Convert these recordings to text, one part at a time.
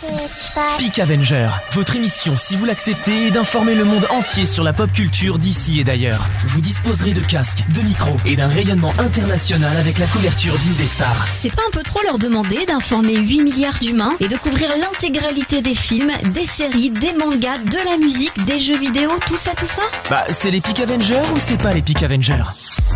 Peak Avenger, votre émission, si vous l'acceptez, est d'informer le monde entier sur la pop culture d'ici et d'ailleurs. Vous disposerez de casques, de micros et d'un rayonnement international avec la couverture d'Indestar. C'est pas un peu trop leur demander d'informer 8 milliards d'humains et de couvrir l'intégralité des films, des séries, des mangas, de la musique, des jeux vidéo, tout ça? Bah, c'est les Peak Avengers ou c'est pas les Peak Avengers?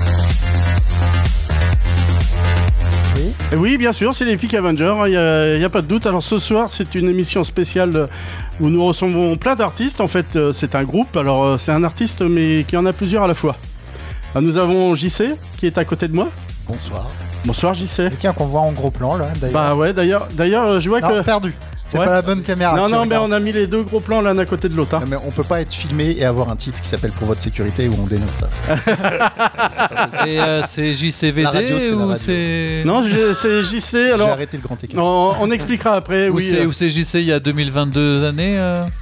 Oui, bien sûr, c'est les Peak Avengers, il n'y a pas de doute. Alors ce soir, c'est une émission spéciale où nous recevons plein d'artistes. En fait, c'est un groupe, alors c'est un artiste, mais qui en a plusieurs à la fois. Alors, nous avons JC, qui est à côté de moi. Bonsoir. Bonsoir JC. Quelqu'un qu'on voit en gros plan, là, d'ailleurs. Bah ouais, d'ailleurs, je vois non, que... perdu. C'est Ouais. pas la bonne caméra. Non, mais on a mis les deux gros plans l'un à côté de l'autre. Hein. Non, mais on peut pas être filmé et avoir un titre qui s'appelle Pour votre sécurité où on dénonce ça. C'est JCVD La radio, c'est la ou radio. c'est... Non, c'est JC, J'ai alors... arrêté le grand écart. On expliquera après, Ou oui. c'est JC il y a 2022 années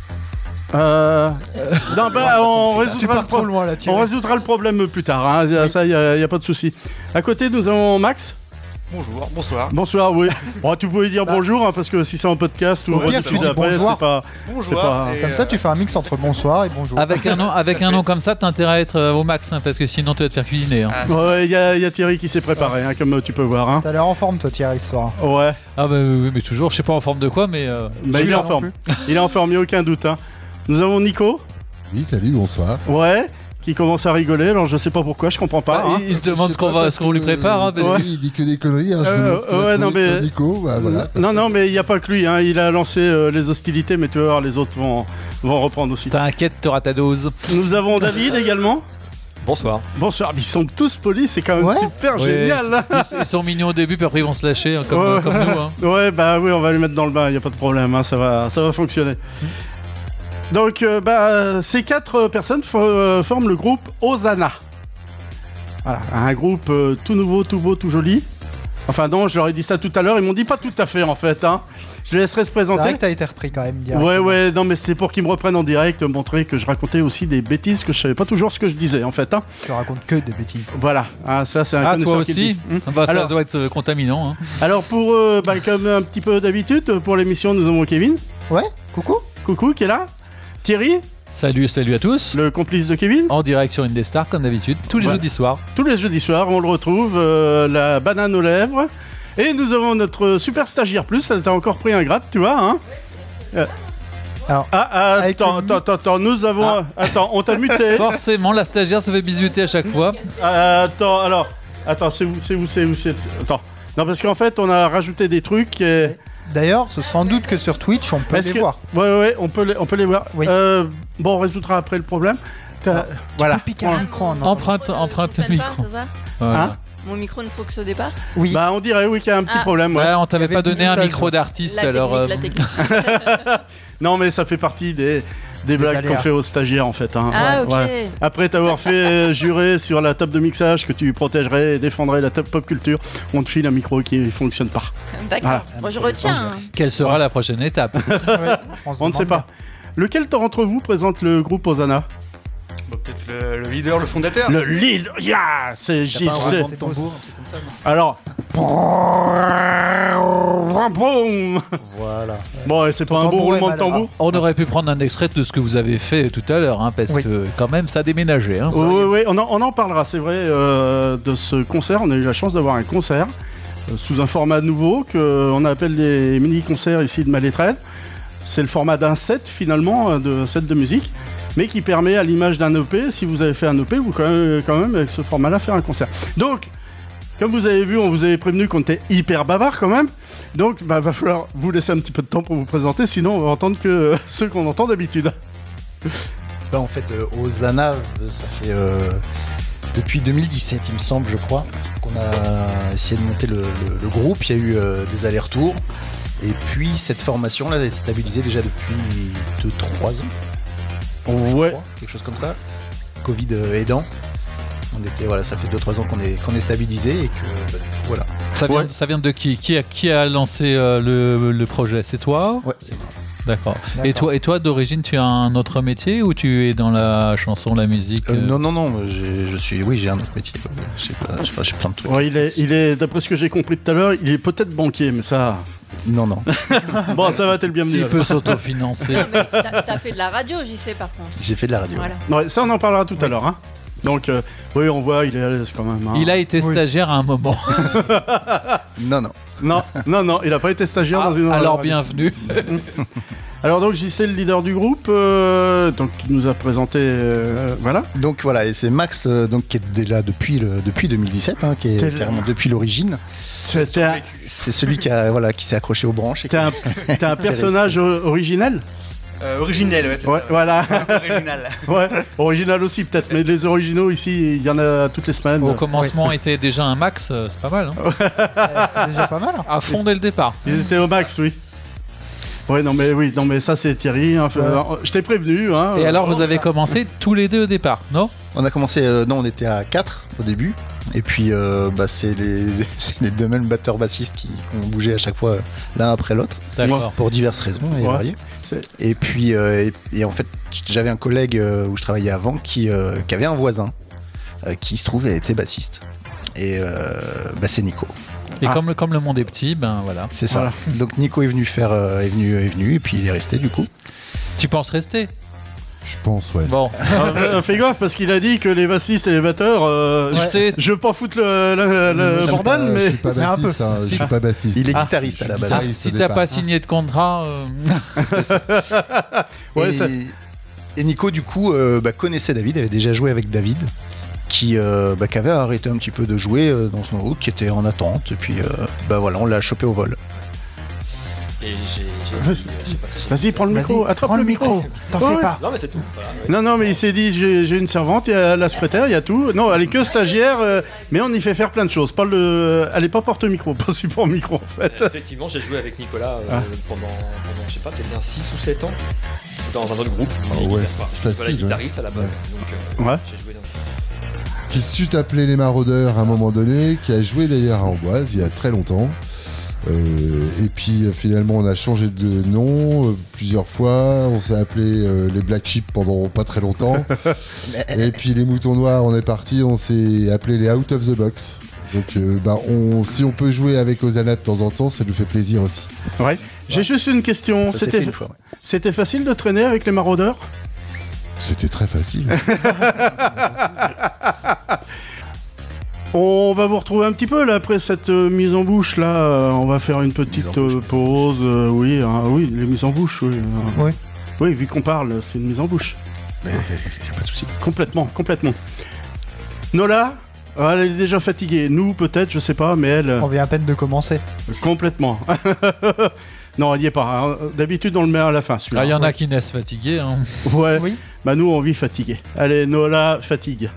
Non, bah, on Tu résoudra, pars trop loin, là, on résoudra le problème plus tard, hein. Ça, il n'y a pas de souci. À côté, nous avons Max. Bonjour, bonsoir. Bonsoir, oui. Bon, tu pouvais dire bonjour, hein, parce que si c'est en podcast ou Au pire, rediffusé tu dis après, bonjour. c'est pas... Bonjour. c'est pas- Et, Comme ça, tu fais un mix entre bonsoir et bonjour. Avec un nom comme ça, t'as intérêt à être au max, hein, parce que sinon tu vas te faire cuisiner. Hein. Ouais, il y a Thierry qui s'est préparé, hein, comme tu peux voir. Hein. T'as l'air en forme, toi, Thierry, ce soir. Ouais, Ah bah oui, mais toujours, je sais pas en forme de quoi, mais... bah, il est en non forme. Il est en forme, il n'y a aucun doute. Hein. Nous avons Nico, Oui, salut, bonsoir. ouais, qui commence à rigoler. Alors, je sais pas pourquoi, je comprends pas. hein. il se demande ce qu'on lui prépare. Hein, parce Ouais. que- Il dit que des conneries, hein, je me demande ce qu'il a ouais, trouvé non, mais- sur Nico, bah, voilà. Non, mais il n'y a pas que lui. Hein. Il a lancé les hostilités, mais tu vas voir, les autres vont reprendre aussi. T'inquiète, t'auras ta dose. Nous avons David également. Bonsoir. Bonsoir, ils sont tous polis, c'est quand même Ouais. super Ouais, génial. Là. ils sont mignons au début, puis après ils vont se lâcher, hein, comme nous. Hein. Ouais, bah oui, on va les mettre dans le bain, il n'y a pas de problème, hein, ça va fonctionner. Donc, ces 4 personnes forment le groupe Ozana. Voilà, un groupe tout nouveau, tout beau, tout joli. Enfin non, je leur ai dit ça tout à l'heure, ils m'ont dit pas tout à fait en fait. Hein. Je les laisserai se C'est présenter. vrai que t'as été repris quand même, direct. Ouais, non mais c'était pour qu'ils me reprennent en direct, montrer que je racontais aussi des bêtises, que je savais pas toujours ce que je disais en fait. Hein. Tu racontes que des bêtises. Voilà, ah, ça c'est un Ah, connaisseur toi qui le aussi dit. Hum. Bah, ça Alors- doit être contaminant. Hein. Alors pour, comme un petit peu d'habitude, pour l'émission, nous avons Kevin. Ouais, coucou. Coucou, qui est là. Thierry, Salut à tous. le complice de Kevin. En direct sur Indestar, comme d'habitude, tous les Ouais. jeudis soirs. Tous les jeudis soirs, on le retrouve, la banane aux lèvres. Et nous avons notre super stagiaire plus, elle t'a encore pris un gratte, tu vois, hein. Alors, avec Attends, nous avons... Attends, on t'a muté. Forcément, la stagiaire se fait bisuter à chaque fois. Attends, c'est où. Attends. Non, parce qu'en fait, on a rajouté des trucs et... d'ailleurs, c'est sans doute que sur Twitch, on peut Est-ce les que- voir. Ouais, on peut les voir. Oui. Bon, on résoudra après le problème. Voilà. Tu peux piquer un micro en Empreinte le micro. C'est ça Voilà. Hein Mon micro ne fonctionne pas. Oui. Bah, on dirait, oui, qu'il y a un petit Ah. problème. Ouais. Ouais, on t'avait Il y pas avait donné un 18 micro âges. d'artiste, La alors... technique. Non, mais ça fait partie des blagues aléas. qu'on fait aux stagiaires, en fait. Hein. Ah, ok. Ouais. Après t'avoir fait jurer sur la table de mixage que tu protégerais et défendrais la pop culture, on te file un micro qui ne fonctionne pas. D'accord. Voilà. Moi, je retiens. hein. Quelle sera la prochaine étape? Ouais, On ne sait pas. Lequel d'entre vous présente le groupe Ozana? Bon, peut-être le leader, le fondateur. Le lead, c'est T'as JC. pas un roulement de c'est tambour, Alors. Boum. Voilà. Bon, c'est pas un bon tambour est roulement de malade. tambour. On aurait pu prendre un extrait de ce que vous avez fait tout à l'heure, hein, parce Oui. que quand même ça a déménagé. Hein. Oui, on en parlera, c'est vrai, de ce concert. On a eu la chance d'avoir un concert sous un format nouveau qu'on appelle les mini-concerts ici de Malétrède. C'est le format d'un set finalement, de set de musique, mais qui permet à l'image d'un EP, si vous avez fait un EP, vous quand même avec ce format-là faire un concert. Donc, comme vous avez vu, on vous avait prévenu qu'on était hyper bavard quand même. Donc, va falloir vous laisser un petit peu de temps pour vous présenter, sinon on va entendre que ceux qu'on entend d'habitude. Bah, en fait, Ozana, ça fait depuis 2017, il me semble, je crois, qu'on a essayé de monter le groupe. Il y a eu des allers-retours. Et puis, cette formation-là, elle est stabilisée déjà depuis 2-3 ans. Je Ouais. crois, quelque chose comme ça. Covid aidant. Ça fait 2-3 ans qu'on est stabilisé et que voilà. Ça vient de qui qui a lancé le projet? C'est toi? Ouais, c'est vrai. D'accord. D'accord. Et toi, d'origine, tu as un autre métier ou tu es dans la chanson, la musique? Non, j'ai un autre métier. Je sais pas, je fais plein de trucs. Ouais, il est, d'après ce que j'ai compris tout à l'heure, il est peut-être banquier, mais ça, Non, non. Bon, ça va, t'es le bienvenu. S'il alors. peut s'autofinancer. Non, mais t'as fait de la radio, j'y sais par contre. J'ai fait de la radio. Voilà. Ouais, ça, on en parlera tout à l'heure. Hein. Donc, oui, on voit, il est à l'aise quand même. Hein. Il a été stagiaire à un moment. Non, non. Non, il a pas été stagiaire dans une Alors radio. bienvenue. Alors donc JC, le leader du groupe, donc tu nous as présenté, voilà. Donc voilà, et c'est Max donc, qui est là depuis 2017, hein, qui est carrément depuis l'origine. C'est celui qui s'est accroché aux branches. T'es un personnage originel. Originel, ouais. Ouais, voilà. Original. Ouais, original aussi peut-être, mais les originaux ici, il y en a toutes les semaines. Au commencement était déjà un max, c'est pas mal. Hein. C'est déjà pas mal. À fond dès le départ. Ils étaient au max, oui. Ouais, non mais ça c'est Thierry. Hein, je t'ai prévenu. Hein, Et alors vous avez commencé tous les deux au départ, non? On a commencé, non, on était à 4 au début. Et puis c'est les deux mêmes batteurs-bassistes qui ont bougé à chaque fois l'un après l'autre. D'accord. Pour diverses raisons et variées. Et puis et en fait j'avais un collègue où je travaillais avant qui avait un voisin qui se trouve était bassiste. Et c'est Nico. Et comme le monde est petit, ben voilà. C'est ça. Voilà. Donc Nico est venu et puis il est resté du coup. Tu penses rester? Je pense, ouais. Bon. Fais gaffe parce qu'il a dit que les bassistes et les batteurs. Tu sais, je veux pas foutre le bordel, mais je suis pas bassiste. Je suis pas bassiste. Il est guitariste à la base. Si t'as pas signé de contrat. Et Nico du coup connaissait David, avait déjà joué avec David. Qui avait arrêté un petit peu de jouer dans son groupe, qui était en attente, et puis on l'a chopé au vol. Et Vas-y, prends le micro, attrape le micro. T'en fais pas. Non, mais c'est tout. Voilà. Non, mais il s'est dit j'ai une servante, il y a la secrétaire, il y a tout. Non, elle est que stagiaire, mais on y fait faire plein de choses. Elle est pas porte-micro, pas support micro en fait. Effectivement, j'ai joué avec Nicolas pendant je sais pas, peut-être bien 6 ou 7 ans dans un autre groupe. Facile. Guitariste à la base. Donc j'ai joué dans qui sut appeler les Maraudeurs à un moment donné, qui a joué d'ailleurs à Amboise il y a très longtemps. Et puis finalement on a changé de nom plusieurs fois, on s'est appelé les Black Sheep pendant pas très longtemps. Et puis les Moutons Noirs, on est parti, on s'est appelé les Out of the Box. Donc si on peut jouer avec Ozana de temps en temps, ça nous fait plaisir aussi. Ouais. J'ai juste une question, c'était facile de traîner avec les Maraudeurs? C'était très facile. On va vous retrouver un petit peu là après cette mise en bouche là. On va faire une petite pause. Oui, les mises en bouche. Oui, vu qu'on parle, c'est une mise en bouche. Mais y a pas de souci. Complètement. Nola, elle est déjà fatiguée. Nous peut-être, je sais pas, mais elle. On vient à peine de commencer. Complètement. Non, elle n'y est pas. Hein. D'habitude, on le met à la fin. Il y en a qui naissent fatigués. Hein. Ouais. Oui. Bah nous, on vit fatigué. Allez, Nola, fatigue.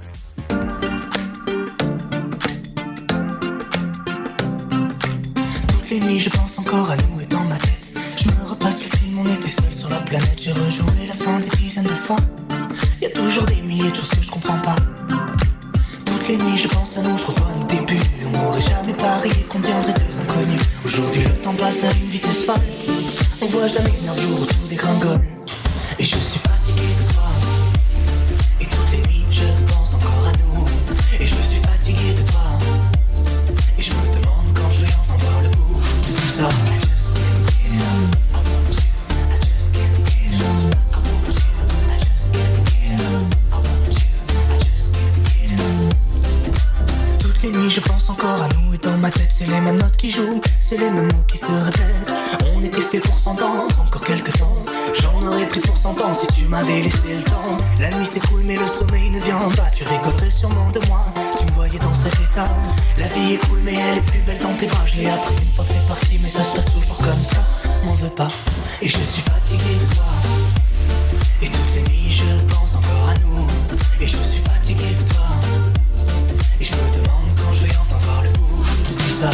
Toutes les nuits, je pense encore à nous et dans ma tête. Je me repasse le film, on était seuls sur la planète. J'ai rejoué la fin des dizaines de fois. Y a toujours des milliers de choses que je comprends pas. Toutes les nuits, je pense à nous, je revois nos débuts. On n'aurait jamais parié qu'on deviendrait deux inconnus. Aujourd'hui, le temps passe à une vitesse folle. On voit jamais venir le jour où tout dégringole. Et je suis fatigué de toi. Et toutes les nuits, je pense encore à nous. Et je suis fatigué de toi. Et je me demande quand je vais enfin voir le bout de tout ça. I just can't get enough. I want you. I just can't get enough. I want you. I just can't get enough. I want you. I just can't get enough. Toutes les nuits, je pense encore à nous. Et dans ma tête, c'est les mêmes notes qui jouent. C'est les mêmes mots qui se répètent. On était fait pour s'entendre encore quelques temps. J'en aurais pris pour 100 ans si tu m'avais laissé le temps. La nuit s'écoule mais le sommeil ne vient pas. Tu rigolerais sûrement de moi si tu me voyais dans cet état. La vie est cool mais elle est plus belle dans tes bras. Je l'ai appris une fois que t'es parti, mais ça se passe toujours comme ça. M'en veux pas. Et je suis fatigué de toi. Et toutes les nuits je pense encore à nous. Et je suis fatigué de toi. Et je me demande quand je vais enfin voir le bout de tout ça.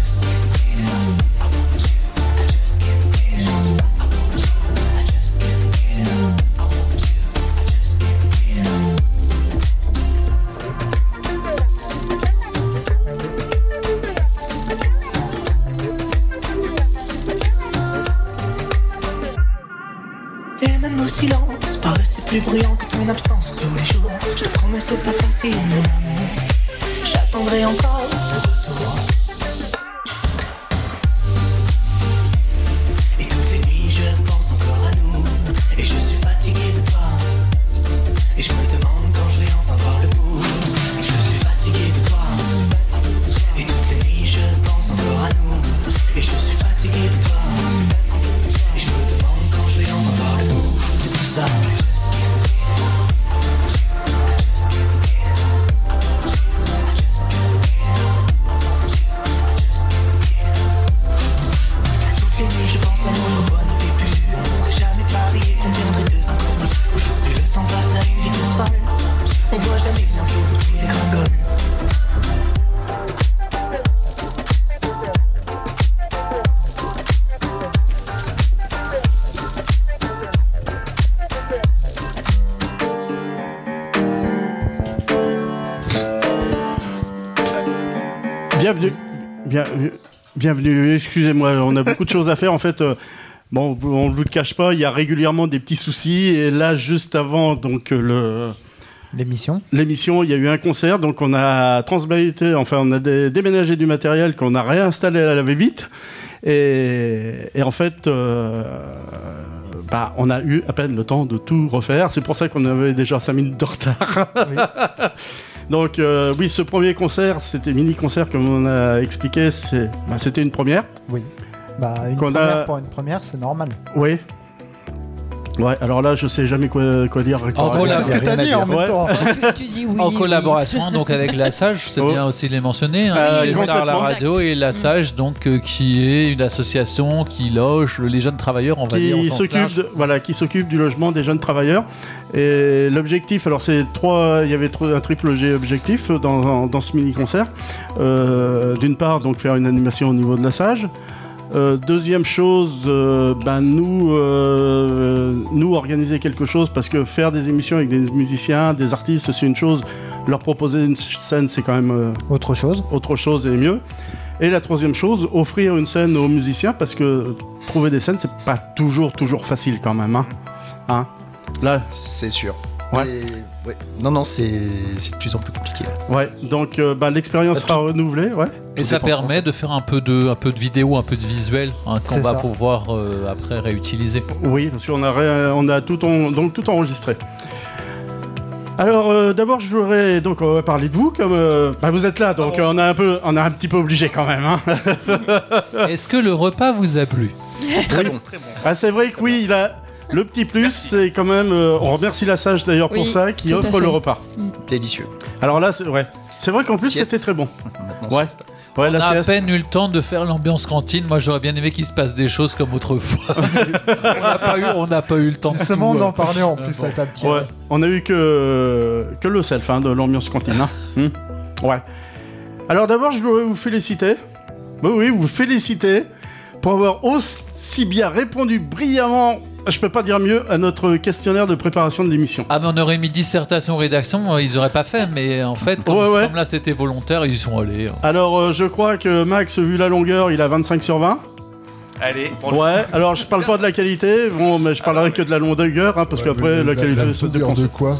Nos silences paraissaient plus bruyants que ton absence tous les jours. Je te promets c'est pas facile mon amour. J'attendrai encore ton retour. Bienvenue, excusez-moi, on a beaucoup de choses à faire en fait. Bon, on ne vous le cache pas, il y a régulièrement des petits soucis et là, juste avant donc l'émission, il y a eu un concert, donc on a déménagé du matériel qu'on a réinstallé à la va-vite et en fait, on a eu à peine le temps de tout refaire. C'est pour ça qu'on avait déjà 5 minutes de retard. Oui. Donc oui, ce premier concert, c'était mini-concert comme on a expliqué, c'était une première. Oui. Une première pour une première, c'est normal. Oui. Ouais, alors là, je sais jamais quoi dire. C'est ce que t'as dit en même temps. Tu dis oui. En collaboration donc avec La Sage, c'est bien aussi de les mentionner. Star la radio et La Sage, donc qui est une association qui loge les jeunes travailleurs, on va dire. Qui s'occupe du logement des jeunes travailleurs. Et l'objectif, alors il y avait un triple objectif dans ce mini concert. D'une part, donc faire une animation au niveau de La Sage. Deuxième chose, nous organiser quelque chose, parce que faire des émissions avec des musiciens, des artistes, c'est une chose. Leur proposer une scène, c'est quand même autre chose et mieux. Et la troisième chose, offrir une scène aux musiciens, parce que trouver des scènes, c'est pas toujours facile quand même. Hein là, c'est sûr. Ouais. Non, c'est de plus en plus compliqué. Ouais, donc l'expérience sera renouvelée, ouais. Et ça permet de faire un peu de vidéo, un peu de visuel, qu'on va pouvoir après réutiliser. Oui, parce qu'on a tout enregistré. Alors d'abord, je voudrais donc on va parler de vous, comme vous êtes là, donc on est un petit peu obligé quand même. Hein. Est-ce que le repas vous a plu ? Très bon. Ah, c'est vrai que oui, il a. Le petit plus, c'est quand même, on remercie La Sage d'ailleurs pour ça, qui offre le repas. Délicieux. Alors là, c'est vrai qu'en plus c'était très bon. Ouais. On a à peine eu le temps de faire l'ambiance cantine. Moi, j'aurais bien aimé qu'il se passe des choses comme autrefois. on n'a pas eu le temps. Justement, on en parlait en plus à ta petite. Ouais. On a eu que le self de l'ambiance cantine. Ouais. Alors d'abord, je voudrais vous féliciter. Oui, vous féliciter pour avoir aussi bien répondu brillamment. Je peux pas dire mieux à notre questionnaire de préparation de l'émission. Ah mais on aurait mis dissertation rédaction, ils auraient pas fait, mais en fait comme là c'était volontaire, ils y sont allés. Alors je crois que Max, vu la longueur, il a 25 sur 20. Allez. Ouais, alors je parle pas de la qualité, mais je parlerai que de la longueur, parce qu'après la qualité se dépend. De quoi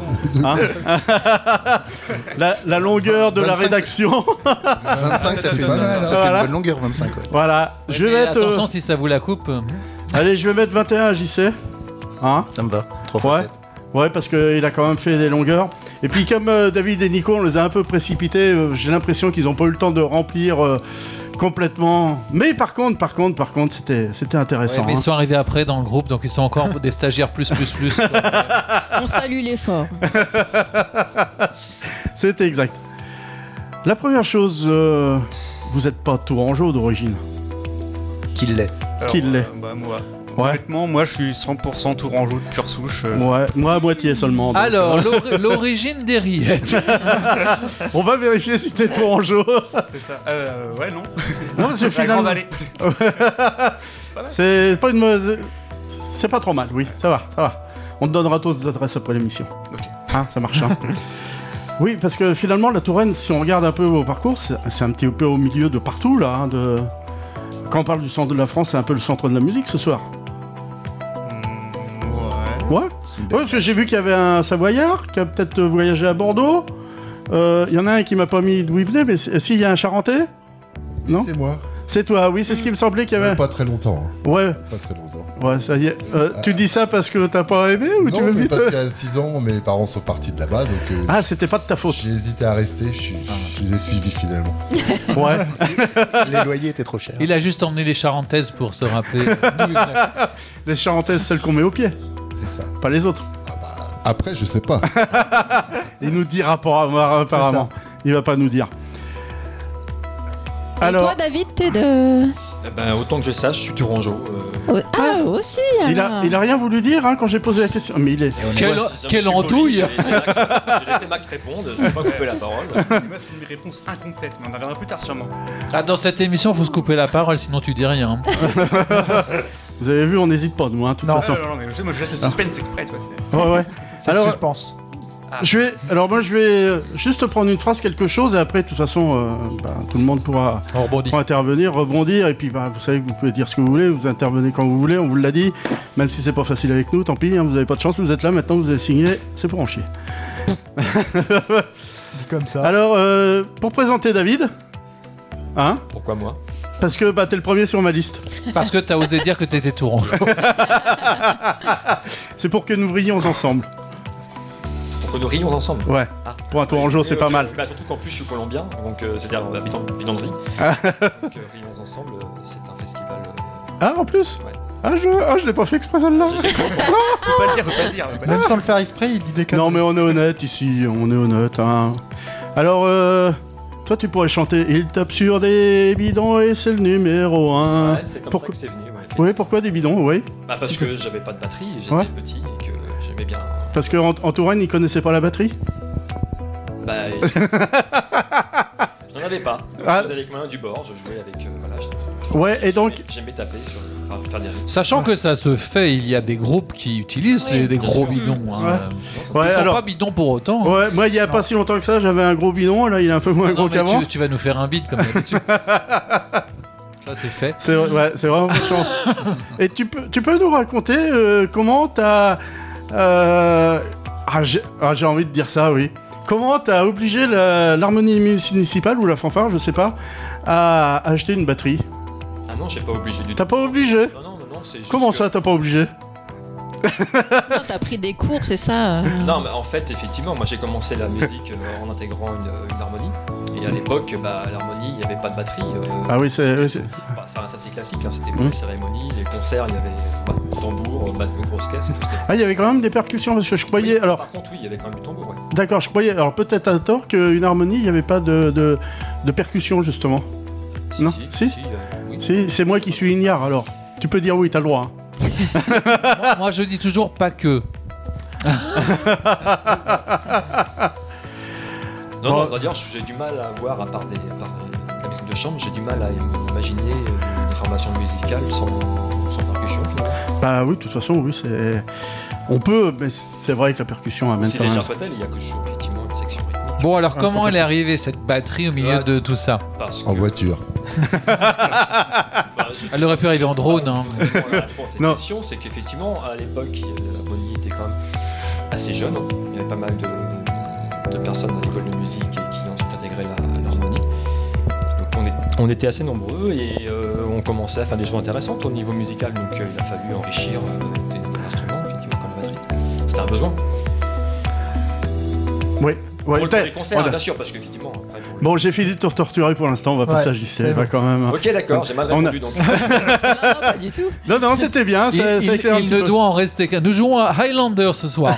la longueur de la rédaction. 25, ça fait pas mal. Ça fait une bonne longueur, 25. Ouais. Voilà. Ouais, je vais mettre. Attention si ça vous la coupe. Allez, je vais mettre 21 à JC. Ça me va. 3 fois 7. Ouais, parce qu'il a quand même fait des longueurs. Et puis comme David et Nico, on les a un peu précipités, j'ai l'impression qu'ils n'ont pas eu le temps de remplir complètement. Mais par contre, c'était intéressant. Ouais, mais ils sont arrivés après dans le groupe, donc ils sont encore des stagiaires plus. On salue l'effort. C'était exact. La première chose, vous n'êtes pas tourangeau d'origine. Qu'il l'est. Moi. Honnêtement, moi je suis 100% tourangeau de pure souche. Ouais, moi à moitié seulement. Donc, alors, l'origine des rillettes. On va vérifier si t'es tourangeau. C'est ça. Ouais, non. Non, c'est finalement. C'est pas une mauvaise. C'est pas trop mal, oui, ça va. On te donnera toutes les adresses après l'émission. Ok. Ça marche. Oui, parce que finalement, la Touraine, si on regarde un peu au parcours, c'est un petit peu au milieu de partout, là. Quand on parle du centre de la France, c'est un peu le centre de la musique ce soir. Ouais, parce que j'ai vu qu'il y avait un Savoyard qui a peut-être voyagé à Bordeaux. Il y en a un qui m'a pas mis d'où il venait, mais s'il y a un Charentais. Non, c'est moi. C'est toi, oui, c'est ce qui me semblait qu'il y avait. Pas très longtemps. Ouais. Pas très longtemps. Ouais, ça y est. Tu dis ça parce que t'as pas aimé ou non, tu veux vite parce qu'à 6 ans, mes parents sont partis de là-bas, donc. C'était pas de ta faute. J'ai hésité à rester, je les ai suivis finalement. Ouais. Les loyers étaient trop chers. Il a juste emmené les Charentaises pour se rappeler. Les Charentaises, celles qu'on met au pied. C'est ça. Pas les autres. Après, je sais pas. Il nous dira apparemment. Il va pas nous dire. Et toi, David, t'es de... Autant que je sache, je suis tourangeau. Aussi il a rien voulu dire quand j'ai posé la question. Mais il est... Quelle andouille. J'ai laissé Max répondre, je vais pas couper la parole. Moi, c'est une réponse incomplète, mais on en reviendra plus tard sûrement. Dans cette émission, il faut se couper la parole, sinon tu dis rien. Vous avez vu, on n'hésite pas, nous, de toute façon. Non, mais moi je laisse le suspense exprès, toi. Ouais. C'est le suspense. Je vais juste prendre une phrase, quelque chose, et après, de toute façon, tout le monde pourra intervenir, rebondir, et puis vous savez que vous pouvez dire ce que vous voulez, vous intervenez quand vous voulez, on vous l'a dit, même si c'est pas facile avec nous, tant pis, vous n'avez pas de chance, vous êtes là, maintenant vous avez signé, c'est pour en chier. Comme ça. Alors, pour présenter David, hein ? Pourquoi moi ? Parce que t'es le premier sur ma liste. Parce que t'as osé dire que t'étais touran. C'est pour que nous brillions ensemble. Pour que nous rions ensemble. Ouais. Pour un tourangeau, c'est pas mal. Surtout qu'en plus je suis colombien, donc c'est-à-dire habitant de Riz. Donc rions ensemble, c'est un festival. Ah, en plus. Ouais. Je l'ai pas fait exprès celle-là. Faut pas le dire. Même sans le faire exprès, il dit des conneries. Non, mais on est honnête ici, on est honnête. Hein. Alors, toi, tu pourrais chanter Il tape sur des bidons et c'est le numéro 1. Ouais, c'est comme ça que c'est venu. Ouais, oui, pourquoi des bidons, oui. Parce que j'avais pas de batterie, j'étais petit et que j'aimais bien. Parce qu'en Touraine, ils connaissaient pas la batterie. Je n'en avais pas. Je faisais avec main du bord, je jouais avec. Ouais, et donc. J'aimais taper faire des rythmes. Sachant que ça se fait, il y a des groupes qui utilisent des gros bidons. Ils sont pas bidons pour autant. Ouais, moi, il y a pas si longtemps que ça, j'avais un gros bidon, là, il est un peu moins gros qu'avant. Tu vas nous faire un bide comme d'habitude. Ça, c'est fait. C'est vraiment une chance. Et tu peux nous raconter comment t'as. J'ai envie de dire ça, oui. Comment t'as obligé l'harmonie municipale ou la fanfare, je sais pas, à acheter une batterie? Ah non, j'ai pas obligé du tout. T'as pas obligé? Non, c'est juste. Comment ça, t'as pas obligé? Non, t'as pris des cours, c'est ça Non, mais en fait, effectivement, moi j'ai commencé la musique en intégrant une harmonie. Et à l'époque, l'harmonie, il n'y avait pas de batterie. Ah oui, c'est... ça c'est classique, hein, c'était pour les cérémonies, les concerts, il y avait tambour, une grosse caisse et tout ça. Ah, il y avait quand même des percussions, parce que je croyais... Oui, alors... Par contre, oui, il y avait quand même du tambour, ouais. D'accord, je croyais, alors peut-être à tort, qu'une harmonie, il n'y avait pas de percussion, justement. Si, non si, oui. Si, c'est moi qui suis ignare, alors. Tu peux dire oui, t'as le droit. Hein. moi, je dis toujours pas que. Non, d'ailleurs, j'ai du mal à voir, à part la musique de chambre, j'ai du mal à imaginer une formation musicale sans percussion, finalement. Bah oui, de toute façon, oui, c'est... On peut, mais c'est vrai que la percussion amène aussi quand même... légère soit-elle, il y a que effectivement une section rythmique. Bon, alors comment elle est arrivée, cette batterie, au milieu de tout ça? En voiture. Elle aurait pu arriver en drone. Hein. La question, c'est qu'effectivement, à l'époque, l'harmonie était quand même assez jeune. Il y avait pas mal de personnes à l'école de musique qui ont ensuite intégré l'harmonie. Donc on était assez nombreux et on commençait à faire des choses intéressantes au niveau musical. Donc il a fallu enrichir des instruments, effectivement, comme la batterie. C'était un besoin. Oui. Ouais, pour les concerts, bien sûr, parce qu'effectivement... Bon, j'ai fini de te torturer pour l'instant, on va passer à JC, quand même. Ok, d'accord, j'ai mal répondu, donc. Non, pas du tout. Non, c'était bien, c'est clair. Il ne doit en rester qu'un. Nous jouons à Highlander ce soir.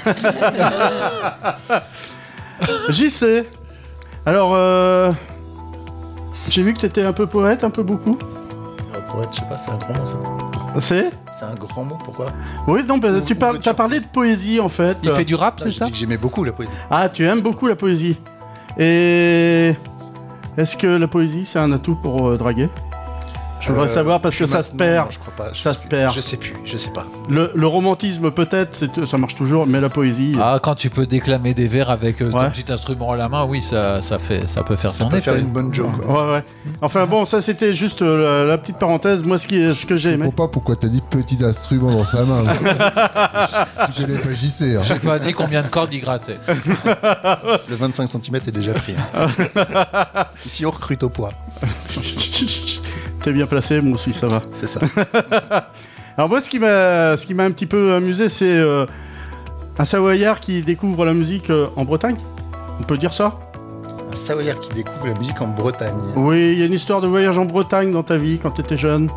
JC. Alors, j'ai vu que t'étais un peu poète, un peu beaucoup. Poète, je sais pas, c'est un grand mot, ça. C'est un grand mot, pourquoi? Oui, non, t'as parlé de poésie, en fait. Il fait du rap, c'est ça? Je dis que j'aimais beaucoup la poésie. Ah, tu aimes beaucoup la poésie. Et est-ce que la poésie, c'est un atout pour draguer? Je voudrais savoir, parce que ça se perd. Non, je crois pas. Ça se perd. Je sais plus, je sais pas. Le romantisme, peut-être, ça marche toujours, mais la poésie... Ah, quand tu peux déclamer des vers avec ton petit instrument à la main, oui, ça peut faire son effet. Ça peut faire une bonne joke. Ouais. Enfin bon, ça c'était juste la petite parenthèse. Moi, ce que j'ai aimé... Je comprends pas pourquoi t'as dit petit instrument dans sa main. Tu connais pas JC. Hein. J'ai pas dit combien de cordes il grattait. Le 25 cm est déjà pris. Hein. Ici, on recrute au poids. T'es bien placé, moi aussi, ça va. C'est ça. Alors moi, ce qui m'a un petit peu amusé, c'est un Savoyard qui découvre la musique en Bretagne. On peut dire ça? Un Savoyard qui découvre la musique en Bretagne. Oui, il y a une histoire de voyage en Bretagne dans ta vie quand t'étais jeune.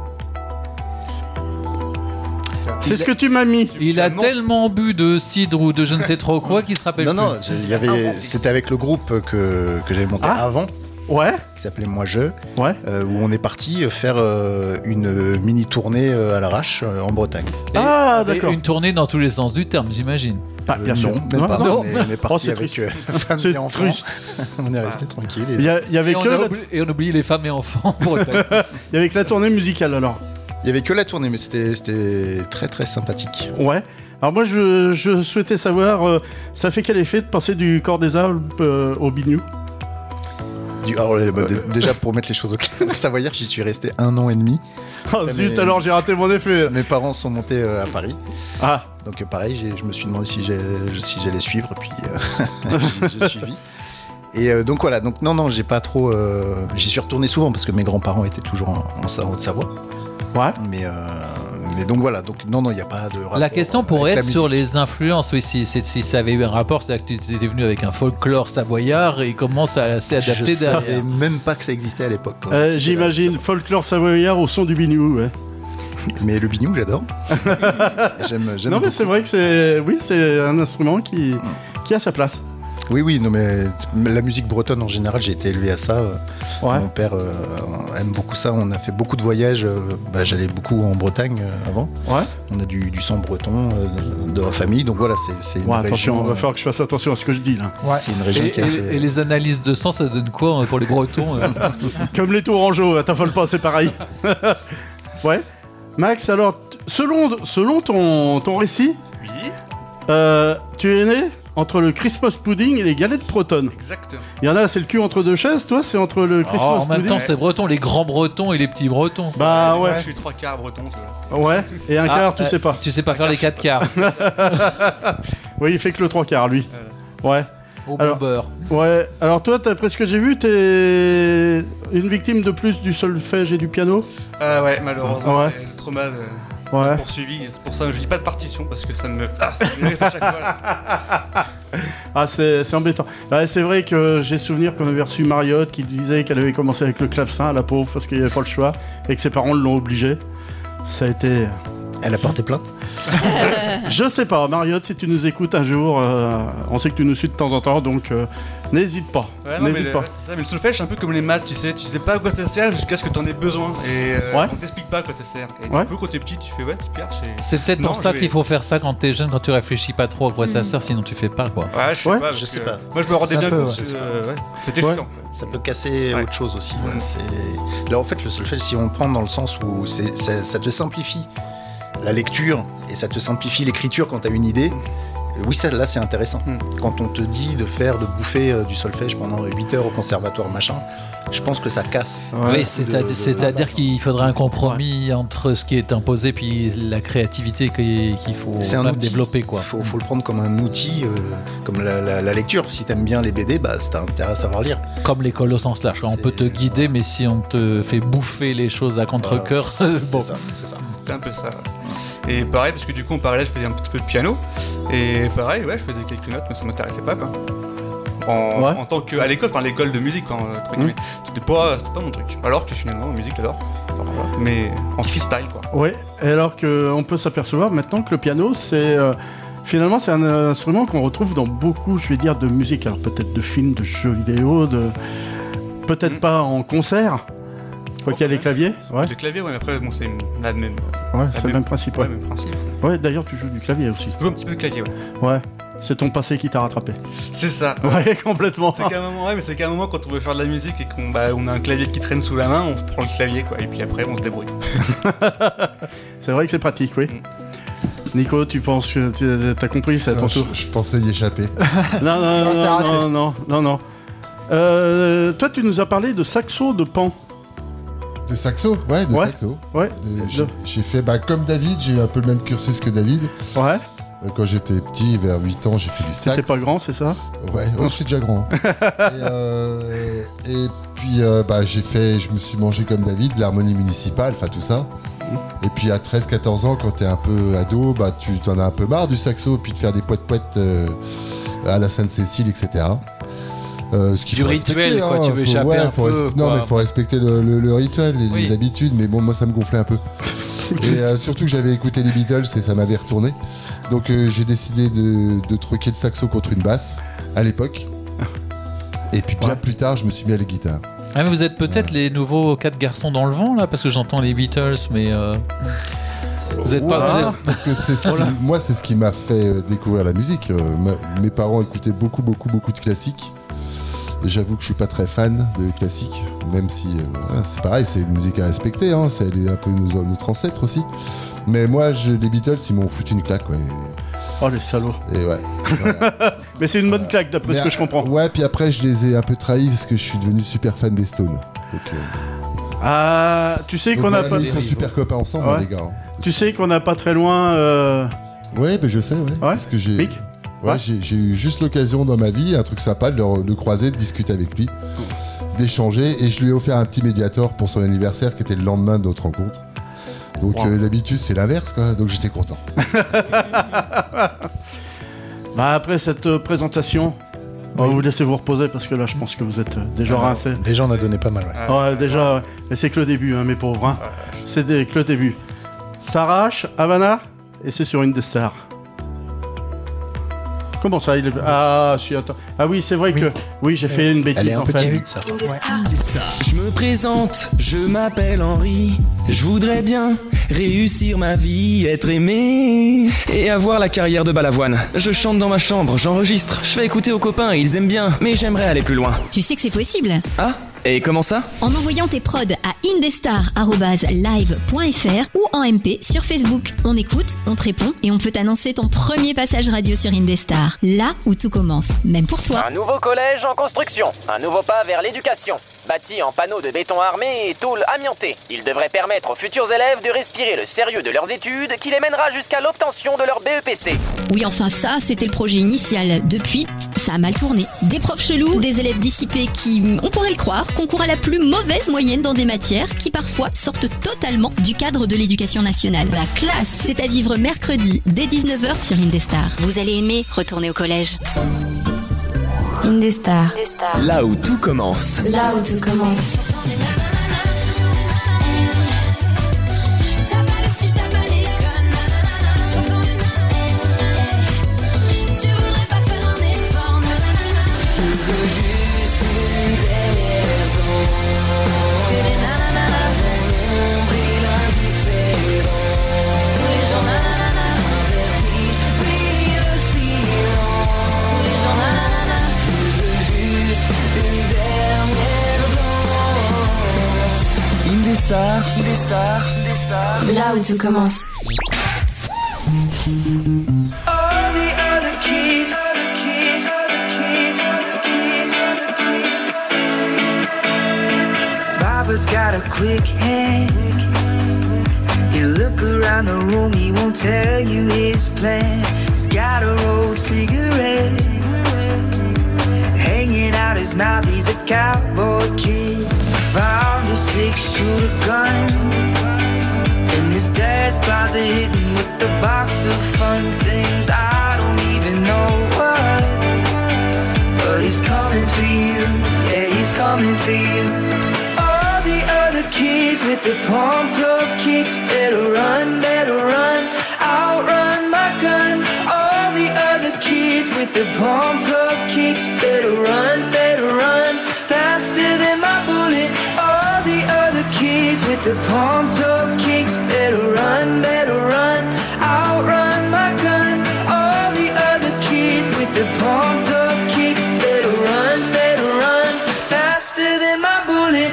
C'est ce que tu m'as mis. Il a tellement bu de cidre ou de je ne sais trop quoi qu'il se rappelle plus. Non, c'était avec le groupe que j'avais monté avant. Ouais. Qui s'appelait Moi Je. Ouais. Où on est parti faire une mini tournée à l'arrache en Bretagne. D'accord. Une tournée dans tous les sens du terme, j'imagine. Bien sûr. Non, même pas. Non. On est parti avec femmes et enfants. On est resté tranquille. Et on oublie les femmes et enfants en Bretagne. Il y avait que la tournée musicale alors. Il y avait que la tournée, mais c'était très très sympathique. Ouais. Alors moi, je souhaitais savoir, ça fait quel effet de passer du Corps des Alpes au Biniou? Alors, déjà, pour mettre les choses au clair, Savoyard, j'y suis resté 1 an et demi. Oh zut, alors j'ai raté mon effet. Mes parents sont montés à Paris. Ah. Donc pareil, je me suis demandé si j'allais suivre, puis j'ai suivi. Et donc voilà, donc non, j'ai pas trop... j'y suis retourné souvent parce que mes grands-parents étaient toujours en Haute-Savoie. Ouais. Mais donc voilà, donc non, il n'y a pas de rapport. La question pourrait être sur musique. les influences, oui, si ça avait eu un rapport, c'est-à-dire que tu étais venu avec un folklore savoyard et comment ça s'est adapté derrière. Je savais même pas que ça existait à l'époque. J'imagine folklore savoyard au son du Biniou, ouais. Mais le Biniou, j'adore. j'aime non, beaucoup. Mais c'est vrai que c'est un instrument qui a sa place. Oui, non, mais la musique bretonne en général, j'ai été élevé à ça. Ouais. Mon père aime beaucoup ça. On a fait beaucoup de voyages. J'allais beaucoup en Bretagne avant. Ouais. On a du sang breton de la famille. Donc voilà, c'est une région. Attention, il va falloir que je fasse attention à ce que je dis là. Ouais. C'est une région qui est assez... Et les analyses de sang, ça donne quoi pour les Bretons Comme les Tourangeaux, t'affole pas, c'est pareil. Ouais. Max, alors, selon ton récit, oui. Tu es né entre le Christmas pudding et les galettes bretonnes. Exactement. Il y en a, c'est le cul entre deux chaises, toi, c'est entre le Christmas pudding. En même temps, c'est breton, les grands bretons et les petits bretons. Bah ouais. Je suis 3 quarts breton, tu vois. Ouais, et un quart, tu sais pas. Tu sais pas faire les 4 quarts. Oui, il fait que le 3 quarts, lui. Ouais. Au bon beurre. Ouais, alors toi, d'après ce que j'ai vu, t'es une victime de plus du solfège et du piano. Ouais, malheureusement, ouais. c'est le trauma ouais. poursuivi. C'est pour ça que je dis pas de partition, parce que ça me reste à chaque fois. Là. Ah, c'est embêtant. Ouais, c'est vrai que j'ai souvenir qu'on avait reçu Mariotte qui disait qu'elle avait commencé avec le clavecin, la pauvre, parce qu'il n'y avait pas le choix, et que ses parents l'ont obligée. Ça a été... Elle a porté plainte? Je sais pas, Mariotte, si tu nous écoutes un jour, on sait que tu nous suis de temps en temps, donc n'hésite pas. Ouais, n'hésite pas. Mais le solfège, c'est un peu comme les maths, tu sais pas à quoi ça sert jusqu'à ce que t'en aies besoin. Et on t'explique pas à quoi ça sert. Et du coup, quand t'es petit, tu fais tu pioches. C'est peut-être pour ça qu'il faut faire ça quand t'es jeune, quand tu réfléchis pas trop à quoi ça sert, sinon tu fais pas quoi. Ouais, je sais pas. Moi, je me rendais bien compte. C'était chiant. Ça peut casser autre chose aussi. Là, en fait, le solfège, si on le prend dans le sens où ça te simplifie la lecture et ça te simplifie l'écriture quand tu as une idée, oui, ça, là c'est intéressant. Quand on te dit de bouffer du solfège pendant 8 heures au conservatoire machin, je pense que ça casse. Oui, c'est-à-dire qu'il faudrait un compromis entre ce qui est imposé puis la créativité qu'il faut développer. Il faut le prendre comme un outil, comme la lecture. Si t'aimes bien les BD, t'as intérêt à savoir lire. Comme l'école au sens large. On peut te guider, mais si on te fait bouffer les choses à contre-cœur, c'est ça. C'était un peu ça. Et pareil, parce que du coup, en parallèle, je faisais un petit peu de piano. Et pareil, je faisais quelques notes, mais ça m'intéressait pas, quoi. En tant qu'à l'école, l'école de musique, entre guillemets. C'était pas mon truc. Alors que finalement, en musique, j'adore. Mais en freestyle, quoi. Ouais, et alors qu'on peut s'apercevoir maintenant que le piano, finalement, c'est un instrument qu'on retrouve dans beaucoup, je vais dire, de musique. Alors peut-être de films, de jeux vidéo, peut-être pas en concert. Quoi qu'il y a les claviers. Ouais. Les claviers, mais après, c'est le même. Ouais, c'est le même principe. Ouais, même principe. Ouais, d'ailleurs, tu joues du clavier aussi. Je joue un petit peu de clavier, ouais. C'est ton passé qui t'a rattrapé. C'est ça. Ouais, complètement. C'est qu'à un moment, quand on veut faire de la musique et qu'on a un clavier qui traîne sous la main, on se prend le clavier, quoi. Et puis après, on se débrouille. C'est vrai que c'est pratique, oui. Nico, tu penses que t'as compris, c'est à ton tour? Je pensais y échapper. Non. Toi, tu nous as parlé de saxo de Pan. De saxo? Ouais, de saxo. Ouais. J'ai fait, comme David, j'ai eu un peu le même cursus que David. Ouais. Quand j'étais petit, vers 8 ans, j'ai fait du sax. T'étais pas grand, c'est ça? Ouais, j'étais déjà grand. Et puis, je me suis mangé comme David, l'harmonie municipale, enfin tout ça. Et puis à 13-14 ans, quand t'es un peu ado, tu t'en as un peu marre du saxo, puis de faire des poètes à la Sainte-Cécile, etc. Du rituel, quoi, tu veux échapper un peu. Non, mais il faut respecter le rituel, les habitudes, mais bon, moi ça me gonflait un peu. Et surtout que j'avais écouté les Beatles et ça m'avait retourné. Donc j'ai décidé de truquer le saxo contre une basse, à l'époque. Et puis bien plus tard, je me suis mis à la guitare. Ah, mais vous êtes peut-être les nouveaux 4 garçons dans le vent, là, parce que j'entends les Beatles, mais... Vous êtes pas... Parce que moi, c'est ce qui m'a fait découvrir la musique. Mes parents écoutaient beaucoup de classiques. Et j'avoue que je suis pas très fan de classique, même si c'est pareil, c'est une musique à respecter, elle est un peu notre ancêtre aussi. Mais moi, les Beatles, ils m'ont foutu une claque. Ouais. Oh les salauds. Et ouais. Mais c'est une bonne claque d'après ce que je comprends. Ouais, puis après je les ai un peu trahis parce que je suis devenu super fan des Stones. Donc, tu sais qu'on a pas. Ils sont super copains ensemble, les gars. Tu sais qu'on n'a pas très loin. Ouais, je sais, ouais. Parce que j'ai. Mick j'ai eu juste l'occasion dans ma vie, un truc sympa, de le croiser, de discuter avec lui, d'échanger, et je lui ai offert un petit Mediator pour son anniversaire qui était le lendemain de notre rencontre. Donc d'habitude c'est l'inverse, quoi. Donc j'étais content. Après cette présentation, on va vous laisser vous reposer parce que là je pense que vous êtes déjà rincés. Déjà on a donné pas mal. Ouais, déjà, ouais. Mais c'est que le début, hein, mes pauvres. Hein. C'est que le début. S'arrache, Havana, et c'est sur Indestar. Comment ça attends. Ah oui, c'est vrai que... Oui, j'ai fait une bêtise, elle est un en peu fait. timide, ça. Je me présente, je m'appelle Henri. Je voudrais bien réussir ma vie, être aimé et avoir la carrière de Balavoine. Je chante dans ma chambre, j'enregistre, je fais écouter aux copains, ils aiment bien, mais j'aimerais aller plus loin. Tu sais que c'est possible. Ah, et comment ça? En envoyant tes prods à indestar@live.fr ou en MP sur Facebook. On écoute, on te répond et on peut t'annoncer ton premier passage radio sur Indestar. Là où tout commence, même pour toi. Un nouveau collège en construction, un nouveau pas vers l'éducation. Bâti en panneaux de béton armé et tôle amiantée. Il devrait permettre aux futurs élèves de respirer le sérieux de leurs études qui les mènera jusqu'à l'obtention de leur BEPC. Oui, enfin ça, c'était le projet initial. Depuis, ça a mal tourné. Des profs chelous, des élèves dissipés qui, on pourrait le croire, concourent à la plus mauvaise moyenne dans des matières qui parfois sortent totalement du cadre de l'éducation nationale. La classe, c'est à vivre mercredi dès 19h sur Indestar. Vous allez aimer retourner au collège. Indestar. Là où tout commence. Là où tout commence. Des stars. Là où tout commence. Robert's got a quick hand. You look around the room, he won't tell you his plan. He's got a rolled cigarette hanging out his mouth, he's a cowboy kid. Found a 6-shooter gun in his dad's closet, hidden with the box of fun things. I don't even know what, but he's coming for you. Yeah, he's coming for you. All the other kids with the pumped up kicks better run, outrun my gun. All the other kids with the pumped up kicks better run, faster than my bullet. All the other kids with the pumped up kicks better run, outrun my gun. All the other kids with the pumped up kicks better run, faster than my bullet.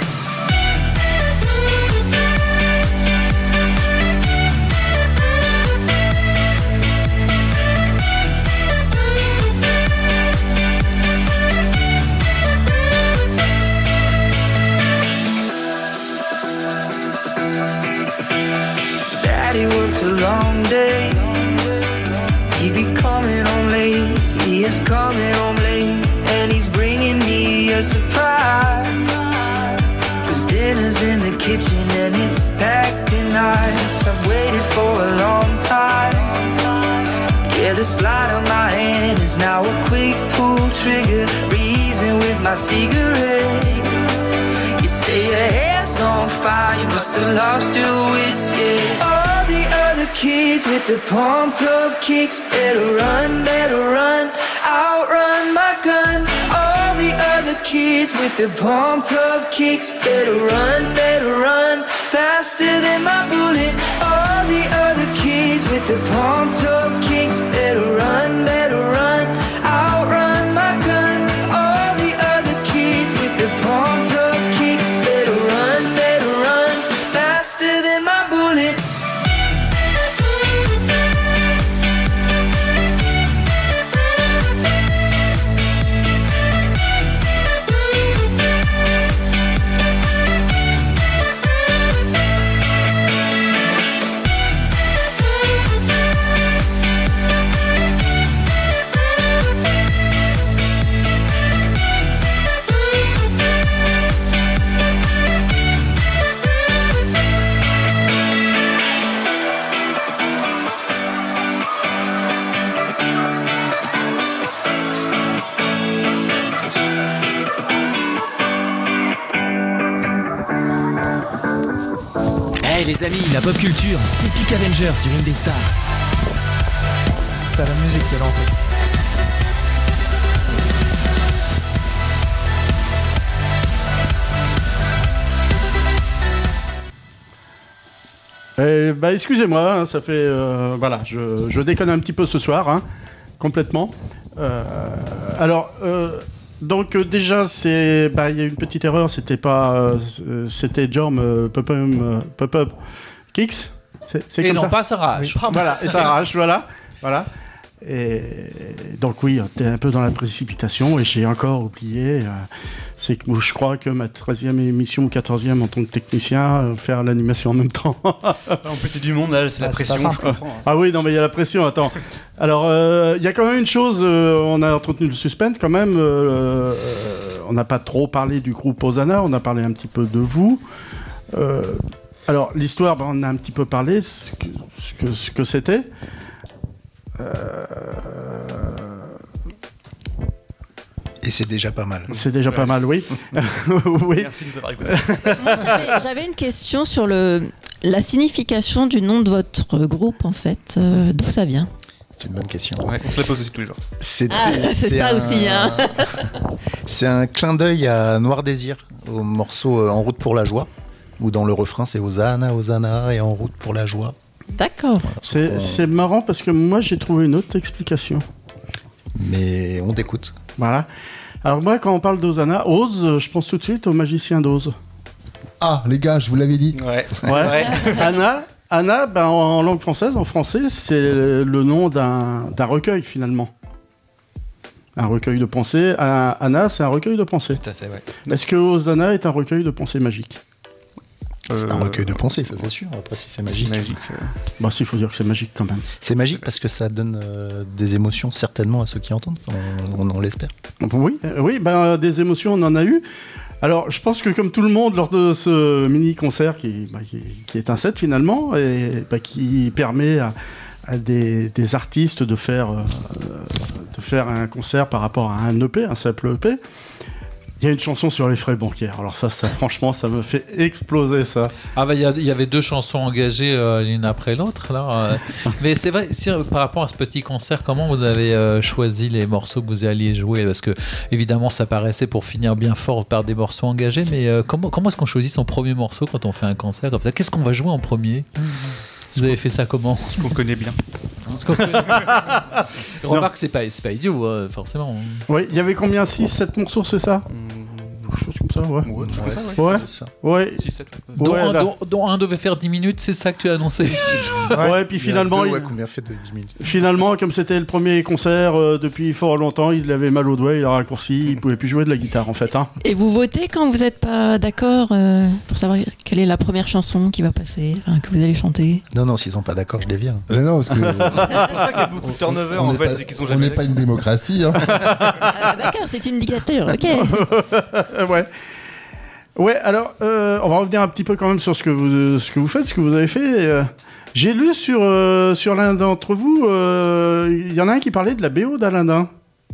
Daddy works a long day. He be coming home late. He is coming home late. And he's bringing me a surprise. Cause dinner's in the kitchen and it's packed in ice. I've waited for a long time. Yeah, the slide of my hand is now a quick pull trigger. Reason with my cigarette. You say your hair's on fire, you must have lost your wits, yeah. All the other kids with the pumped up kicks better run, outrun my gun. All the other kids with the pumped up kicks better run, faster than my bullet. All the other kids with the pumped up kicks better run, outrun my gun. All the other kids with the pumped up kicks better run, faster than my bullet. Hey les amis, la pop culture, c'est Peak Avenger sur Indestar. T'as la musique qui est lancée. Excusez-moi, hein, ça fait... voilà, je déconne un petit peu ce soir, hein, complètement. Donc déjà, il y a une petite erreur, c'était Jorm Pop-Up Kicks. C'est et comme non ça pas Sarrache. Oui. Voilà, et Sarrache, voilà. Et donc oui, t'es un peu dans la précipitation et j'ai encore oublié. C'est que je crois que ma 13e émission ou 14e en tant que technicien, faire l'animation en même temps. En plus c'est du monde, là, c'est la pression, je comprends. Ah oui, non mais il y a la pression, attends. Alors, il y a quand même une chose, on a entretenu le suspense quand même. On n'a pas trop parlé du groupe Hosanna, on a parlé un petit peu de vous. Alors, l'histoire, on a un petit peu parlé, ce que c'était. Et c'est déjà pas mal. C'est déjà pas mal, oui. Oui. Merci de nous avoir écoutés. Moi, j'avais une question sur la signification du nom de votre groupe, en fait. D'où ça vient ? C'est une bonne question. Ouais, on se la pose aussi tous les jours. C'est ça aussi, hein. C'est un clin d'œil à Noir Désir, au morceau En route pour la joie, où dans le refrain c'est Hosanna, Hosanna et En route pour la joie. D'accord. Voilà, c'est marrant parce que moi j'ai trouvé une autre explication. Mais on t'écoute. Voilà. Alors moi quand on parle d'Hosanna, Oz, je pense tout de suite au magicien d'Oz. Ah les gars, je vous l'avais dit. Ouais. Anna, en langue française, en français, c'est le nom d'un recueil finalement. Un recueil de pensées. Anna, c'est un recueil de pensées. Tout à fait, ouais. Est-ce que Hosanna est un recueil de pensées magiques ? C'est un recueil de pensées, ça c'est sûr. Après, si c'est magique. Bah, s'il faut dire que c'est magique quand même. C'est magique parce que ça donne des émotions certainement à ceux qui entendent. On l'espère. Oui, des émotions, on en a eu. Alors, je pense que comme tout le monde, lors de ce mini-concert qui est un set finalement, et qui permet à des artistes de faire un concert par rapport à un EP, un simple EP, il y a une chanson sur les frais bancaires. Alors ça franchement, ça me fait exploser ça. Ah il y avait 2 chansons engagées l'une après l'autre là. Mais c'est vrai, par rapport à ce petit concert, comment vous avez choisi les morceaux que vous alliez jouer ? Parce que évidemment, ça paraissait pour finir bien fort par des morceaux engagés, mais comment est-ce qu'on choisit son premier morceau quand on fait un concert comme ça ? Qu'est-ce qu'on va jouer en premier ? Vous avez fait ça comment ? Ce qu'on connaît bien. Remarque, c'est pas idiot, forcément. Oui, il y avait combien ? 6-7 morceaux, c'est ça ? Quelque chose comme ça, ouais. 6-7. Dont un devait faire 10 minutes, c'est ça que tu as annoncé. Ouais, puis finalement... combien fait de 10 minutes ? Finalement, comme c'était le premier concert depuis fort longtemps, il avait mal au doigt, il a raccourci, il pouvait plus jouer de la guitare en fait. Hein. Et vous votez quand vous n'êtes pas d'accord pour savoir quelle est la première chanson qui va passer, que vous allez chanter ? Non, s'ils sont pas d'accord, je les vire. Non, parce que... C'est pour ça qu'il y a beaucoup de turnover en fait, c'est qu'ils sont jamais... On n'est pas une démocratie. Hein. D'accord, c'est une dictature, ok. Ouais, alors, on va revenir un petit peu quand même sur ce que vous faites, ce que vous avez fait. J'ai lu sur l'un d'entre vous, il y en a un qui parlait de la BO d'Aladin.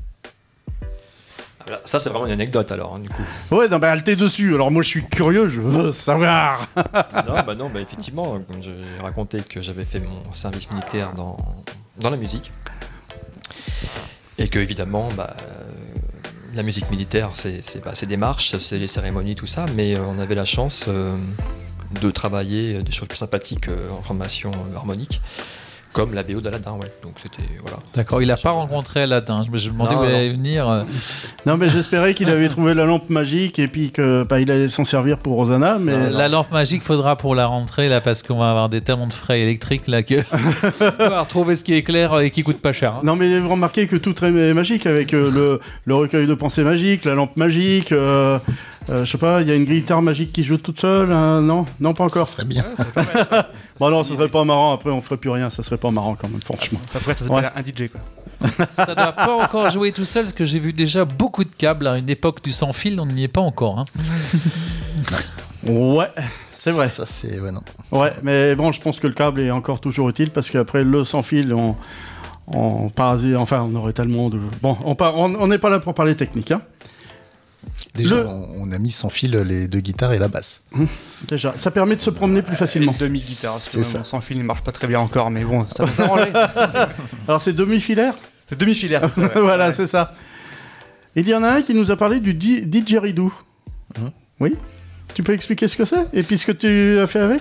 Ça, c'est vraiment une anecdote alors, du coup. Ouais, non, elle t'est dessus. Alors moi, je suis curieux, je veux savoir. Non, effectivement, comme j'ai raconté que j'avais fait mon service militaire dans la musique. Et que, évidemment, la musique militaire, c'est des marches, c'est les cérémonies, tout ça, mais on avait la chance de travailler des choses plus sympathiques en formation harmonique, comme la BO d'Aladin, ouais. Donc c'était, voilà. D'accord, il n'a pas rencontré Aladin. Je me demandais où il allait venir. Non, mais j'espérais qu'il avait trouvé la lampe magique et puis qu'il allait s'en servir pour Hosanna. Mais... La lampe magique faudra pour la rentrée, là, parce qu'on va avoir tellement de frais électriques là que on va retrouver ce qui est clair et qui coûte pas cher. Hein. Non, mais vous remarquez que tout est magique avec le recueil de pensées magique, la lampe magique. Je sais pas, il y a une guitare magique qui joue toute seule. Non, pas encore. Ça serait bien. Bon, non, ça serait pas marrant. Après, on ferait plus rien. Ça serait pas marrant quand même, franchement. Ça s'appelle un DJ, quoi. Ça doit pas encore jouer tout seul, parce que j'ai vu déjà beaucoup de câbles à une époque du sans fil. On n'y est pas encore. Hein. Ouais. C'est vrai. Ça, c'est... Ouais, non. Ouais, mais bon, je pense que le câble est encore toujours utile, parce qu'après, le sans fil, on aurait tellement de... Bon, on n'est pas là pour parler technique, hein. Déjà, on a mis sans fil les 2 guitares et la basse. Déjà, ça permet de se promener plus facilement. Demi-guitare, c'est ça. Sans fil, il marche pas très bien encore, mais bon, ça va s'arranger. Alors, c'est demi-filaire ? C'est demi-filaire, c'est ça. Ouais. Voilà, ouais. c'est ça. Il y en a un qui nous a parlé du didgeridoo. Oui ? Tu peux expliquer ce que c'est ? Et puis ce que tu as fait avec ?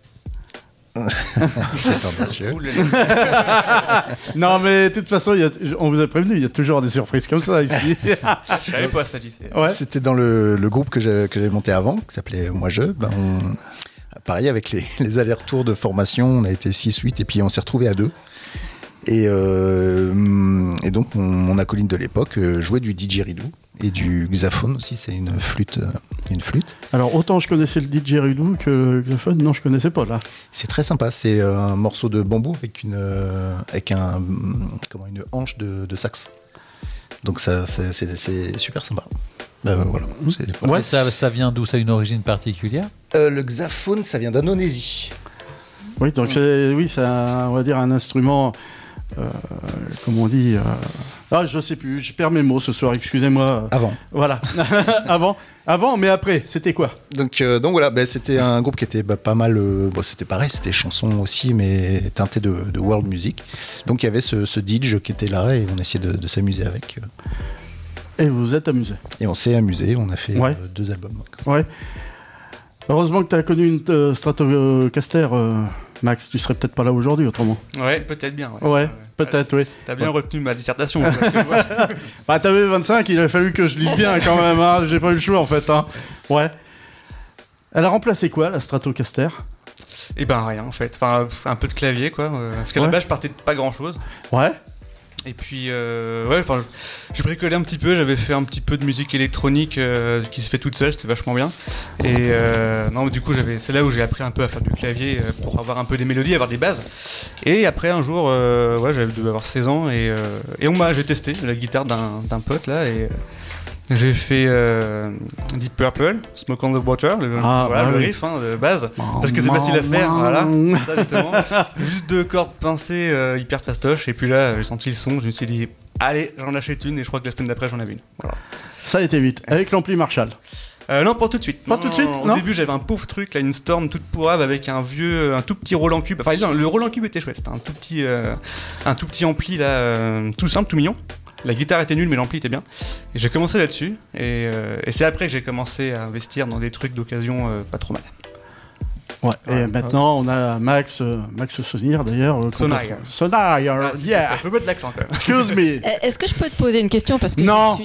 C'est tendancieux. Non, mais de toute façon, on vous a prévenu, il y a toujours des surprises comme ça ici. Je savais pas ça, Ouais. C'était dans le groupe que j'avais monté avant, qui s'appelait Moi Je. Pareil, avec les allers-retours de formation, on a été 6-8 et puis on s'est retrouvés à 2. Et donc, mon acolyte de l'époque jouait du didgeridoo et du xylophone aussi, c'est une flûte. Alors, autant je connaissais le didgeridoo que le xylophone, non, je connaissais pas là. C'est très sympa, c'est un morceau de bambou avec une hanche de sax. Donc ça, c'est super sympa. Voilà. Ouais. Ça vient d'où? Ça a une origine particulière? Le xylophone, ça vient d'Indonésie. Oui, donc c'est on va dire un instrument, comment on dit je sais plus, je perds mes mots ce soir, excusez-moi. Avant. Voilà. Avant, mais après, c'était quoi? Donc voilà, c'était un groupe qui était pas mal, c'était pareil, c'était chanson aussi, mais teinté de world music. Donc il y avait ce didge qui était là et on essayait de s'amuser avec. Et vous vous êtes amusé? Et on s'est amusé, on a fait 2 albums. Ouais. Heureusement que tu as connu une Stratocaster, Max, tu serais peut-être pas là aujourd'hui autrement. Ouais, peut-être bien. Ouais, peut-être, oui. T'as bien retenu ma dissertation. T'avais 25, il a fallu que je lise bien quand même, hein. J'ai pas eu le choix en fait. Hein. Ouais. Elle a remplacé quoi, la Stratocaster? Eh ben rien en fait, enfin un peu de clavier quoi, parce qu'à la base je partais de pas grand chose. Ouais. Et puis je bricolais un petit peu, j'avais fait un petit peu de musique électronique qui se fait toute seule, c'était vachement bien. Et non, mais du coup c'est là où j'ai appris un peu à faire du clavier pour avoir un peu des mélodies, avoir des bases. Et après un jour, j'avais dû avoir 16 ans et j'ai testé la guitare d'un pote là et j'ai fait Deep Purple, Smoke on the Water, le riff de base, parce que c'est facile à faire, voilà, ça, exactement. Juste 2 cordes pincées hyper fastoche, et puis là j'ai senti le son, je me suis dit allez, j'en achète une, et je crois que la semaine d'après j'en avais une. Voilà. Ça a été vite, avec l'ampli Marshall. Non, pas tout de suite. Pas tout de suite. Au début j'avais un pauvre truc, là, une Storm toute pourrave avec un tout petit Roland Cube. Enfin le Roland Cube était chouette, c'était un tout petit ampli là, tout simple, tout mignon. La guitare était nulle, mais l'ampli était bien. Et j'ai commencé là-dessus. Et c'est après que j'ai commencé à investir dans des trucs d'occasion pas trop mal. Ouais. Et maintenant, on a Max Sonir d'ailleurs. Sonir, yeah. Je peux mettre l'accent quand même. Excuse me. Est-ce que je peux te poser une question parce que non.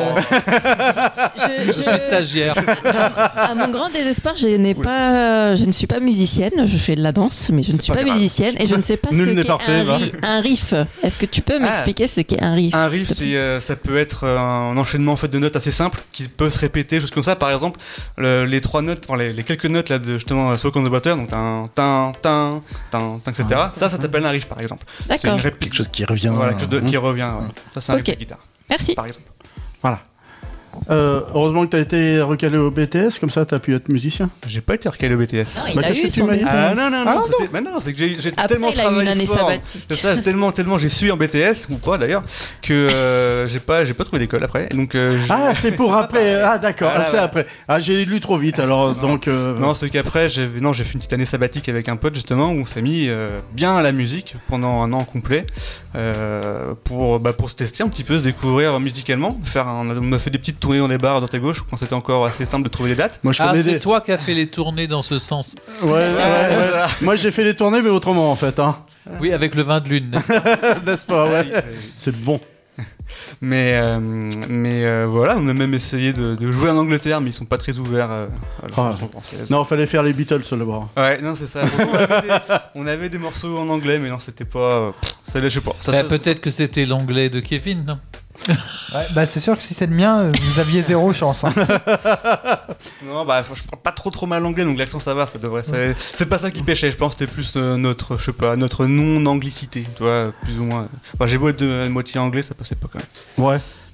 je suis stagiaire. À mon grand désespoir, je ne suis pas musicienne. Je fais de la danse, mais je ne suis pas musicienne et je ne sais pas ce qu'est un riff. Est-ce que tu peux m'expliquer ce qu'est un riff? Un riff, ça peut être un enchaînement en fait de notes assez simple qui peut se répéter, choses comme ça. Par exemple, les 3 notes, enfin les quelques notes là de justement Smoke on the Water, donc tin, etc. Ça s'appelle un riff par exemple. D'accord. C'est quelque chose qui revient. Voilà, quelque chose qui revient. Ouais. Ça c'est un riff de guitare. Merci. Par exemple. Voilà. Heureusement que tu as été recalé au BTS, comme ça tu as pu être musicien. J'ai pas été recalé au BTS. Non, il a eu son BTS. Non, c'est que j'ai tellement il a eu une année sabbatique. C'est ça, tellement j'ai suivi en BTS, ou pas d'ailleurs, que j'ai pas trouvé d'école après. Donc, c'est pour après. Ah d'accord, c'est après. Ah, j'ai lu trop vite alors, donc... Non, c'est qu'après, j'ai fait une petite année sabbatique avec un pote justement, où on s'est mis bien à la musique pendant un an complet, pour se tester un petit peu, se découvrir musicalement, on a fait des petites tournées dans les bars à droite à gauche quand c'était encore assez simple de trouver des dates. Moi, c'est toi qui as fait les tournées dans ce sens. Ouais. Moi j'ai fait les tournées mais autrement en fait. Hein. Oui, avec le vin de lune, n'est-ce pas? Ouais. C'est bon. Mais voilà, on a même essayé de jouer en Angleterre, mais ils sont pas très ouverts à la chanson française. Non, fallait faire les Beatles là-bas. Ouais, non, c'est ça. On avait des morceaux en anglais, mais non, c'était pas. Ça, je sais pas. Peut-être que c'était l'anglais de Kevin, non? Ouais, c'est sûr que si c'est le mien, vous aviez 0 chance. Hein. Non, je parle pas trop mal l'anglais, donc l'accent ça va, ça devrait. C'est pas ça qui pêchait, je pense que c'était plus notre non-anglicité, tu vois, plus ou moins. J'ai beau être de moitié anglais, ça passait pas quand même. Ouais.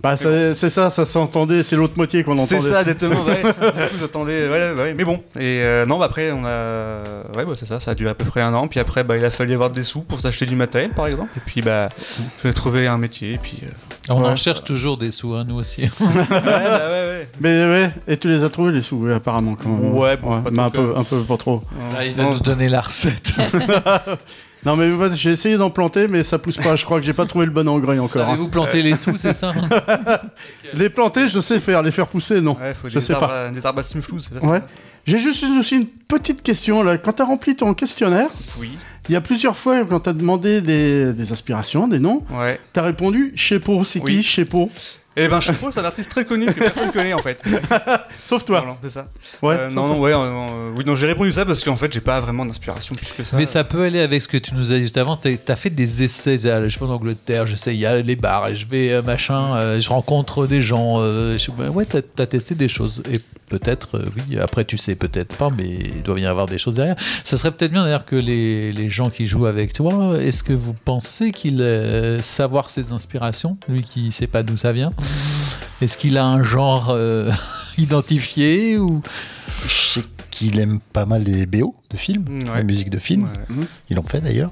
Bah, c'est ça s'entendait, c'est l'autre moitié qu'on entendait. C'est ça, exactement, ouais. Du coup, j'entendais, ouais, mais bon. Et non, bah après, on a. Ouais, bah, c'est ça a duré à peu près 1 an. Puis après, bah, il a fallu avoir des sous pour s'acheter du matériel, par exemple. Et puis, bah, j'ai trouvé un métier. Et puis. On en cherche toujours des sous, hein, nous aussi. ouais. Mais ouais, et tu les as trouvés les sous, oui, apparemment. Quand même. Ouais, bon, mais un peu pas trop. Là, il va nous donner la recette. Non mais j'ai essayé d'en planter mais ça pousse pas, je crois que j'ai pas trouvé le bon engrais encore. Savez-vous planter les sous, c'est ça? Les planter je sais faire, les faire pousser non. Ouais, faut je sais pas. Des arbres à simflous, c'est ça. Ouais. J'ai juste aussi une petite question là. Quand t'as rempli ton questionnaire, oui. Il y a plusieurs fois quand t'as demandé des aspirations, des noms, t'as répondu Chepo, c'est qui Chepo? Eh ben, Chepo, c'est un artiste très connu que personne connaît en fait. Sauf toi. Non, c'est ça. Ouais. Oui, non, j'ai répondu ça parce qu'en fait, j'ai pas vraiment d'inspiration plus que ça. Mais ça peut aller avec ce que tu nous as dit juste avant. T'as fait des essais. Je vais en Angleterre, j'essaye les bars, et je vais machin, je rencontre des gens. Ouais, t'as testé des choses. Et peut-être, oui, après tu sais peut-être pas, mais il doit bien y avoir des choses derrière. Ça serait peut-être bien d'ailleurs que les gens qui jouent avec toi, est-ce que vous pensez qu'il savoir ses inspirations, lui qui sait pas d'où ça vient? Est-ce qu'il a un genre identifié ou... Je sais qu'il aime pas mal les BO de films, la musique de films. Ouais. Il en fait d'ailleurs.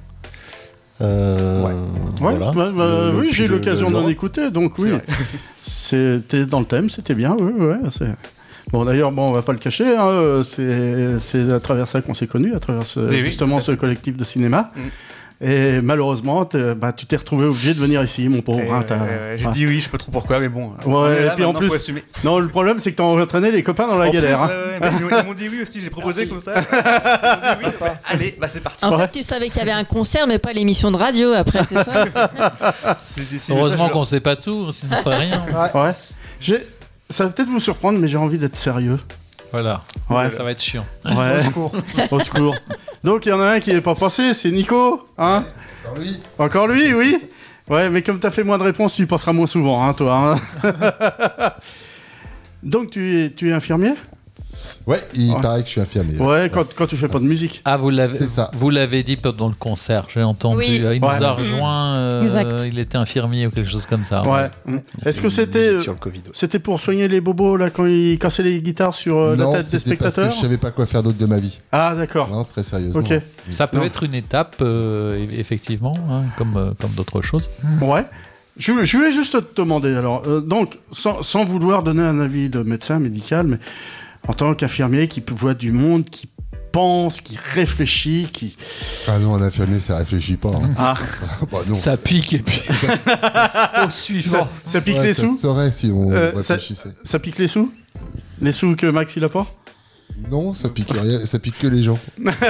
Voilà. Oui, j'ai eu l'occasion d'en écouter, donc oui. C'était dans le thème, c'était bien. Ouais, bon, d'ailleurs, on va pas le cacher, hein, c'est à travers ça qu'on s'est connus, à travers justement ce collectif de cinéma. Et malheureusement, tu t'es retrouvé obligé de venir ici, mon pauvre. J'ai dit oui, je sais pas trop pourquoi, mais bon. Ouais, et puis en plus, non, le problème c'est que t'as entraîné les copains dans la galère. Ils m'ont dit oui aussi, j'ai proposé comme ça. Ils m'ont dit oui, allez, c'est parti. En fait, tu savais qu'il y avait un concert, mais pas l'émission de radio après, c'est ça? Heureusement qu'on sait pas tout, sinon on ferait rien. Ouais. Ça va peut-être vous surprendre, mais j'ai envie d'être sérieux. Voilà. Ouais. Ça va être chiant. Ouais. Au secours. Au secours. Donc il y en a un qui n'est pas passé, c'est Nico, hein? Encore lui, oui. Ouais, mais comme tu as fait moins de réponses, tu y passeras moins souvent, hein, toi. Hein. Donc tu es infirmier? Ouais, il paraît que je suis infirmier. Ouais, quand tu fais pas de musique. Ah, vous l'avez dit pendant le concert, j'ai entendu. Oui. Il nous a rejoint, il était infirmier ou quelque chose comme ça. Ouais. Est-ce que c'était pour soigner les bobos là quand ils cassaient les guitaires sur la tête des spectateurs? Parce que je savais pas quoi faire d'autre de ma vie. Ah d'accord. Non, très sérieusement. Ok. Ça peut être une étape, effectivement, hein, comme d'autres choses. Ouais. Je voulais juste te demander, alors, donc, sans vouloir donner un avis de médecin médical, mais en tant qu'infirmier qui voit du monde, qui pense, qui réfléchit, qui... Ah non, un infirmier, ça réfléchit pas. Hein. Ah, bah non. Ça pique et puis... Au suivant. Ça pique les sous? Ça saurait si on réfléchissait. Ça pique les sous? Les sous que Max, il a pas? Non, ça pique rien, ça pique que les gens.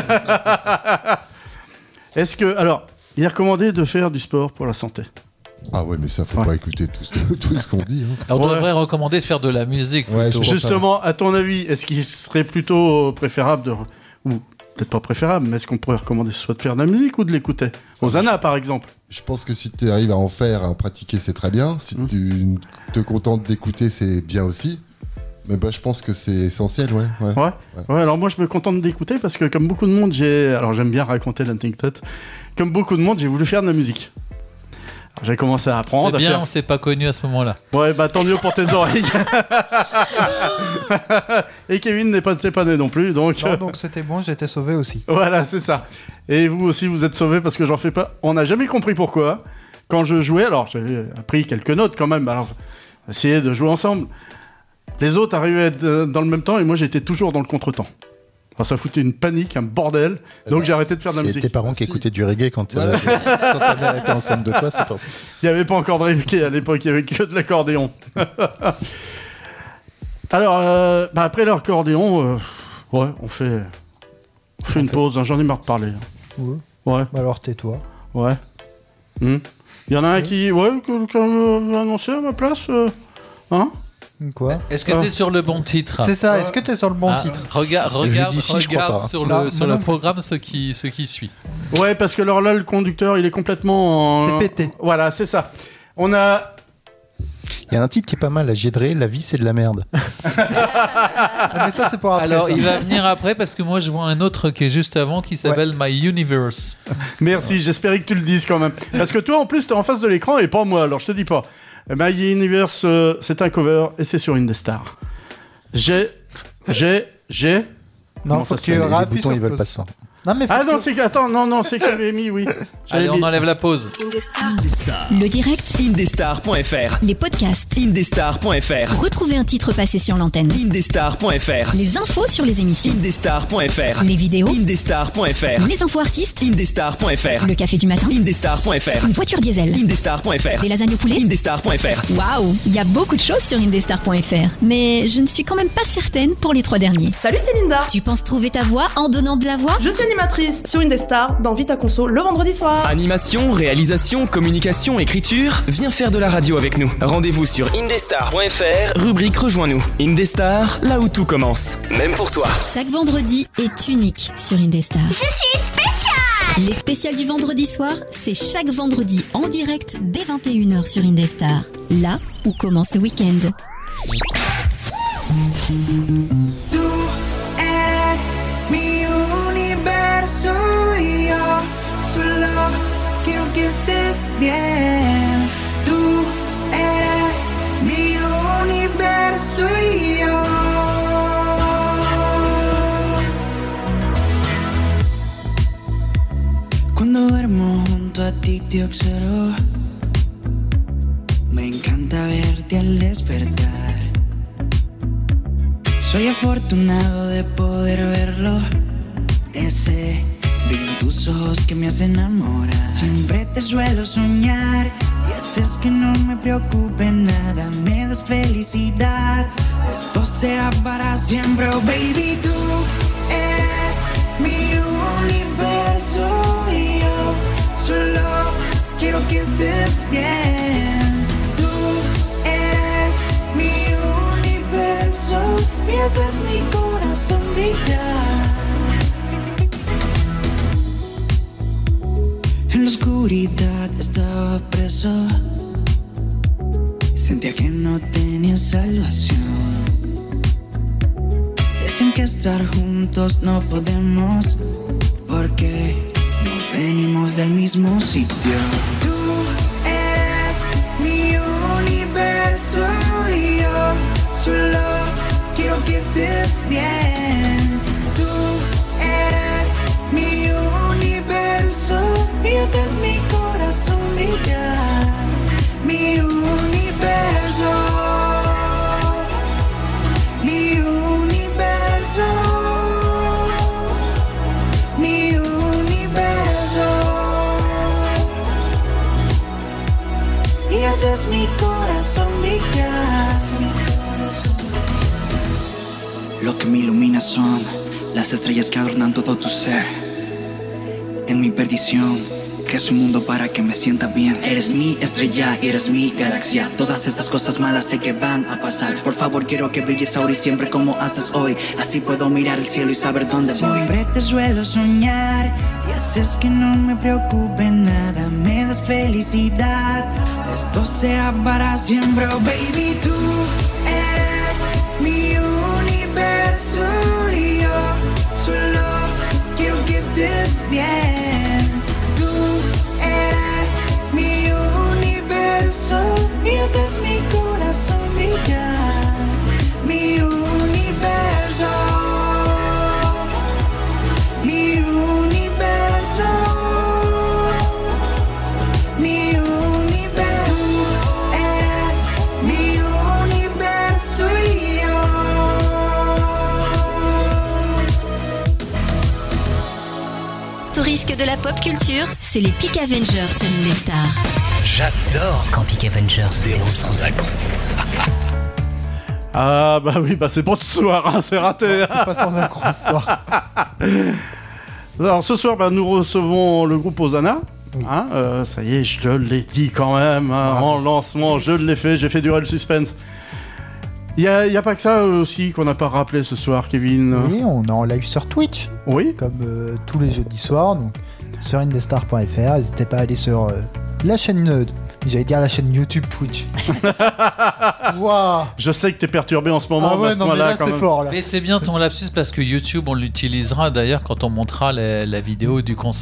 Est-ce que... Alors, il est recommandé de faire du sport pour la santé. Ah ouais, mais ça, faut pas écouter tout ce qu'on dit. Hein. On devrait recommander de faire de la musique. Ouais, justement, à ton avis, est-ce qu'il serait plutôt préférable de... Ou peut-être pas préférable, mais est-ce qu'on pourrait recommander soit de faire de la musique ou de l'écouter? Hosanna, par exemple. Je pense que si tu arrives à en faire, à en pratiquer, c'est très bien. Si tu te contentes d'écouter, c'est bien aussi. Mais je pense que c'est essentiel, ouais. Alors moi, je me contente d'écouter parce que comme beaucoup de monde, alors j'aime bien raconter l'anecdote. Comme beaucoup de monde, j'ai voulu faire de la musique. Alors, j'ai commencé à apprendre. C'est bien, on s'est pas connu à ce moment-là. Ouais, tant mieux pour tes oreilles. Et Kevin n'est pas né non plus, donc. Non, donc c'était bon, j'étais sauvé aussi. Voilà, c'est ça. Et vous aussi, vous êtes sauvés parce que j'en fais pas. On n'a jamais compris pourquoi. Quand je jouais, alors j'avais appris quelques notes quand même. Alors, essayer de jouer ensemble. Les autres arrivaient dans le même temps et moi j'étais toujours dans le contretemps. Alors, ça foutait une panique, un bordel. Donc j'ai arrêté de faire de la musique. C'est tes parents qui écoutaient du reggae quand ta mère était enceinte de toi, c'est pour ça. Il n'y avait pas encore de reggae à l'époque, il n'y avait que de l'accordéon. Alors, après l'accordéon, on fait une pause. J'en ai marre de parler. Ouais. Alors tais-toi. Ouais. Il y en a un qui a annoncé à ma place. Hein? Quoi? Est-ce que t'es sur le bon titre? C'est ça, est-ce que t'es sur le bon titre? Regarde sur le programme ce qui suit. Ouais, parce que alors là, le conducteur, il est complètement... C'est pété. Voilà, c'est ça. On a... Il y a un titre qui est pas mal, la Gédré, la vie c'est de la merde. Mais ça c'est pour après. Alors ça. il va venir après parce que moi je vois un autre qui est juste avant qui s'appelle My Universe. Merci, j'espérais que tu le dises quand même. Parce que toi en plus t'es en face de l'écran et pas moi, alors je te dis pas. My Universe, c'est un cover et c'est sur Indestar. Non, faut que tu appuies sur ils veulent pause. pas ça. Non, mais Ah non, c'est que j'avais mis, oui. Allez, on enlève la pause. Le direct, Indestar.fr. les podcasts. Indestar.fr. Retrouvez un titre passé sur l'antenne. Indestar.fr. Les infos sur les émissions. Indestar.fr. Les vidéos. Indestar.fr. Les infos artistes. Indestar.fr. Le café du matin. Indestar.fr. Une voiture diesel. Indestar.fr. Des lasagnes au poulet. Indestar.fr. Waouh, il y a beaucoup de choses sur Indestar.fr. Mais je ne suis quand même pas certaine pour les 3 derniers. Salut, c'est Linda. Tu penses trouver ta voix en donnant de la voix? Je suis animatrice sur Indestar dans Vita Conso le vendredi soir. Animation, réalisation, communication, écriture, viens faire de la radio avec nous. Rendez-vous sur indestar.fr, rubrique Rejoins-nous. Indestar, là où tout commence. Même pour toi. Chaque vendredi est unique sur Indestar. Je suis spéciale. Les spéciales du vendredi soir, c'est chaque vendredi en direct dès 21h sur Indestar. Là où commence le week-end. Mi universo y yo solo quiero que estés bien. Tú eres mi universo y yo. Cuando duermo junto a ti te observo. Me encanta verte al despertar. Soy afortunado de poder verlo. Ese brillo en tus ojos que me hace enamorar. Siempre te suelo soñar y haces que no me preocupe nada. Me das felicidad. Esto será para siempre, oh baby. Tú eres mi universo y yo solo quiero que estés bien. Tú eres mi universo y haces mi corazón brillar. En la oscuridad estaba preso. Sentía que no tenía salvación. Decían que estar juntos no podemos, porque no venimos del mismo sitio. Tú eres mi universo y yo solo quiero que estés bien. Tú eres mi universo y haces mi corazón brillar. Mi universo, mi universo, mi universo y haces mi corazón brillar. Lo que me ilumina son las estrellas que adornan todo tu ser. En mi perdición, creas un mundo para que me sienta bien. Eres mi estrella y eres mi galaxia. Todas estas cosas malas sé que van a pasar. Por favor, quiero que brilles ahora y siempre como haces hoy. Así puedo mirar el cielo y saber dónde voy. Siempre te suelo soñar y haces que no me preocupe nada. Me das felicidad. Esto será para siempre, oh baby. Tú eres mi universo y yo solo quiero que estés bien. Tú eres mi universo y haces mi corazón brillar. Mi universo, mi universo, mi universo. Tú eres mi universo y yo. Tourisque de la pop culture, c'est les Peak Avengers sur Indestar. J'adore quand Peak Avengers se déroule sans accroc. Ah bah oui, bah c'est pour ce soir, hein, c'est raté. C'est pas sans accroc ce soir. Alors ce soir, bah, nous recevons le groupe Hosanna. Oui. Hein, ça y est, je l'ai dit quand même, hein, en lancement, je l'ai fait, j'ai fait durer le suspense. Il y a pas que ça aussi qu'on n'a pas rappelé ce soir, Kevin. Oui, on est en live sur Twitch. Oui. Comme tous les jeudis soirs, donc sur indestar.fr. N'hésitez pas à aller sur la chaîne, j'allais dire la chaîne YouTube Twitch. Wow. Je sais que t'es perturbé en ce moment. Ah ouais, non, mais là, c'est fort. Là. Mais c'est bien ton lapsus parce que YouTube, on l'utilisera d'ailleurs quand on montrera la vidéo du concert.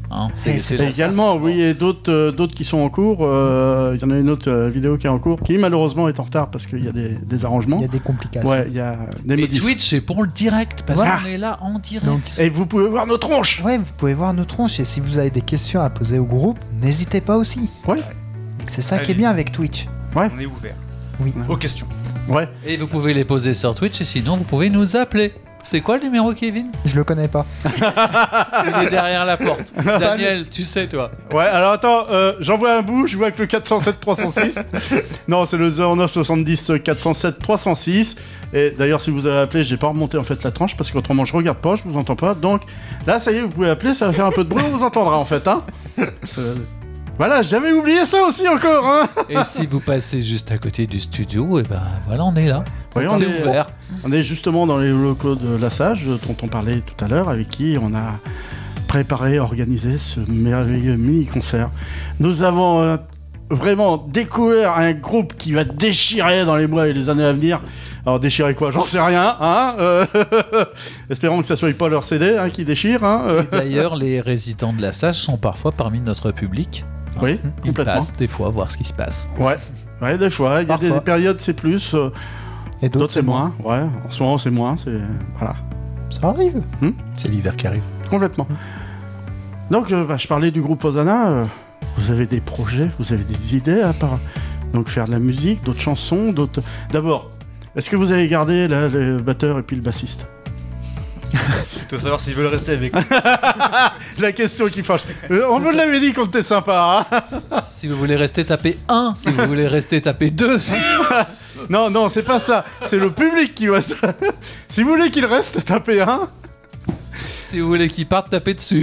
Hein, également, oui, et d'autres qui sont en cours. Il y en a une autre vidéo qui est en cours, qui malheureusement est en retard parce qu'il y a des arrangements. Il y a des complications. Ouais, il y a des modifs. Twitch, c'est pour le direct, parce qu'on est là en direct. Donc, et vous pouvez voir nos tronches. Ouais, vous pouvez voir nos tronches. Et si vous avez des questions à poser au groupe, n'hésitez pas aussi. Ouais. C'est ça qui est bien avec Twitch. Ouais. On est ouvert. Oui. Aux questions. Ouais. Et vous pouvez les poser sur Twitch, et sinon vous pouvez nous appeler. C'est quoi le numéro, Kevin? Je le connais pas. Il est derrière la porte. Daniel, tu sais, toi. Ouais, alors attends, j'envoie un bout, je vois que le 407 306. Non, c'est le 09 70 407 306. Et d'ailleurs, si vous avez appelé, j'ai pas remonté en fait la tranche parce qu'autrement je regarde pas, je vous entends pas. Donc là, ça y est, vous pouvez appeler, ça va faire un peu de bruit, on vous entendra en fait. Hein. Voilà, j'avais oublié ça aussi encore. Hein. Et si vous passez juste à côté du studio, et ben voilà, on est là. Oui, c'est ouvert. On est justement dans les locaux de La Sage, dont on parlait tout à l'heure, avec qui on a préparé, organisé ce merveilleux mini-concert. Nous avons vraiment découvert un groupe qui va déchirer dans les mois et les années à venir. Alors déchirer quoi? J'en sais rien. Hein. Espérons que ça soit pas leur CD hein, qui déchire. Hein. Et d'ailleurs, les résidents de La Sage sont parfois parmi notre public. Oui, ils complètement. passent des fois voir ce qui se passe. Ouais, des fois. Il y a des périodes c'est plus, et d'autres c'est moins. Ouais, en ce moment c'est moins. Voilà. Ça arrive. C'est l'hiver qui arrive. Complètement. Donc, je parlais du groupe Hosanna. Vous avez des projets, vous avez des idées à part donc faire de la musique, d'autres chansons, d'autres. D'abord, est-ce que vous avez gardé le batteur et puis le bassiste? Il faut savoir s'ils veulent rester avec nous. La question qui fâche. On me l'avait dit qu'on était sympa. Hein. Si vous voulez rester, tapez 1. Si vous voulez rester, tapez 2. Non, c'est pas ça. C'est le public qui va. Si vous voulez qu'il reste, tapez 1. Si vous voulez qu'il parte, tapez dessus.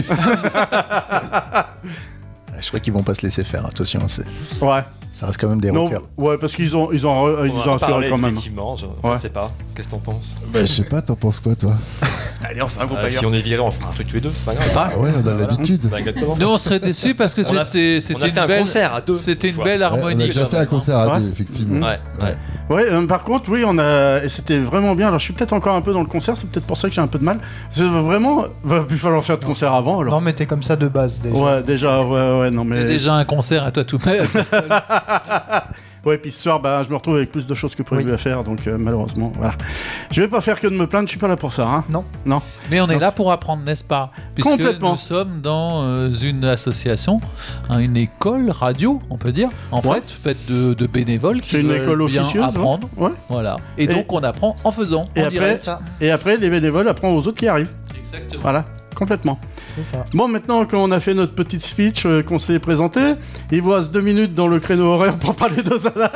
Je crois qu'ils vont pas se laisser faire. Attention, Ouais. Ça reste quand même des rockers. Ouais, parce qu'ils ont assuré quand même. Effectivement, je sais pas. Qu'est-ce que t'en penses? Bah, je sais pas, t'en penses quoi, toi? Allez, on fait un groupe ailleurs. Si on est viré, on fera un truc tous les deux, c'est pas grave. Ah ouais, on a l'habitude. Bah, exactement. Nous, on serait déçus parce que c'était une belle concert à deux. C'était une belle harmonie. On a déjà fait un concert à deux, effectivement. Ouais, par contre, oui, et c'était vraiment bien. Alors, je suis peut-être encore un peu dans le concert, c'est peut-être pour ça que j'ai un peu de mal. C'est vraiment, va plus falloir faire de concert avant. Alors. Non, mais t'es comme ça de base déjà. Ouais, déjà, ouais, non mais. C'est déjà un concert à toi tout seul. Ouais, puis ce soir, je me retrouve avec plus de choses que prévu à faire, donc malheureusement, voilà. Je vais pas faire que de me plaindre, je suis pas là pour ça, hein. Non. Mais on est là pour apprendre, n'est-ce pas? Puisque complètement. Nous sommes dans une association, une école radio, on peut dire, faite de bénévoles qui veulent bien apprendre. Ouais. Voilà. Et donc on apprend en faisant, et après, les bénévoles apprennent aux autres qui arrivent. Exactement. Voilà, complètement. C'est ça. Bon, maintenant qu'on a fait notre petite speech, qu'on s'est présenté, il vous reste 2 minutes dans le créneau horaire pour parler d'Hosanna.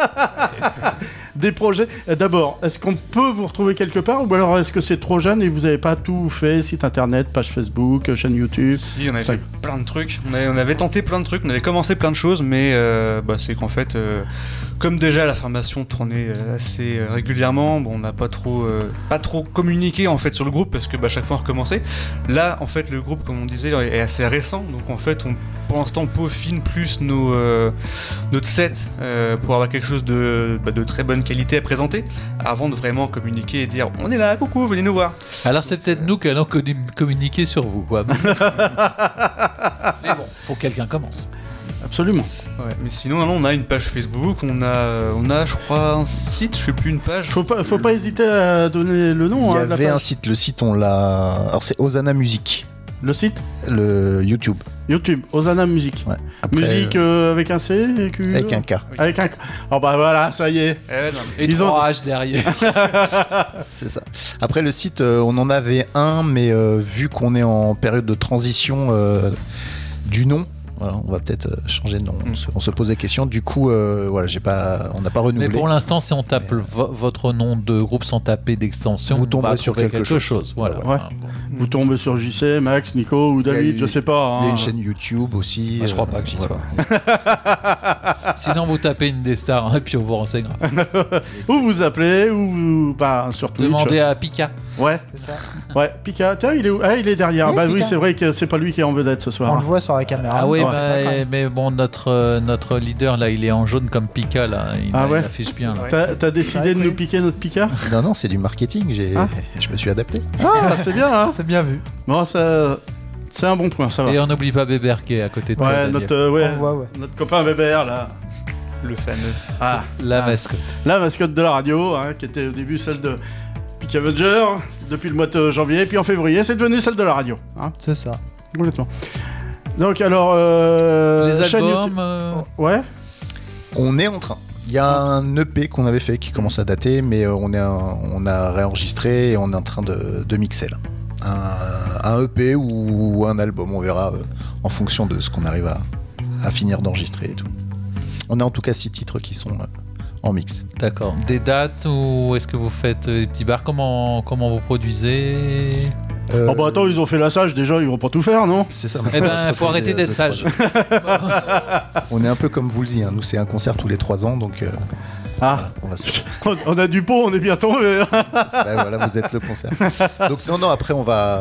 Des projets. D'abord, est-ce qu'on peut vous retrouver quelque part ou alors est-ce que c'est trop jeune et vous n'avez pas tout fait, site internet, page Facebook, chaîne YouTube? Si, on avait fait plein de trucs. On avait tenté plein de trucs, on avait commencé plein de choses, mais c'est qu'en fait, comme déjà la formation tournait assez régulièrement, on n'a pas trop communiqué en fait sur le groupe parce que chaque fois on recommençait. Là, en fait, le groupe, comme on disait, est assez récent, donc en fait, pour l'instant, on peaufine plus notre set pour avoir quelque chose de très bonne qualité à présenter avant de vraiment communiquer et dire on est là, coucou, venez nous voir. Alors c'est peut-être nous qui allons communiquer sur vous, quoi. Mais bon, faut que quelqu'un commence. Absolument. Ouais, mais sinon, on a une page Facebook, on a, je crois, un site, je sais plus, une page. Faut pas hésiter à donner le nom. Il y avait un site, le site, on l'a. Alors c'est Hosanna Musique. Le site? Le YouTube. Hosanna Musique. Ouais. Après, musique avec un C avec un K. Avec un K. Oh voilà, ça y est. Et 3 H derrière. C'est ça. Après le site, on en avait un, mais vu qu'on est en période de transition du nom, voilà, on va peut-être changer de nom. On se pose des questions. Du coup, on n'a pas renouvelé. Mais pour l'instant, si on tape votre nom de groupe sans taper d'extension, vous tombez sur quelque chose. Voilà. Ouais. Vous tombez sur JC, Max, Nico ou David, je sais pas. Il y a une chaîne YouTube aussi. Je crois pas que j'y sois. Sinon, vous tapez Indestar et puis on vous renseignera. Ou vous appelez, ou sur Twitch. Demandez à Pika. Ouais, c'est ça. Ouais, Pika, tiens, il est où? Il est derrière. Oui, c'est vrai que c'est pas lui qui est en vedette ce soir. On le voit sur la caméra. Ah oui, mais bon, notre leader là, il est en jaune comme Pika là. Il affiche bien. T'as décidé de nous piquer notre Pika? Non, c'est du marketing. Je me suis adapté. Ah, c'est bien, hein. C'est bien vu. Bon, ça. C'est un bon point, ça va. Et on n'oublie pas Bébert qui est à côté de toi. Ouais, notre copain Bébert, là. Le fameux. La mascotte. La mascotte de la radio, qui était au début celle de Peak Avenger, depuis le mois de janvier, et puis en février, c'est devenu celle de la radio. C'est ça. Complètement. Donc, alors. Les albums. Ouais. On est en train. Il y a un EP qu'on avait fait qui commence à dater, mais on a réenregistré et on est en train de mixer là. Un EP ou un album, on verra en fonction de ce qu'on arrive à finir d'enregistrer et tout. On a en tout cas 6 titres qui sont en mix. D'accord. Des dates ou est-ce que vous faites des petits bars, comment vous produisez attends, ils ont fait la sage, déjà, ils vont pas tout faire, non? C'est ça. Eh ben, faut arrêter d'être sage. On est un peu comme Woolsey, nous c'est un concert tous les 3 ans, donc... on a du pot, on est bien tombé. Voilà, vous êtes le concert. Donc non, après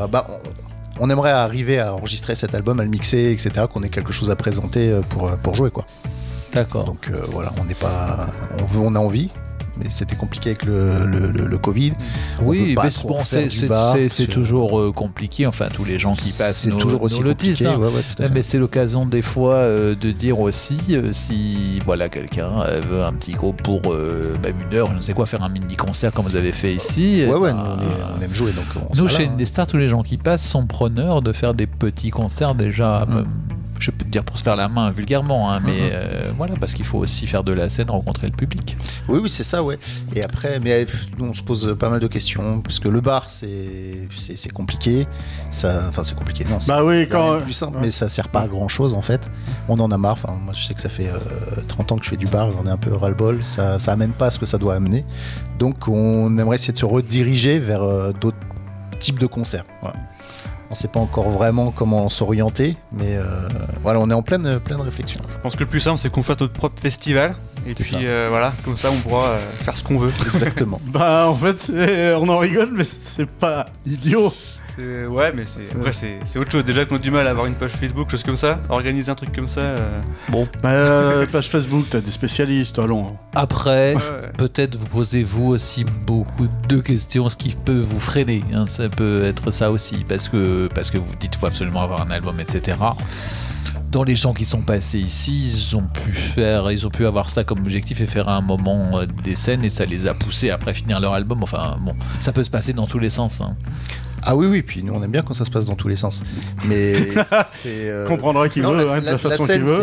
on aimerait arriver à enregistrer cet album, à le mixer, etc., qu'on ait quelque chose à présenter pour jouer, quoi. D'accord. Donc voilà, on a envie, mais c'était compliqué avec le Covid. Oui, mais bon, c'est toujours compliqué. Enfin, tous les gens qui passent c'est toujours aussi le disent. Ouais, tout à fait. Mais c'est l'occasion des fois de dire aussi si voilà quelqu'un veut un petit groupe pour une heure, je ne sais quoi, faire un mini concert comme vous avez fait ici. Nous, on aime jouer, donc nous chez Indestar, tous les gens qui passent sont preneurs de faire des petits concerts déjà. Je peux te dire pour se faire la main vulgairement, mais voilà, parce qu'il faut aussi faire de la scène, rencontrer le public. Oui, c'est ça, ouais. Et après, mais nous, on se pose pas mal de questions, parce que le bar, c'est compliqué. Enfin, c'est compliqué, non, c'est plus simple, mais ça sert pas à grand-chose, en fait. On en a marre. Enfin, moi, je sais que ça fait 30 ans que je fais du bar, j'en ai un peu ras-le-bol. Ça amène pas à ce que ça doit amener. Donc, on aimerait essayer de se rediriger vers d'autres types de concerts. Voilà. On ne sait pas encore vraiment comment s'orienter, mais voilà, on est en pleine réflexion. Je pense que le plus simple, c'est qu'on fasse notre propre festival. Et puis voilà, comme ça, on pourra faire ce qu'on veut. Exactement. En fait, on en rigole, mais c'est pas idiot. Ouais, mais après, c'est autre chose. Déjà qu'on a du mal à avoir une page Facebook, chose comme ça. Organiser un truc comme ça, bon. Page Facebook, t'as des spécialistes, allons. Après, peut-être vous posez-vous aussi beaucoup de questions, ce qui peut vous freiner. Ça peut être ça aussi, parce que vous dites qu'il faut absolument avoir un album, etc. Dans les gens qui sont passés ici, ils ont pu avoir ça comme objectif et faire à un moment des scènes, et ça les a poussés après finir leur album. Enfin, bon, ça peut se passer dans tous les sens. Ah oui, puis nous on aime bien quand ça se passe dans tous les sens. Mais c'est. Comprendra qui veut, de la façon qu'il veut.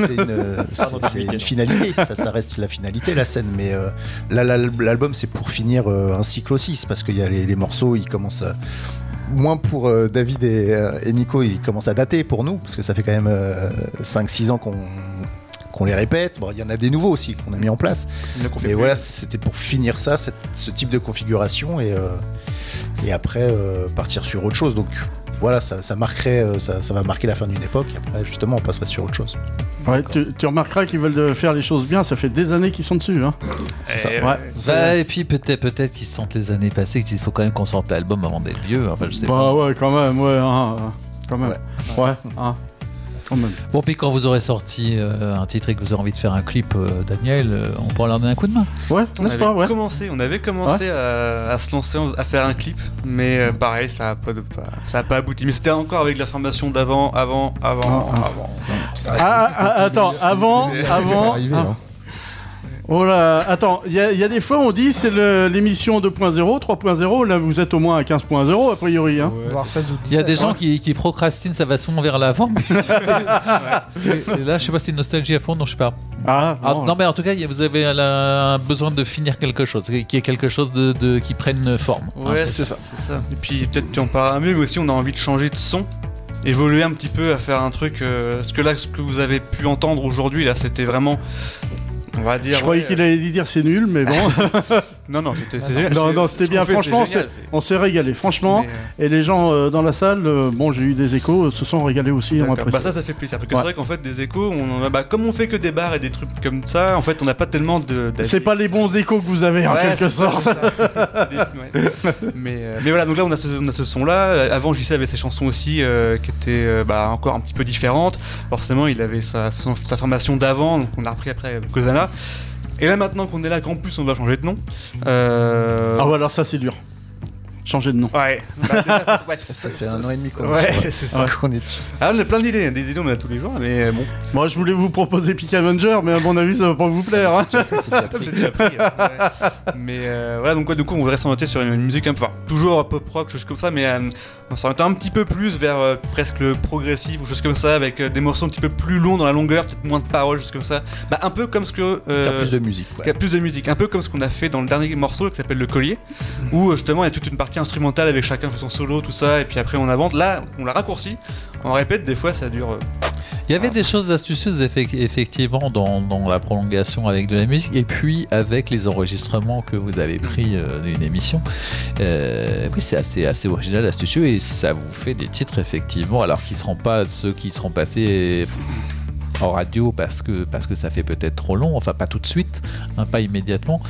C'est une finalité, ça reste la finalité, la scène. Mais l'album, c'est pour finir un cycle aussi. C'est parce qu'il y a les morceaux, ils commencent à. Moins pour David et Nico, ils commencent à dater pour nous, parce que ça fait quand même 5-6 ans qu'on les répète. Bon, il y en a des nouveaux aussi qu'on a mis en place. Mais voilà, c'était pour finir ça, ce type de configuration, et après partir sur autre chose. Donc voilà, ça marquerait, ça va marquer la fin d'une époque. Et après, justement, on passerait sur autre chose. Ouais, tu remarqueras qu'ils veulent faire les choses bien. Ça fait des années qu'ils sont dessus. C'est ça. Et puis peut-être qu'ils sentent les années passées, qu'il faut quand même qu'on sorte l'album avant d'être vieux. Enfin, je sais pas. Ouais, quand même. Ouais. Bon, puis quand vous aurez sorti un titre et que vous aurez envie de faire un clip, Daniel, on pourra leur donner un coup de main. Ouais, on avait commencé à se lancer à faire un clip, mais pareil, ça a pas abouti. Mais c'était encore avec la formation d'avant. Attends, avant. Oh là, attends, il y a des fois on dit c'est l'émission 2.0, 3.0, là vous êtes au moins à 15.0 a priori. Il y a des gens qui procrastinent, ça va souvent vers l'avant. Et là, je sais pas si c'est une nostalgie à fond, non, je sais pas. Non, mais en tout cas, vous avez besoin de finir quelque chose, qu'il y ait quelque chose qui prenne forme. Ouais, c'est ça. Et puis peut-être tu en parleras mieux, mais aussi on a envie de changer de son. Évoluer un petit peu à faire un truc. Parce que là, ce que vous avez pu entendre aujourd'hui, là, c'était vraiment. On va dire, je croyais qu'il allait dire c'est nul, mais bon. non, c'était génial. Non, c'était bien. Franchement, on s'est régalé. Franchement, et les gens dans la salle, j'ai eu des échos, se sont régalés aussi. Ça fait plaisir. Parce que c'est vrai qu'en fait, des échos, comme on fait que des bars et des trucs comme ça, en fait, on n'a pas tellement de. C'est pas les bons échos que vous avez en quelque sorte. Mais voilà, donc là, on a ce son-là. Avant, JC avait ses chansons aussi qui étaient encore un petit peu différentes. Forcément, il avait sa formation d'avant, donc on a repris après Kozana. Et là maintenant qu'on est là, qu'en plus on va changer de nom. Alors ça c'est dur. changer de nom. Ouais. Ça fait 1 an et demi qu'on est dessus. Ah, on a plein d'idées. Des idées, on en a tous les jours, mais bon. Moi, je voulais vous proposer Peak Avenger, mais à mon avis, ça va pas vous plaire. Hein. C'est déjà pris. Mais voilà, donc du coup, on voudrait s'orienter sur une musique un peu, toujours pop rock, choses comme ça, mais on s'oriente un petit peu plus vers presque le progressif ou choses comme ça, avec des morceaux un petit peu plus longs dans la longueur, peut-être moins de paroles, choses comme ça. Bah, un peu comme ce que. Plus de musique. Ouais. Plus de musique, un peu comme ce qu'on a fait dans le dernier morceau qui s'appelle Le Collier, où justement il y a toute une partie instrumentale avec chacun fait son solo, tout ça, et puis après on avance. Là, on l'a raccourci, on répète, des fois ça dure. Il y avait des choses astucieuses effectivement dans la prolongation avec de la musique et puis avec les enregistrements que vous avez pris d'une émission. Oui, c'est assez original, astucieux et ça vous fait des titres effectivement, alors qu'ils ne seront pas ceux qui seront passés en radio parce que ça fait peut-être trop long, enfin pas tout de suite, hein, pas immédiatement,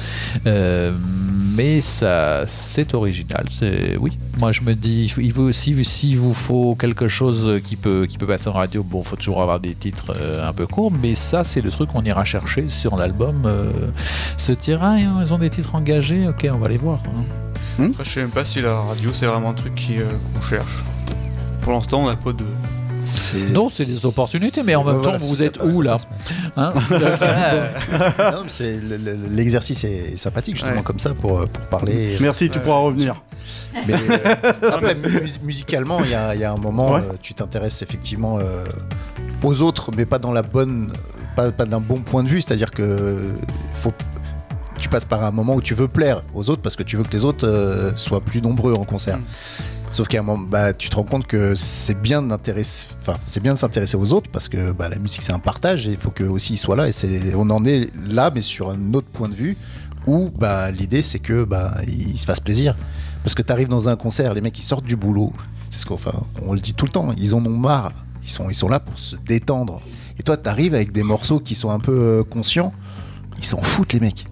mais ça c'est original. Oui, moi je me dis il faut aussi, s'il vous faut quelque chose qui peut passer en radio, bon, faut toujours avoir des titres un peu courts, mais ça c'est le truc qu'on ira chercher sur l'album. Ce terrain, hein, ils ont des titres engagés, ok, on va les voir. Hein. Après, je sais même pas si la radio c'est vraiment un truc qu'on cherche. Pour l'instant, on n'a pas de. Non, c'est des opportunités, mais en même temps, vous êtes où là, hein? Non, mais l'exercice est sympathique justement comme ça pour parler. Merci, tu pourras revenir. Mais après, musicalement, il y a un moment, tu t'intéresses effectivement aux autres, mais pas dans la bonne, pas d'un bon point de vue. C'est-à-dire que tu passes par un moment où tu veux plaire aux autres parce que tu veux que les autres soient plus nombreux en concert. Sauf qu'à un moment, tu te rends compte que c'est bien de s'intéresser aux autres parce que la musique c'est un partage et il faut qu'eux aussi ils soient là et on en est là mais sur un autre point de vue où l'idée c'est que ils se fassent plaisir parce que t'arrives dans un concert, les mecs ils sortent du boulot, c'est on le dit tout le temps, ils en ont marre, ils sont là pour se détendre et toi t'arrives avec des morceaux qui sont un peu conscients, ils s'en foutent les mecs.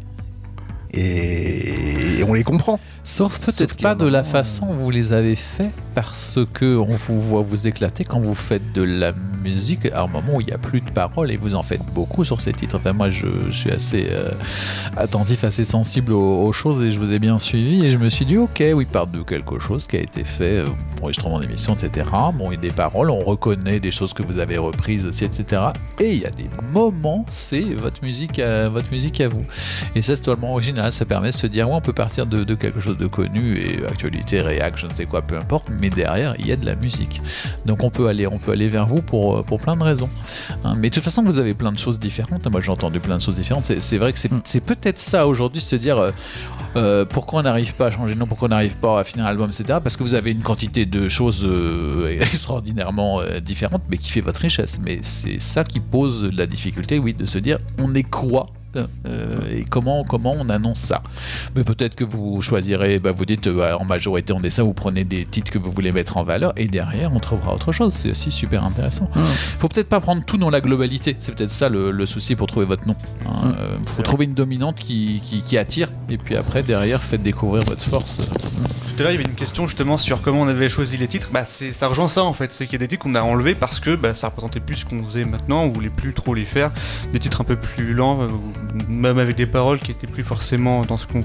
Et on les comprend. Sauf peut-être pas de la façon où vous les avez fait, parce que on vous voit vous éclater quand vous faites de la musique à un moment où il n'y a plus de paroles et vous en faites beaucoup sur ces titres. Enfin, moi, je suis assez attentif, assez sensible aux choses et je vous ai bien suivi et je me suis dit, ok, oui, part de quelque chose qui a été fait, enregistrement d'émission, etc. Bon, il y a des paroles, on reconnaît des choses que vous avez reprises aussi, etc. Et il y a des moments, c'est votre musique à vous. Et ça, c'est totalement original. Ça permet de se dire, ouais, on peut partir de quelque chose de connu et actualité, réac, je ne sais quoi, peu importe, mais derrière il y a de la musique. Donc on peut aller vers vous pour plein de raisons. Hein, mais de toute façon, vous avez plein de choses différentes. Moi, j'ai entendu plein de choses différentes. C'est vrai que c'est peut-être ça aujourd'hui, se dire pourquoi on n'arrive pas à changer de nom, pourquoi on n'arrive pas à finir un album, etc. Parce que vous avez une quantité de choses extraordinairement différentes, mais qui fait votre richesse. Mais c'est ça qui pose la difficulté, oui, de se dire on est quoi et comment on annonce ça. Mais peut-être que vous choisirez, vous dites en majorité on est ça, vous prenez des titres que vous voulez mettre en valeur et derrière on trouvera autre chose. C'est aussi super intéressant. Faut peut-être pas prendre tout dans la globalité, c'est peut-être ça le souci pour trouver votre nom. Faut trouver une dominante qui attire et puis après derrière faites découvrir votre force. Tout à l'heure il y avait une question justement sur comment on avait choisi les titres. Ça rejoint ça en fait, c'est qu'il y a des titres qu'on a enlevés parce que ça représentait plus ce qu'on faisait maintenant, on voulait plus trop les faire, des titres un peu plus lents, même avec des paroles qui étaient plus forcément dans ce qu'on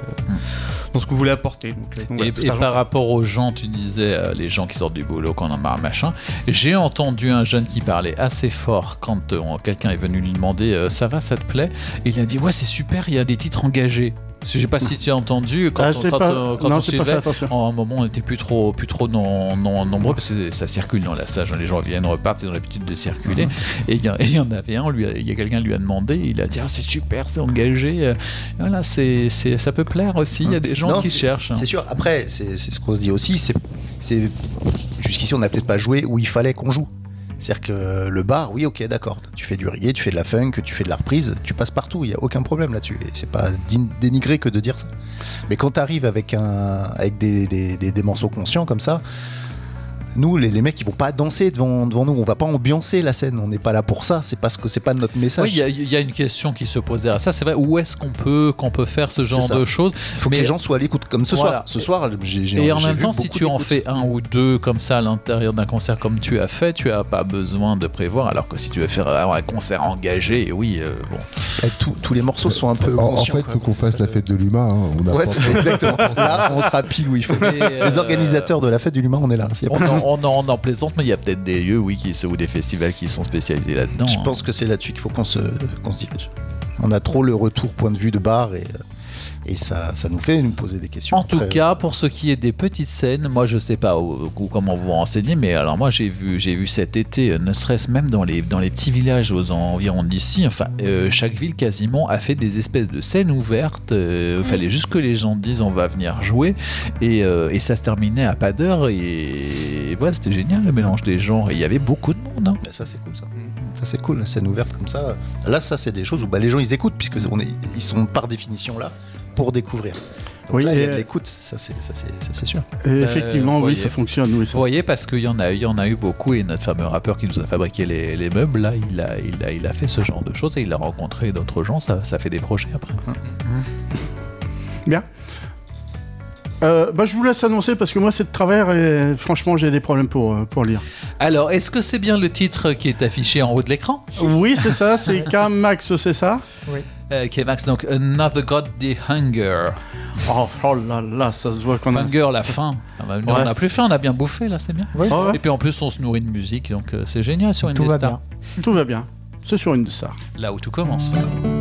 voulait apporter. Donc, et par rapport aux gens, tu disais les gens qui sortent du boulot, qu'on en marre, machin. J'ai entendu un jeune qui parlait assez fort quand quelqu'un est venu lui demander ça va, ça te plaît? Et il a dit ouais, c'est super, il y a des titres engagés. Je sais pas si tu as entendu quand on suivait, à un moment on était plus trop nombreux parce que ça circule dans la stage, les gens viennent, repartent, ils ont l'habitude de circuler et il y en avait un, il y a quelqu'un lui a demandé, il a dit c'est super, c'est engagé, voilà, ça peut plaire aussi, il y a des gens qui cherchent. C'est sûr, après c'est ce qu'on se dit aussi, c'est jusqu'ici on n'a peut-être pas joué où il fallait qu'on joue. C'est-à-dire que le bar, oui, ok, d'accord. Tu fais du reggae, tu fais de la funk, tu fais de la reprise, tu passes partout, il n'y a aucun problème là-dessus. Et c'est pas dénigré que de dire ça. Mais quand tu arrives avec des morceaux conscients comme ça, nous, les mecs, ils vont pas danser devant nous. On va pas ambiancer la scène. On n'est pas là pour ça. C'est parce que c'est pas notre message. Oui, il y a une question qui se pose derrière ça. C'est vrai. Où est-ce qu'on peut faire ce genre de choses? Il faut que les gens soient à l'écoute, comme ce soir. Ce soir, et en même temps, si tu en fais un ou deux comme ça à l'intérieur d'un concert comme tu as fait, tu as pas besoin de prévoir. Alors que si tu veux faire un concert engagé, oui, bon. Tous les morceaux sont un peu. En fait, il faut qu'on fasse la fête de l'humain. Ouais, c'est exactement. Là, on sera pile où il faut. Les organisateurs de la fête de l'humain, on est là. On en plaisante, mais il y a peut-être des lieux, ou des festivals qui sont spécialisés là-dedans. Je pense que c'est là-dessus qu'il faut qu'on se dirige. On a trop le retour point de vue de bar et ça nous fait nous poser des questions. En tout cas, pour ce qui est des petites scènes, moi je sais pas comment vous renseigner, mais alors moi j'ai vu cet été, ne serait-ce même dans les petits villages aux environs d'ici, chaque ville quasiment a fait des espèces de scènes ouvertes. Il fallait juste que les gens disent on va venir jouer, et ça se terminait à pas d'heure, et voilà, c'était génial le mélange des genres, et il y avait beaucoup de monde. Hein. Ça c'est cool ça. Ça c'est cool, scène ouverte comme ça. Là ça c'est des choses où les gens ils écoutent, puisque ils sont par définition là pour découvrir. Donc oui, là, il y a de l'écoute, ça c'est sûr. Et effectivement, oui, ça fonctionne. Oui, ça. Vous voyez, parce qu'il y en a eu beaucoup, et notre fameux rappeur qui nous a fabriqué les meubles, là, il a fait ce genre de choses, et il a rencontré d'autres gens, ça fait des projets après. Bien. Je vous laisse annoncer parce que moi c'est de travers et franchement j'ai des problèmes pour lire. Alors, est-ce que c'est bien le titre qui est affiché en haut de l'écran? Oui, c'est ça, c'est K-Max, c'est ça? Oui. K-Max, donc Another God the Hunger. Oh là là, ça se voit qu'on a... Hunger, la faim. On n'a plus faim, on a bien bouffé là, c'est bien. Oui. Et puis en plus on se nourrit de musique, donc c'est génial sur Indestar. Tout va bien, c'est sur Indestar. Là où tout commence.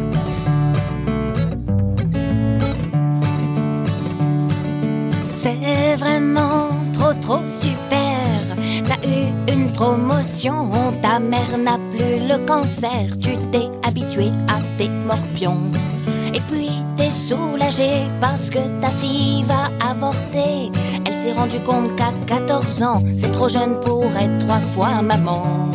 C'est vraiment trop super. T'as eu une promotion, ta mère n'a plus le cancer. Tu t'es habitué à tes morpions. Et puis t'es soulagé parce que ta fille va avorter. Elle s'est rendue compte qu'à 14 ans, c'est trop jeune pour être 3 fois maman.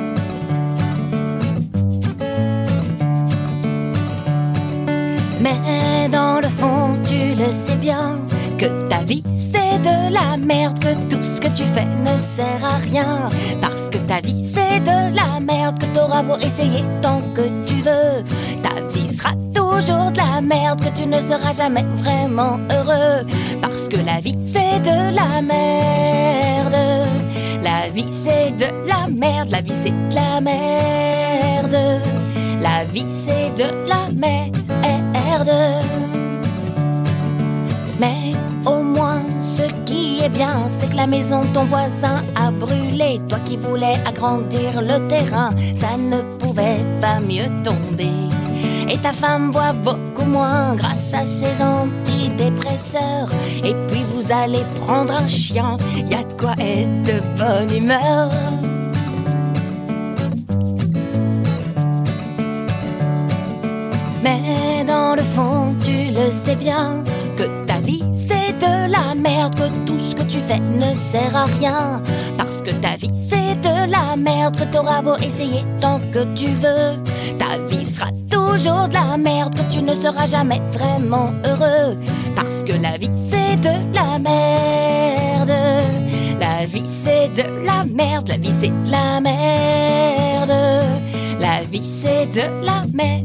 Mais dans le fond, tu le sais bien, que ta vie c'est de la merde, que tout ce que tu fais ne sert à rien. Parce que ta vie c'est de la merde, que t'auras beau essayer tant que tu veux, ta vie sera toujours de la merde, que tu ne seras jamais vraiment heureux. Parce que la vie c'est de la merde. La vie c'est de la merde, la vie c'est de la merde. La vie c'est de la merde. Mais au moins ce qui est bien, c'est que la maison de ton voisin a brûlé. Toi qui voulais agrandir le terrain, ça ne pouvait pas mieux tomber. Et ta femme boit beaucoup moins grâce à ses antidépresseurs. Et puis vous allez prendre un chien, y a de quoi être de bonne humeur. Mais dans le fond, tu le sais bien, que ta vie c'est de la merde, que tout ce que tu fais ne sert à rien. Parce que ta vie c'est de la merde, que t'auras beau essayer tant que tu veux, ta vie sera toujours de la merde, que tu ne seras jamais vraiment heureux. Parce que la vie c'est de la merde. La vie c'est de la merde, la vie c'est de la merde. La vie c'est de la merde.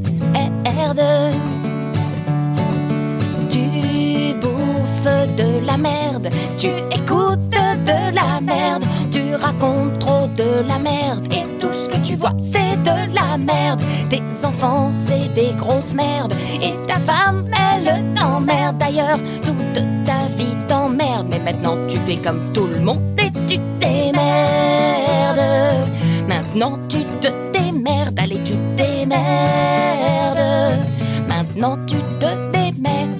Tu bouffes de la merde, tu écoutes de la merde, tu racontes trop de la merde, et tout ce que tu vois c'est de la merde. Tes enfants c'est des grosses merdes, et ta femme elle t'emmerde. D'ailleurs toute ta vie t'emmerde, mais maintenant tu fais comme tout le monde et tu t'émerdes. Maintenant tu te démerdes, allez tu t'émerdes. Maintenant tu te démerdes.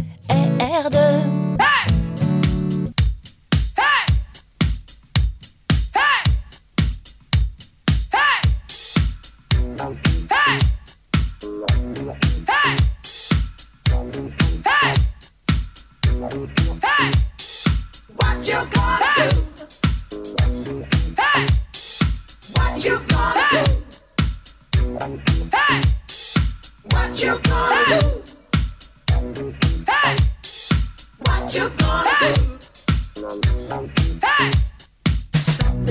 What you gonna do? What you gonna do? What you gonna do? What you gonna do?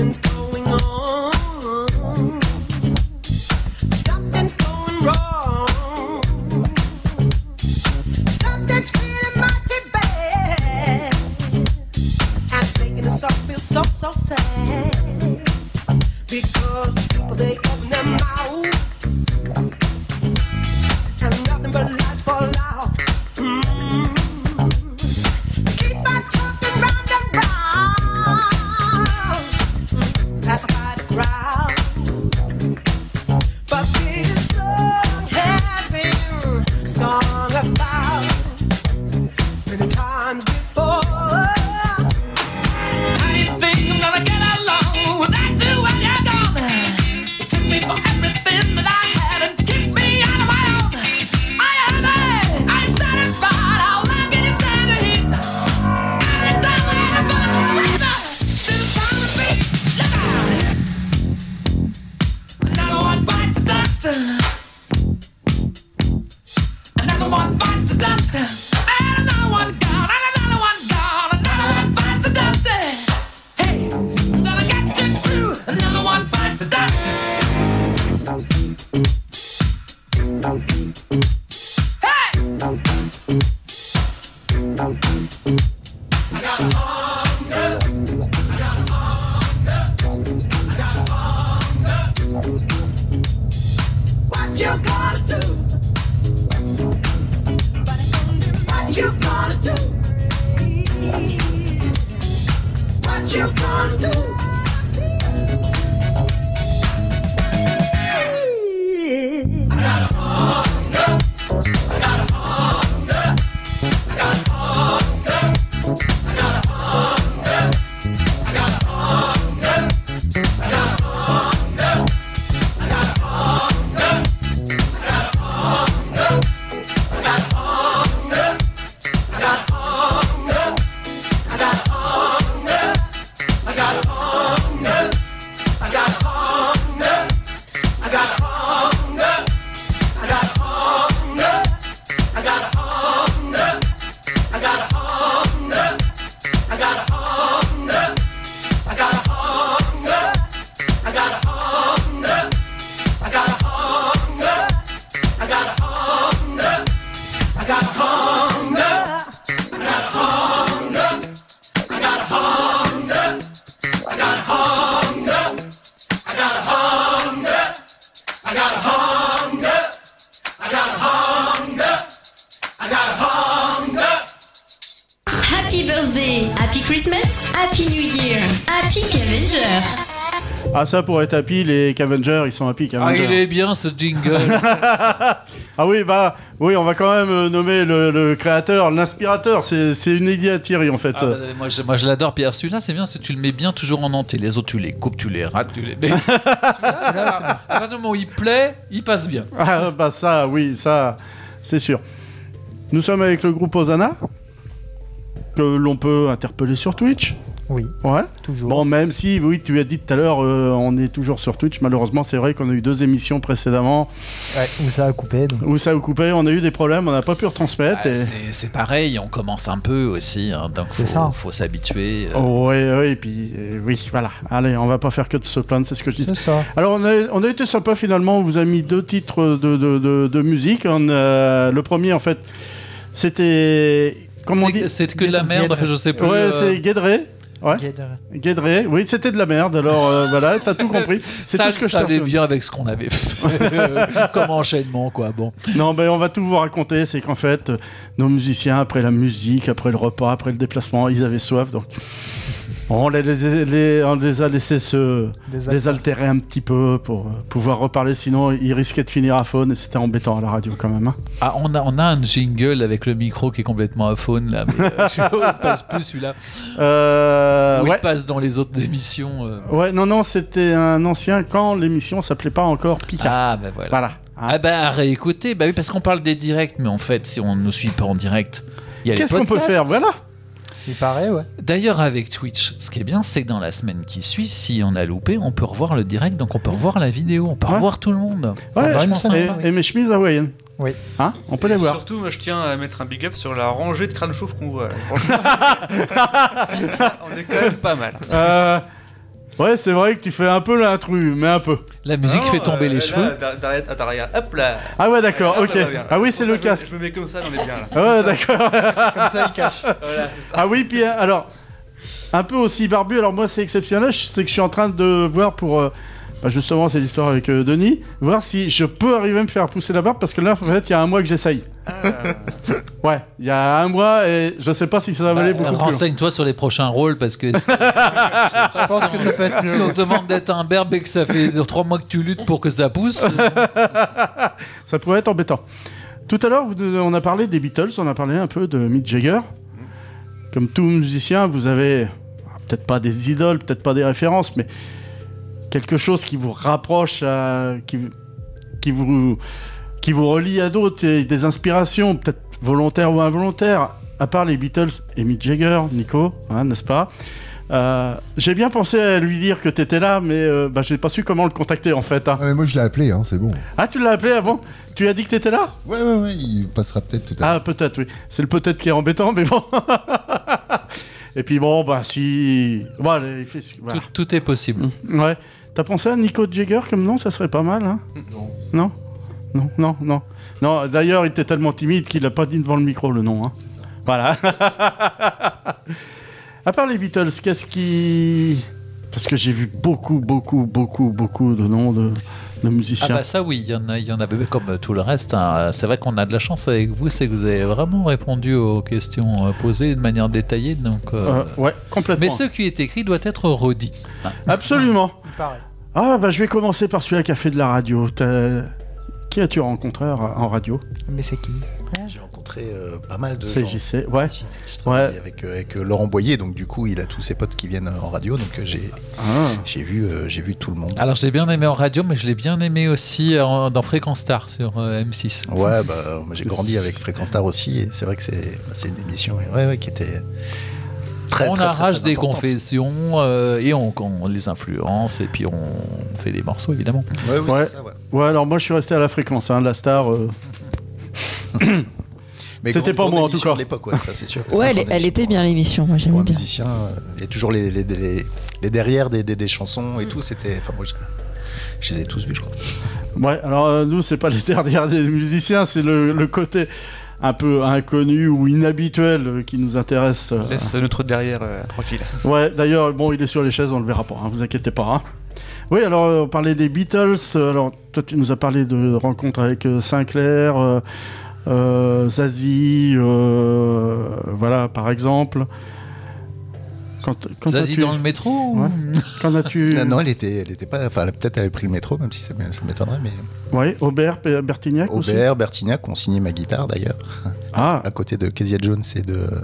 Ah, ça pour être happy, les Cavengers, ils sont happy Cavengers. Ah, il est bien ce jingle. Ah oui, bah oui, on va quand même nommer le créateur, l'inspirateur. C'est une idée à Thierry en fait. Ah, bah, moi je l'adore, Pierre. Celui-là, c'est bien, tu le mets bien toujours en entier. Les autres, tu les coupes, tu les rates, tu les mets. Celui-là, à partir du moment où il plaît, il passe bien. Ah bah ça, oui, ça, c'est sûr. Nous sommes avec le groupe Hosanna, que l'on peut interpeller sur Twitch. Oui, ouais. Toujours. Bon, même si, oui, tu as dit tout à l'heure, on est toujours sur Twitch. Malheureusement, c'est vrai qu'on a eu 2 émissions précédemment. Ouais, où ça a coupé. Donc. Où ça a coupé, on a eu des problèmes, on n'a pas pu retransmettre. Ah, c'est pareil, on commence un peu aussi, hein, donc faut s'habituer. Oui, et puis, oui, voilà. Allez, on va pas faire que de se plaindre, c'est ce que je dis. C'est ça. Alors, on a été sympa finalement, on vous a mis 2 titres de musique. Le premier, en fait, c'était... Comment on dit ? C'est que de la merde, enfin, je sais plus. Ouais, c'est Guédré. Ouais. Guédré, oui, c'était de la merde, alors voilà, t'as tout compris. C'est ça, tout ce que ça allait bien avec ce qu'on avait fait comme enchaînement, quoi. Bon. Non, ben on va tout vous raconter, c'est qu'en fait, nos musiciens, après la musique, après le repas, après le déplacement, ils avaient soif, donc on les a laissés se désaltérer un petit peu pour pouvoir reparler, sinon ils risquaient de finir à faune et c'était embêtant à la radio quand même. Hein. Ah, on a un jingle avec le micro qui est complètement à faune là, mais je passe plus celui-là. Où il passe dans les autres émissions. Ouais, non, c'était un ancien quand l'émission s'appelait pas encore Picard. Ah, ben voilà. Hein. Ah, à réécouter, bah oui, parce qu'on parle des directs, mais en fait, si on ne nous suit pas en direct, il y a les podcasts. Qu'est-ce qu'on peut faire ? Voilà. Il paraît, ouais. D'ailleurs, avec Twitch, ce qui est bien, c'est que dans la semaine qui suit, si on a loupé, on peut revoir le direct, donc on peut revoir la vidéo, on peut revoir tout le monde. Ouais, et mes chemises hawaïennes. Oui. Hein, on peut les voir. Surtout, moi, je tiens à mettre un big up sur la rangée de crâne chauve qu'on voit. On est quand même pas mal. Ouais, c'est vrai que tu fais un peu l'intrus, mais un peu. La musique fait tomber les cheveux. Attends, regarde, hop là. Ah ouais, d'accord, ok. Ah oui, c'est le casque. Je me mets comme ça, on est bien là. Ah ouais, d'accord. Comme ça, il cache. Voilà, ah oui, puis alors, un peu aussi barbu. Alors moi, c'est exceptionnel, c'est que je suis en train de voir pour Justement, c'est l'histoire avec Denis. Voir si je peux arriver à me faire pousser la barbe, parce que là, en fait, il y a un mois que j'essaye. Ouais, il y a un mois et je sais pas si ça va aller beaucoup plus loin. Renseigne-toi sur les prochains rôles parce que je pense que ça fait être mieux. Si on te demande d'être un berbe et que ça fait 3 mois que tu luttes pour que ça pousse, ça pourrait être embêtant. Tout à l'heure, on a parlé des Beatles, on a parlé un peu de Mick Jagger. Comme tout musicien, vous avez peut-être pas des idoles, peut-être pas des références, mais quelque chose qui vous rapproche, qui vous relie à d'autres, et des inspirations, peut-être volontaires ou involontaires, à part les Beatles et Mick Jagger, Nico, hein, n'est-ce pas? J'ai bien pensé à lui dire que t'étais là, mais j'ai pas su comment le contacter en fait. Hein. Moi je l'ai appelé, hein, c'est bon. Ah, tu l'as appelé avant? Tu as dit que t'étais là? Ouais, il passera peut-être tout à l'heure. Ah, peut-être, oui. C'est le peut-être qui est embêtant, mais bon. Et puis bon, si... Voilà, voilà. Tout est possible. Ouais. T'as pensé à Nico Jagger comme nom? Ça serait pas mal, hein? Non. Non, d'ailleurs, il était tellement timide qu'il a pas dit devant le micro le nom. Hein. Voilà. À part les Beatles, qu'est-ce qui... Parce que j'ai vu beaucoup de noms de musiciens. Ah bah ça oui, il y en avait comme tout le reste. Hein. C'est vrai qu'on a de la chance avec vous, c'est que vous avez vraiment répondu aux questions posées de manière détaillée. Donc, ouais, complètement. Mais ce qui est écrit doit être redit. Hein. Absolument. Pareil. Je vais commencer par celui qui a fait de la radio. Qui as-tu rencontré en radio? Mais c'est qui? J'ai rencontré pas mal de CJC, gens. ouais. Je travaille avec Laurent Boyer, donc du coup il a tous ses potes qui viennent en radio, donc j'ai vu tout le monde. Alors j'ai bien aimé en radio, mais je l'ai bien aimé aussi dans Fréquence Star sur M6. Ouais, moi j'ai grandi avec Fréquence Star aussi, et c'est vrai que c'est une émission qui était... On arrache des confessions et on les influence et puis on fait des morceaux évidemment. Ouais. C'est ça, ouais, alors moi je suis resté à la fréquence, hein, la star. Mais c'était pas moi en tout cas. À l'époque, ouais, ça c'est sûr. Ouais, elle était bien l'émission, moi j'aimais bien. Musicien, et toujours les derrière des chansons et tout, c'était. Enfin moi je les ai tous vus, je crois. Ouais, alors nous c'est pas les derrière des musiciens, c'est le côté un peu inconnu ou inhabituel qui nous intéresse. Laisse notre derrière tranquille. Ouais, d'ailleurs, il est sur les chaises, on le verra pas, hein, vous inquiétez pas. Hein. Oui, alors on parlait des Beatles. Alors toi, tu nous as parlé de rencontres avec Sinclair, Zazie, voilà, par exemple. Quand Zazie dans le métro ouais. Quand as-tu... Non, elle était pas... Enfin, peut-être elle avait pris le métro, même si ça m'étonnerait, mais... Oui, Aubert, Bertignac aussi. Aubert, Bertignac ont signé ma guitare, d'ailleurs. Ah. À côté de Kezia Jones et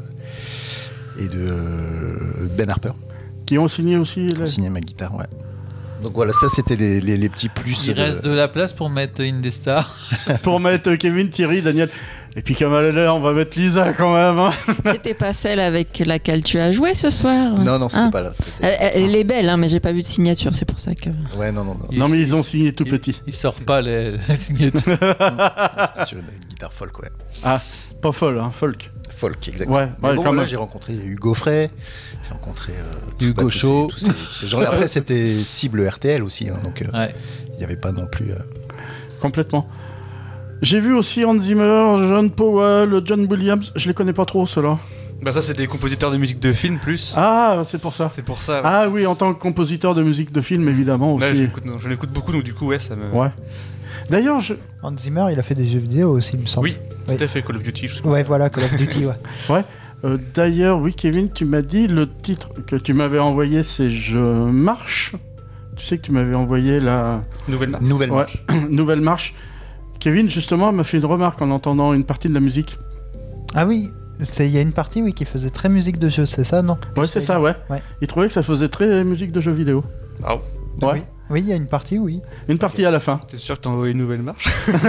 de Ben Harper. Qui ont signé aussi... Qui ont signé ma guitare, ouais. Donc voilà, ça c'était les petits plus. Il reste de la place pour mettre Indestar. Pour mettre Kevin, Thierry, Daniel. Et puis comme elle est là, on va mettre Lisa quand même. Hein. C'était pas celle avec laquelle tu as joué ce soir? Non, c'était pas là. Elle est belle, hein, mais j'ai pas vu de signature, c'est pour ça que... Ouais, non. Non, mais ils ont signé tout petit. Ils sortent pas les signatures. C'était sur une guitare folk, ouais. Ah, pas folle, hein, folk. Folk, exactement. Ouais, bon, là, j'ai rencontré Hugo Frey, j'ai rencontré Hugo Chaud. Tous ces gens. Après, c'était cible RTL aussi, hein, donc il n'y avait pas non plus... Complètement. J'ai vu aussi Hans Zimmer, John Powell, John Williams. Je les connais pas trop, ceux-là. Ça, c'est des compositeurs de musique de film, plus. Ah, c'est pour ça. C'est pour ça. Ouais. Ah oui, en tant que compositeur de musique de film, évidemment, aussi. Je l'écoute beaucoup, donc du coup, ça me... Ouais. D'ailleurs, Hans Zimmer, il a fait des jeux vidéo aussi, il me semble. Oui, tout à fait, Call of Duty. Ouais, voilà, Call of Duty, ouais. Ouais. D'ailleurs, oui, Kevin, tu m'as dit, le titre que tu m'avais envoyé, c'est Je marche. Tu sais que tu m'avais envoyé la... Nouvelle marche. Nouvelle marche. Kevin, justement, m'a fait une remarque en entendant une partie de la musique. Ah oui, il y a une partie qui faisait très musique de jeu, c'est ça, non? Ouais, c'est ça, ouais. Il trouvait que ça faisait très musique de jeu vidéo. Ah ouais. Oui, il y a une partie, oui. Une partie à la fin. T'es sûr que t'as envoyé une nouvelle marche?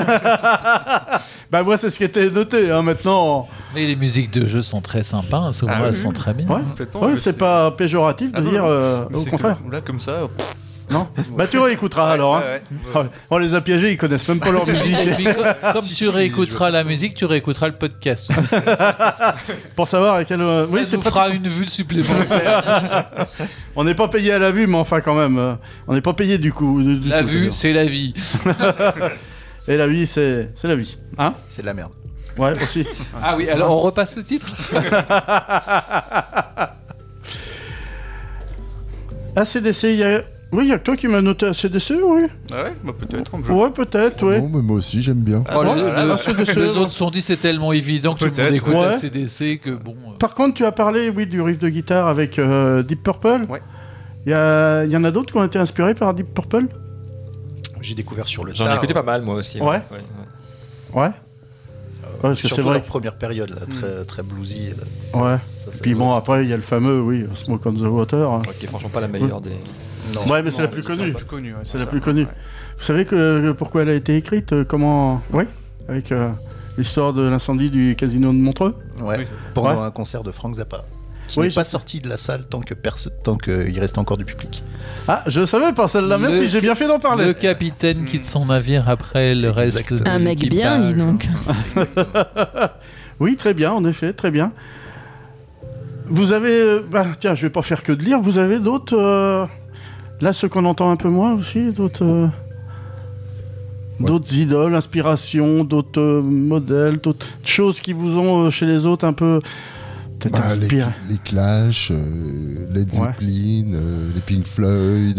Moi, c'est ce qui était noté, hein, maintenant. Mais les musiques de jeu sont très sympas, souvent elles sont très bien. Ouais, c'est pas péjoratif de dire au contraire. Là, comme ça... Non. Tu réécouteras alors. Ouais. On les a piégés, ils connaissent même pas leur musique. Et puis, comme tu réécouteras la musique, tu réécouteras le podcast. Pour savoir à quel. Ça nous fera une vue supplémentaire. On n'est pas payé à la vue, mais enfin quand même, on n'est pas payé du coup. La vue, c'est la vie. Et la vie, c'est la vie, hein? C'est de la merde. Ouais, aussi. Ah oui, alors on repasse le titre. ACDC, il y a Oui, il y a que toi qui m'as noté ACDC, oui. Ah ouais, bah peut-être. Ouais, peut-être, ouais. Non, mais moi aussi, j'aime bien. Les autres se sont dit c'est tellement évident que tout le monde écoute ACDC que bon. Par contre, tu as parlé, oui, du riff de guitare avec Deep Purple. Ouais. Il y en a d'autres qui ont été inspirés par Deep Purple. J'ai découvert sur le J'en ai écouté pas mal, moi aussi. Ouais. Parce que surtout c'est vrai la première période, là, très bluesy. Ouais. Puis bon, après, il y a le fameux, Smoke on the Water. Qui est franchement pas la meilleure des. Non. Ouais, mais c'est la plus connue. C'est la plus connue. Vous savez pourquoi elle a été écrite comment... Oui, avec l'histoire de l'incendie du casino de Montreux. Ouais, pendant un concert de Frank Zappa. Qui n'est pas sorti de la salle tant qu'il reste encore du public. Ah, je savais pas celle-là, merci, j'ai bien fait d'en parler. Le capitaine quitte son navire après le reste. Un mec bien, dis donc. Oui, très bien, en effet, très bien. Vous avez... tiens, je vais pas faire que de lire, vous avez d'autres... Là, ceux qu'on entend un peu moins aussi, d'autres idoles, inspirations, d'autres modèles, d'autres choses qui vous ont, chez les autres, un peu... Les Clash, Led Zeppelin, les Pink Floyd.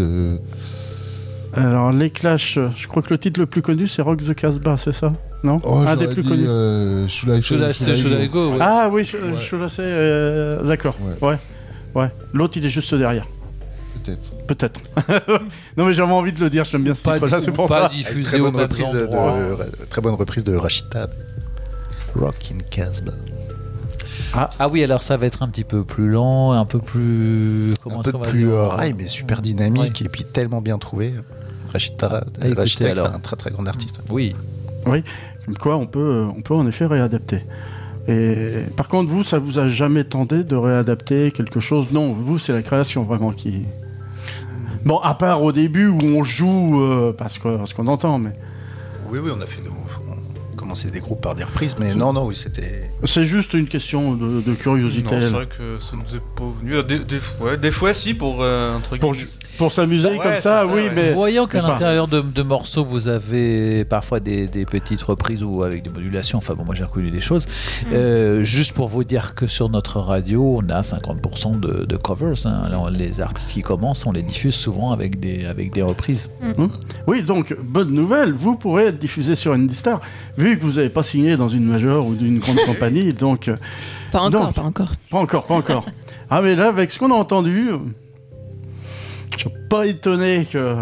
Alors, les Clash, je crois que le titre le plus connu, c'est Rock the Casbah, c'est ça? Non? Un des plus connus. Should I Go. Ah oui, Should I Say, d'accord. Ouais. L'autre, il est juste derrière. Peut-être. Non, mais j'avais envie de le dire, j'aime bien ce titre-là, c'est pour ça. Très bonne reprise de Rachita. Rock in Casbah. Ah oui, alors ça va être un petit peu plus lent, un peu plus... un peu plus rail, mais super dynamique et puis tellement bien trouvé. Rachita est un très très grand artiste. Oui, comme quoi on peut en effet réadapter. Et par contre, vous, ça vous a jamais tenté de réadapter quelque chose? Non, vous, c'est la création vraiment qui... Bon, à part au début où on joue parce qu'on entend, mais... Oui, on a fait commencé des groupes par des reprises, mais non, oui, c'était... C'est juste une question de curiosité. Non, c'est vrai que ça nous est pas venu. Des fois, si, pour s'amuser comme ça, oui, mais... Voyant qu'à l'intérieur de morceaux, vous avez parfois des petites reprises ou avec des modulations, enfin bon, moi j'ai reconnu des choses. Juste pour vous dire que sur notre radio, on a 50% de covers. Hein. Alors, les artistes qui commencent, on les diffuse souvent avec des reprises. Oui, donc, bonne nouvelle, vous pourrez être diffusé sur Indie-Star, vu que vous n'avez pas signé dans une majeure ou d'une grande compagnie, donc... Pas encore. Ah, mais là, avec ce qu'on a entendu, je suis pas étonné qu'il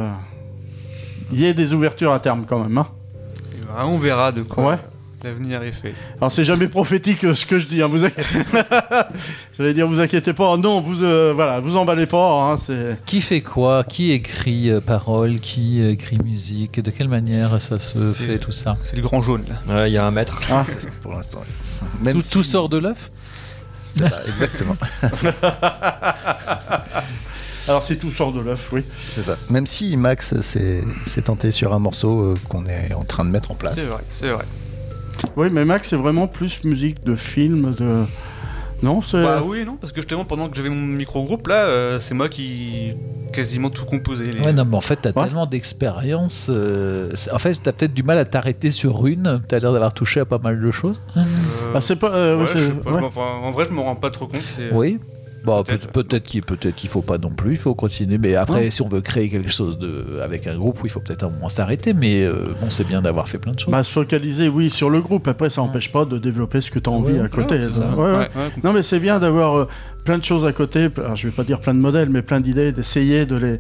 y ait des ouvertures à terme, quand même. Hein. On verra de quoi l'avenir est fait. Alors, c'est jamais prophétique ce que je dis, hein, j'allais dire, vous inquiétez pas, non, vous emballez pas. Hein, Qui fait quoi? Qui écrit paroles? Qui écrit musique? De quelle manière ça se fait, tout ça? C'est le grand jaune, là. Il y a un maître. C'est ça, pour l'instant. Tout sort de l'œuf? C'est ça, exactement. Alors, si tout sort de l'œuf, oui. C'est ça. Même si Max s'est tenté sur un morceau qu'on est en train de mettre en place. C'est vrai. Oui, mais Max, c'est vraiment plus musique de film, de... Non, c'est... Bah oui, non, parce que justement, pendant que j'avais mon micro-groupe, là, c'est moi qui quasiment tout composé. Ouais, non, mais en fait, t'as tellement d'expérience. En fait, t'as peut-être du mal à t'arrêter sur une. T'as l'air d'avoir touché à pas mal de choses. C'est pas... en vrai, je me rends pas trop compte. Oui. Bon, peut-être qu'il faut pas non plus, il faut continuer. Mais après, si on veut créer quelque chose avec un groupe, il faut peut-être au moins s'arrêter. Mais bon, c'est bien d'avoir fait plein de choses. Se focaliser, oui, sur le groupe. Après, ça n'empêche pas de développer ce que tu as envie à côté. Non, mais c'est bien d'avoir plein de choses à côté. Alors, je vais pas dire plein de modèles, mais plein d'idées, d'essayer de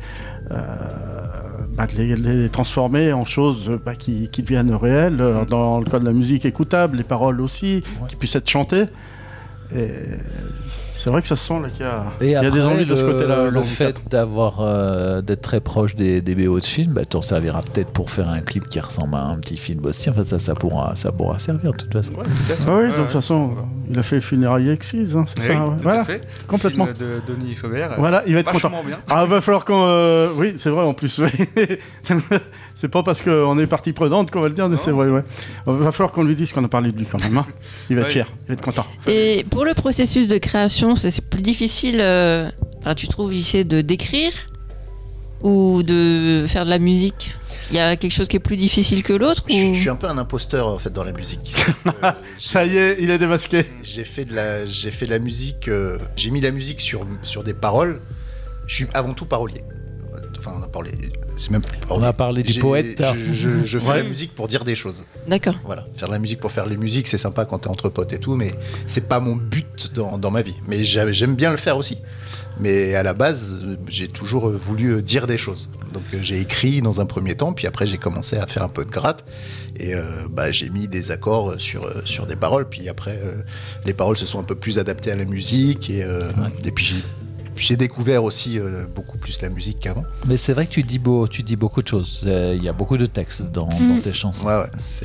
les transformer en choses qui deviennent réelles. Dans le cas de la musique écoutable, les paroles aussi, qui puissent être chantées. Et c'est vrai que ça se sent là qu'il y a des envies de ce côté-là. Le fait d'être très proche des BO de films, t'en servira peut-être pour faire un clip qui ressemble à un petit film aussi. Enfin, ça pourra servir de toute façon. Oui, donc de toute façon, il a fait Funérailles Exquise, hein, c'est ça. Voilà, fait. Complètement. Film de Denis Faubert. Voilà, il va être content. Bien. Ah, va falloir qu'on. Oui, c'est vrai en plus. C'est pas parce qu'on est partie prenante qu'on va le dire, mais c'est vrai. Ouais. Il va falloir qu'on lui dise qu'on a parlé de lui quand même. Hein. Il va être fier, il va être content. Et pour le processus de création, c'est plus difficile, tu trouves, JC, de d'écrire ou de faire de la musique? Il y a quelque chose qui est plus difficile que l'autre Je suis un peu un imposteur en fait dans la musique. Ça y est, il est démasqué. J'ai fait de la musique, j'ai mis la musique sur des paroles. Je suis avant tout parolier. Enfin, on a parlé. C'est même. On a parlé du poète. Je fais la musique pour dire des choses. D'accord. Voilà, faire de la musique pour faire les musiques, c'est sympa quand t'es entre potes et tout, mais c'est pas mon but dans ma vie. Mais j'aime bien le faire aussi. Mais à la base, j'ai toujours voulu dire des choses. Donc j'ai écrit dans un premier temps, puis après j'ai commencé à faire un peu de gratte. Et j'ai mis des accords sur des paroles. Puis après, les paroles se sont un peu plus adaptées à la musique. Et puis j'ai découvert aussi beaucoup plus la musique qu'avant. Mais c'est vrai que tu dis beaucoup de choses. Il y a beaucoup de textes dans tes chansons. Ouais.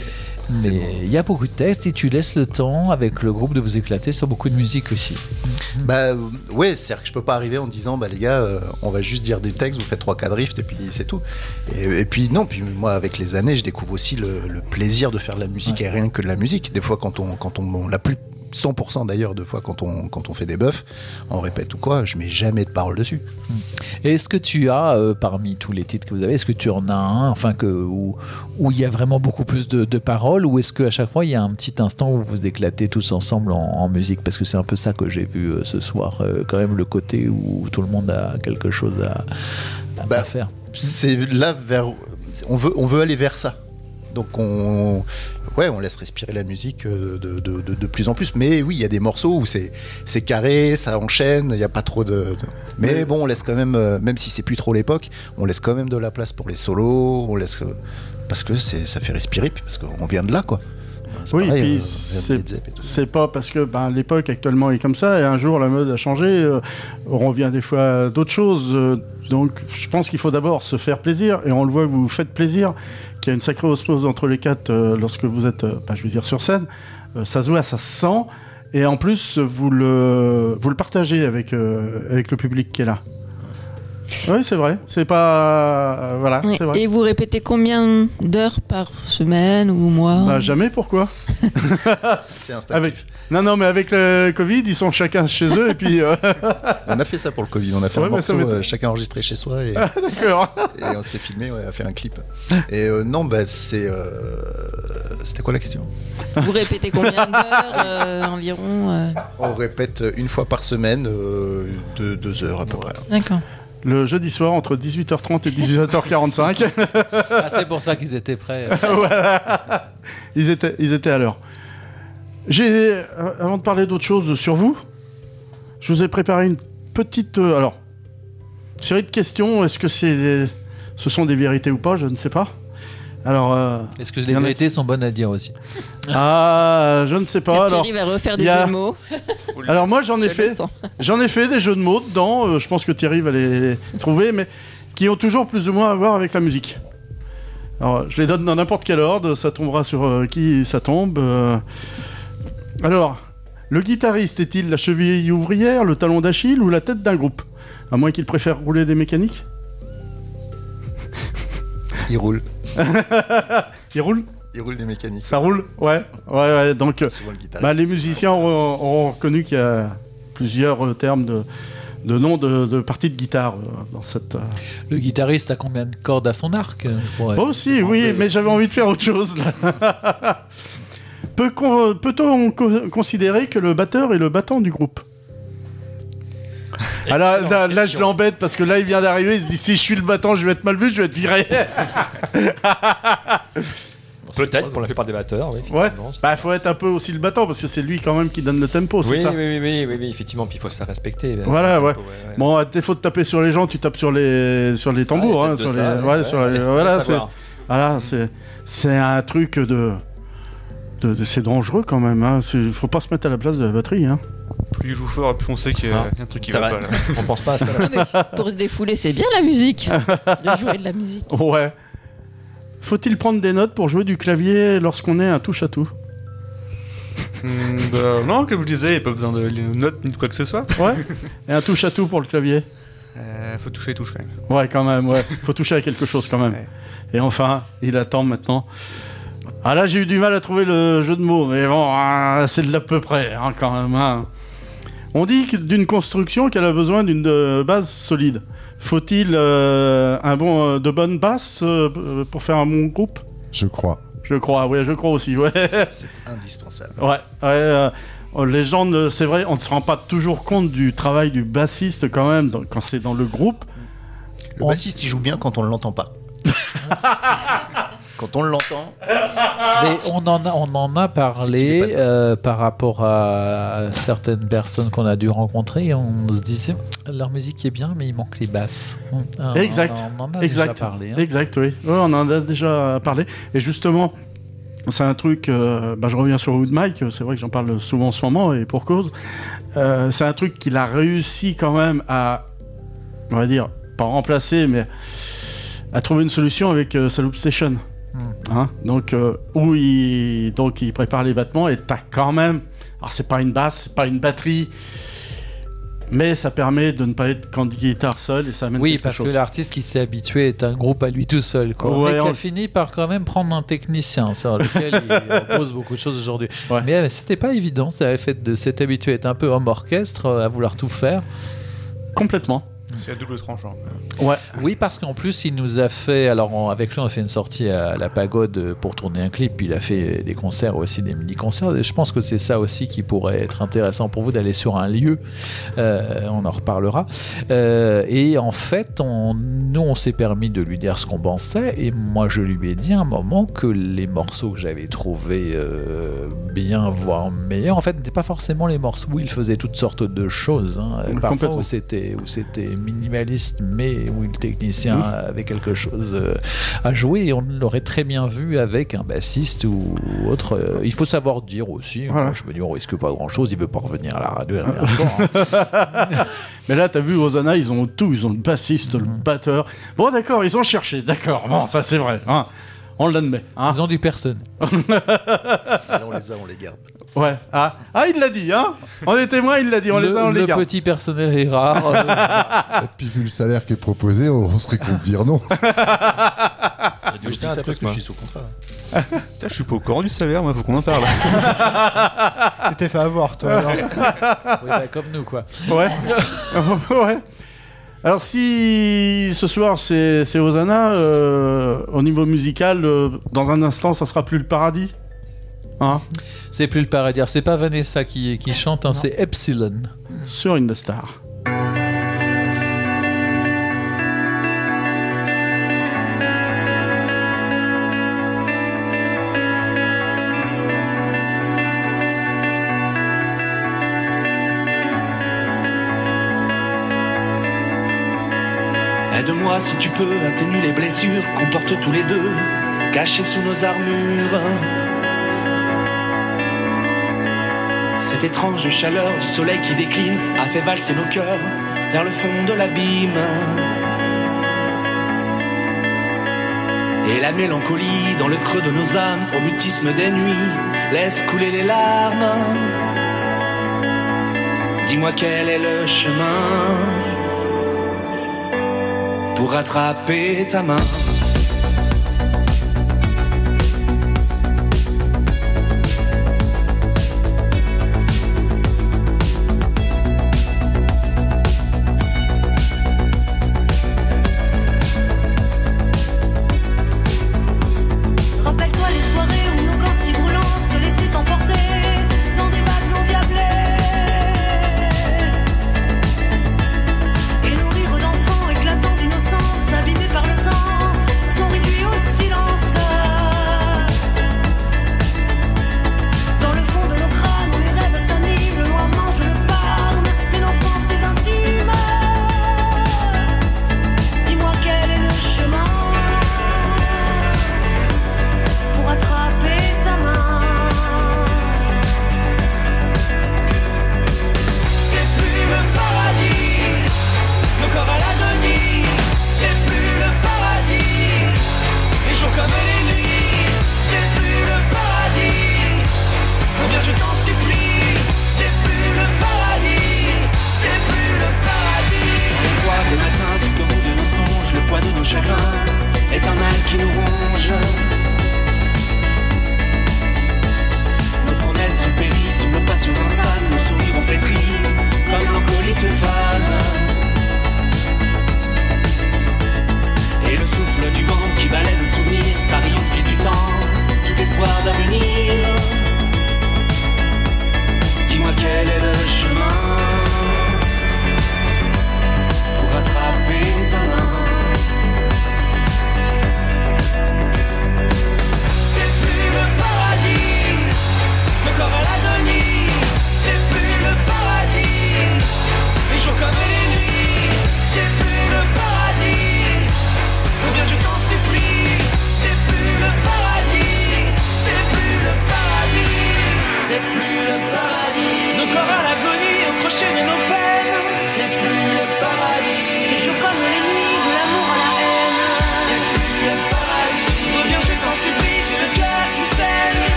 Mais il y a beaucoup de textes et tu laisses le temps avec le groupe de vous éclater sur beaucoup de musique aussi. Ouais, c'est-à-dire que je peux pas arriver en disant les gars, on va juste dire des textes, vous faites 3-4 drifts et puis c'est tout. Et puis non, puis moi avec les années, je découvre aussi le plaisir de faire de la musique et rien que de la musique. Des fois quand on la plus 100% d'ailleurs, deux fois quand on fait des buffs, on répète ou quoi, je mets jamais de paroles dessus. Et est-ce que tu as, parmi tous les titres que vous avez, est-ce que tu en as un, où il y a vraiment beaucoup plus de paroles, ou est-ce qu'à chaque fois il y a un petit instant où vous éclatez tous ensemble en musique? Parce que c'est un peu ça que j'ai vu ce soir, quand même le côté où tout le monde a quelque chose à faire. C'est là on veut aller vers ça. Donc on laisse respirer la musique de plus en plus. Mais oui, il y a des morceaux où c'est carré, ça enchaîne, il n'y a pas trop de... Mais bon, on laisse quand même si c'est plus trop l'époque, on laisse quand même de la place pour les solos, parce que ça fait respirer, puis parce qu'on vient de là, quoi. Oui, pareil, puis c'est pas parce que l'époque actuellement est comme ça, et un jour la mode a changé, on revient des fois à d'autres choses. Donc je pense qu'il faut d'abord se faire plaisir, et on le voit que vous vous faites plaisir, qu'il y a une sacrée osmose entre les quatre lorsque vous êtes, sur scène. Ça se voit, ça se sent, et en plus vous le partagez avec le public qui est là. Oui, c'est vrai. C'est pas... voilà, oui. C'est vrai. Et vous répétez combien d'heures par semaine ou mois? Jamais, pourquoi? C'est instinctif. Non, mais avec le Covid, ils sont chacun chez eux et puis... On a fait ça pour le Covid. On a fait un morceau, chacun enregistré chez soi. Et... d'accord. Et on s'est filmé, on a fait un clip. Et c'est... C'était quoi la question? Vous répétez combien d'heures environ On répète une fois par semaine, 2 heures à peu près. D'accord. Le jeudi soir entre 18h30 et 18h45. C'est pour ça qu'ils étaient prêts. Voilà. Ils étaient à l'heure. Avant de parler d'autre chose sur vous, je vous ai préparé une petite série de questions. Est-ce que ce sont des vérités ou pas? Je ne sais pas. Alors, est-ce que les vérités sont bonnes à dire aussi? Je ne sais pas. Thierry va refaire des jeux de mots. Alors moi j'en ai fait des jeux de mots dedans. Je pense que Thierry va les trouver, mais qui ont toujours plus ou moins à voir avec la musique. Alors je les donne dans n'importe quel ordre. Ça tombera sur qui ça tombe. Alors, le guitariste est-il la cheville ouvrière, le talon d'Achille ou la tête d'un groupe? À moins qu'il préfère rouler des mécaniques. Il roule. Il roule? Il roule des mécaniques. Ça roule? Ouais. Donc, les musiciens auront reconnu qu'il y a plusieurs termes de noms de parties de guitare dans cette... Le guitariste a combien de cordes à son arc? Aussi, oui, mais j'avais envie de faire autre chose, là. Peut-on considérer que le batteur est le battant du groupe? Là, je l'embête parce que là, il vient d'arriver. Il se dit si je suis le battant, je vais être mal vu, je vais être viré. Peut-être pour la plupart des batteurs. Oui, faut être un peu aussi le battant parce que c'est lui quand même qui donne le tempo. C'est ça. Oui, effectivement. Puis il faut se faire respecter. Voilà, ouais. Bon, à défaut de taper sur les gens, tu tapes sur les tambours. C'est un truc c'est dangereux quand même. Hein. Faut pas se mettre à la place de la batterie. Hein. Plus il joue fort, plus on sait qu'il y a un truc qui va pas. Là. On pense pas à ça. Pour se défouler, c'est bien la musique. De jouer de la musique. Ouais. Faut-il prendre des notes pour jouer du clavier lorsqu'on est un touche-à-tout? Non, comme je disais, il n'y a pas besoin de notes ni de quoi que ce soit. Ouais. Et un touche-à-tout pour le clavier? Faut toucher les touches quand même. Ouais, quand même, ouais. Faut toucher à quelque chose quand même. Ouais. Et enfin, il attend maintenant. Ah là, j'ai eu du mal à trouver le jeu de mots, mais bon, c'est de l'à peu près, hein, quand même. Hein. On dit d'une construction qu'elle a besoin d'une base solide. Faut-il de bonnes bases pour faire un bon groupe? Je crois. Je crois aussi. Ouais. C'est indispensable. Ouais. Les gens, c'est vrai, on ne se rend pas toujours compte du travail du bassiste quand même, quand c'est dans le groupe. Le bassiste, il joue bien quand on ne l'entend pas. Quand on l'entend. Mais on en a parlé par rapport à certaines personnes qu'on a dû rencontrer. On se disait, leur musique est bien, mais il manque les basses. Exact. On en a déjà parlé. Exact, oui. On en a déjà parlé. Et justement, c'est un truc, je reviens sur Wood Mike, c'est vrai que j'en parle souvent en ce moment, et pour cause. C'est un truc qu'il a réussi quand même à, on va dire, pas remplacer, mais à trouver une solution avec sa Loop Station. Hein, donc, où il prépare les battements et t'as quand même. Alors, c'est pas une basse, c'est pas une batterie, mais ça permet de ne pas être qu'en guitare seule et ça amène quelque chose. Que l'artiste qui s'est habitué est un groupe à lui tout seul, quoi. Ouais, mais qui a fini par quand même prendre un technicien sur lequel il pose beaucoup de choses aujourd'hui. Ouais. Mais c'était pas évident, ça avait fait de s'être habitué à être un peu homme orchestre, à vouloir tout faire. Complètement. C'est à double tranchant. Ouais. Oui, parce qu'en plus, il nous a fait. Alors, avec lui, on a fait une sortie à la Pagode pour tourner un clip. Puis il a fait des concerts aussi, des mini-concerts. Et je pense que c'est ça aussi qui pourrait être intéressant pour vous d'aller sur un lieu. On en reparlera. Et en fait, nous, on s'est permis de lui dire ce qu'on pensait. Et moi, je lui ai dit à un moment que les morceaux que j'avais trouvés bien, voire meilleurs, en fait, n'étaient pas forcément les morceaux où il faisait toutes sortes de choses. Hein. Parfois, où c'était minimaliste, mais où le technicien avait quelque chose à jouer, et on l'aurait très bien vu avec un bassiste ou autre. Il faut savoir dire aussi. Voilà. Je me dis, on risque pas grand chose, il veut pas revenir à la radio. Mais là, t'as vu, Hosanna, ils ont tout. Ils ont le bassiste, le batteur. Bon, d'accord, ils ont cherché. D'accord, bon, ça c'est vrai. Hein. On l'admet. Hein. Ils ont du personne. Là, on les a, on les garde. Ouais. Ah, il l'a dit, hein. On est témoins, il l'a dit, on les a, on les garde. Le petit personnel est rare. Et puis, vu le salaire qui est proposé, on serait con de dire non. Je dis ça parce que je suis sous contrat. Putain, je suis pas au courant du salaire, moi, faut qu'on en parle. Tu t'es fait avoir, toi. Alors. Oui, bah, comme nous, quoi. Ouais. Ouais. Alors, si ce soir c'est Hosanna, au niveau musical, dans un instant, ça sera plus le paradis. Hein, c'est plus le paradis. C'est pas Vanessa qui chante, hein, c'est Epsilon. Sur Indestar. Aide-moi si tu peux atténuer les blessures qu'on porte tous les deux, cachées sous nos armures. Cette étrange chaleur du soleil qui décline a fait valser nos cœurs vers le fond de l'abîme. Et la mélancolie dans le creux de nos âmes, au mutisme des nuits, laisse couler les larmes. Dis-moi quel est le chemin pour rattraper ta main. Et nos rires d'enfants éclatants d'innocence, abîmés par le temps.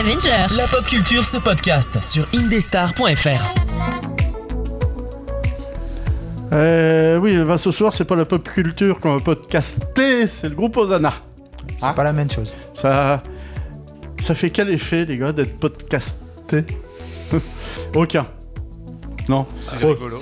Avenger. La pop culture se podcast sur indestar.fr. Oui, bah, ce soir, c'est pas la pop culture qu'on va podcaster, c'est le groupe Hosanna. C'est pas la même chose. Ça fait quel effet, les gars, d'être podcasté? Aucun. Non. C'est rigolo.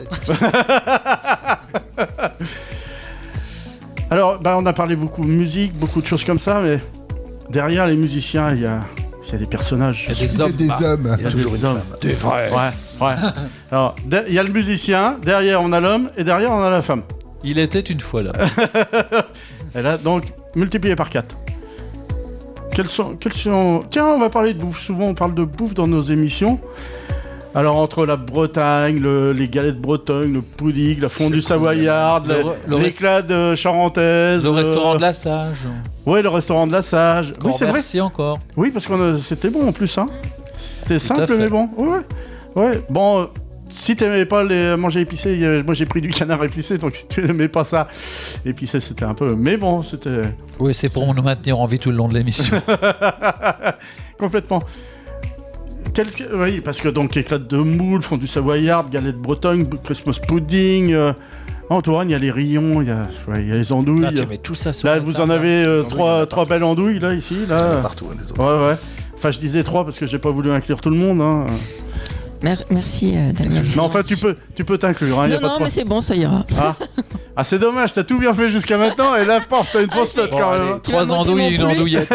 Alors, bah, on a parlé beaucoup de musique, beaucoup de choses comme ça, mais derrière les musiciens, il y a des personnages. Il y a des hommes. Il y a toujours une femme. Des vrais. Ouais. Alors, il y a le musicien, derrière on a l'homme, et derrière on a la femme. Il était une fois là. Et là, donc, multiplié par 4. Quels sont... Tiens, on va parler de bouffe. Souvent, on parle de bouffe dans nos émissions. Alors, entre la Bretagne, les galettes bretonnes, le pudding, la fondue savoyarde, l'éclade charentaise... Le restaurant de la Sage. Oui, le restaurant de la Sage. Oui, c'est merci vrai. encore. Oui, parce que c'était bon en plus. Hein. C'était simple, mais bon. Ouais. Bon, si t'aimais pas les manger épicé, moi j'ai pris du canard épicé, donc si tu n'aimais pas ça, épicé, c'était un peu... Mais bon, c'était... Oui, c'est pour nous maintenir en vie tout le long de l'émission. Complètement. Oui, parce que donc éclate de moule, fondue savoyarde, galette bretonne, Christmas pudding. En Touraine, il y a les rillons, il y a les andouilles. Tu mets tout ça sur là, vous en avez trois belles andouilles là, ici, là. Partout, les autres. Ouais. Enfin, je disais 3 parce que j'ai pas voulu inclure tout le monde. Hein. Merci Daniel. Mais enfin, tu peux t'inclure. Hein, non, mais c'est bon, ça ira. Ah, c'est dommage, t'as tout bien fait jusqu'à maintenant et là, paf, t'as une fausse note quand même. 3 andouilles et une andouillette.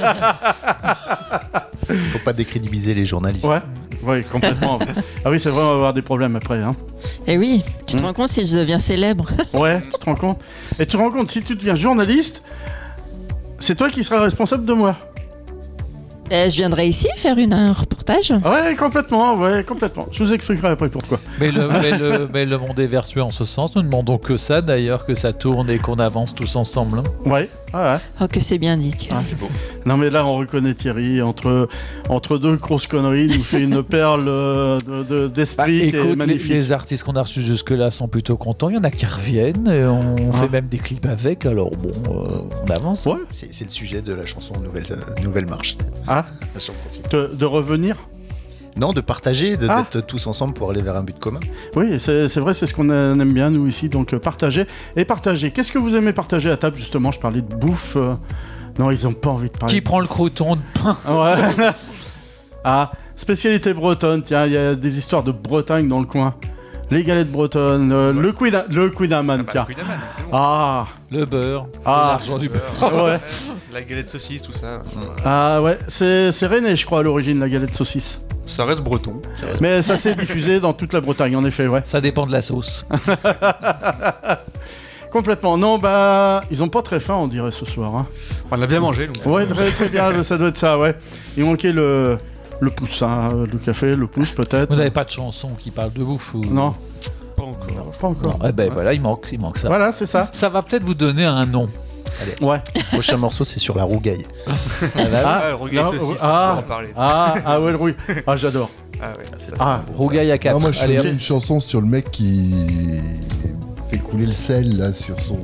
Faut pas décrédibiliser les journalistes. Ouais, complètement. Ah oui, c'est vrai, on va avoir des problèmes après. Hein. Et oui, tu te rends compte si je deviens célèbre. Ouais, tu te rends compte. Et tu te rends compte, si tu deviens journaliste, c'est toi qui seras responsable de moi. Je viendrai ici faire un reportage. Ouais, complètement. Je vous expliquerai après pourquoi. Mais le monde est vertueux en ce sens. Nous ne demandons que ça, d'ailleurs, que ça tourne et qu'on avance tous ensemble. Ouais. Oh, que c'est bien dit, Thierry. C'est beau. Non, mais là, on reconnaît Thierry. Entre deux grosses conneries, il nous fait une perle d'esprit qui est magnifique. Les artistes qu'on a reçus jusque-là sont plutôt contents. Il y en a qui reviennent. Et on fait même des clips avec. Alors bon, on avance. Ouais. C'est le sujet de la chanson Nouvelle Marche. De revenir? Non, de partager, d'être tous ensemble pour aller vers un but commun. Oui, c'est vrai, c'est ce qu'on aime bien nous ici, donc partager. Et partager, qu'est-ce que vous aimez partager à table justement? Je parlais de bouffe. Non, ils ont pas envie de parler. Qui prend le crouton de pain? Ouais. Spécialité bretonne, tiens, il y a des histoires de Bretagne dans le coin. Les galettes bretonnes, le Queenaman, tiens. Le beurre, l'argent du beurre. Ouais. La galette saucisse, tout ça. Ah ouais, c'est rennais, je crois, à l'origine, la galette saucisse. Ça reste breton. Mais ça s'est diffusé dans toute la Bretagne, en effet, ouais. Ça dépend de la sauce. Complètement. Non, ils ont pas très faim, on dirait, ce soir. Hein. On a bien mangé, donc. Ouais, très bien, ça doit être ça, ouais. Il manquait le poussin, le café, le pouce, peut-être. Vous n'avez pas de chanson qui parle de bouffe ou... Non. Pas encore. Non. Voilà, il manque ça. Voilà, c'est ça. Ça va peut-être vous donner un nom. Allez. Ouais. Le prochain morceau, c'est sur la rougaille. Le rougaille saucisse, on va en parler. Ouais, le rougaille. Ah, j'adore. Rougaille à 4. Non, moi, je fais une chanson sur le mec qui fait couler le sel là sur son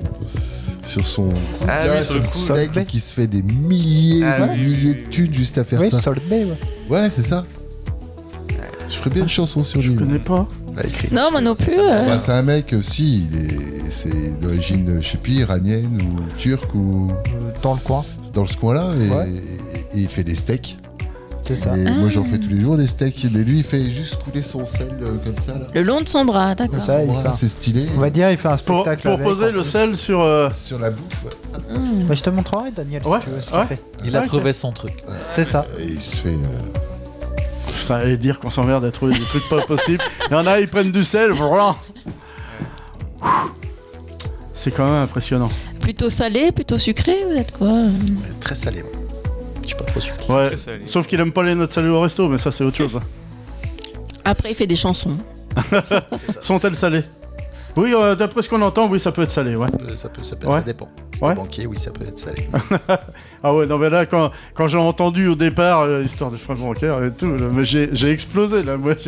steak qui se fait des milliers de thunes juste à faire ça. Ouais, c'est ça. Je ferais bien une chanson sur lui. Je connais pas. Non, moi non plus. C'est un mec, c'est d'origine, je sais plus, iranienne ou turque ou... Dans le coin. Dans ce coin-là, et il fait des steaks. C'est ça. Moi, j'en fais tous les jours des steaks, mais lui, il fait juste couler son sel comme ça. Là. Le long de son bras, d'accord. C'est stylé. On va dire, il fait un spectacle pour poser le sel sur la bouffe. Ouais. Je te montrerai, Daniel, si tu veux ce qu'il fait. Il a trouvé son truc. C'est ça. Et il se fait... Ça allait dire qu'on s'emmerde à trouver des trucs pas possibles. Il y en a, ils prennent du sel, voilà. C'est quand même impressionnant. Plutôt salé, plutôt sucré, vous êtes quoi? Très salé, moi. Je suis pas trop sucré. Ouais, sauf qu'il aime pas les notes salées au resto, mais ça c'est autre chose. Après, il fait des chansons. Sont-elles salées? Oui, d'après ce qu'on entend, oui, ça peut être salé, ouais. Ça dépend. Si t'es banquier, oui, ça peut être salé. Ah ouais, non mais là, quand j'ai entendu au départ l'histoire des frais bancaires et tout, là, mais j'ai explosé là. Moi,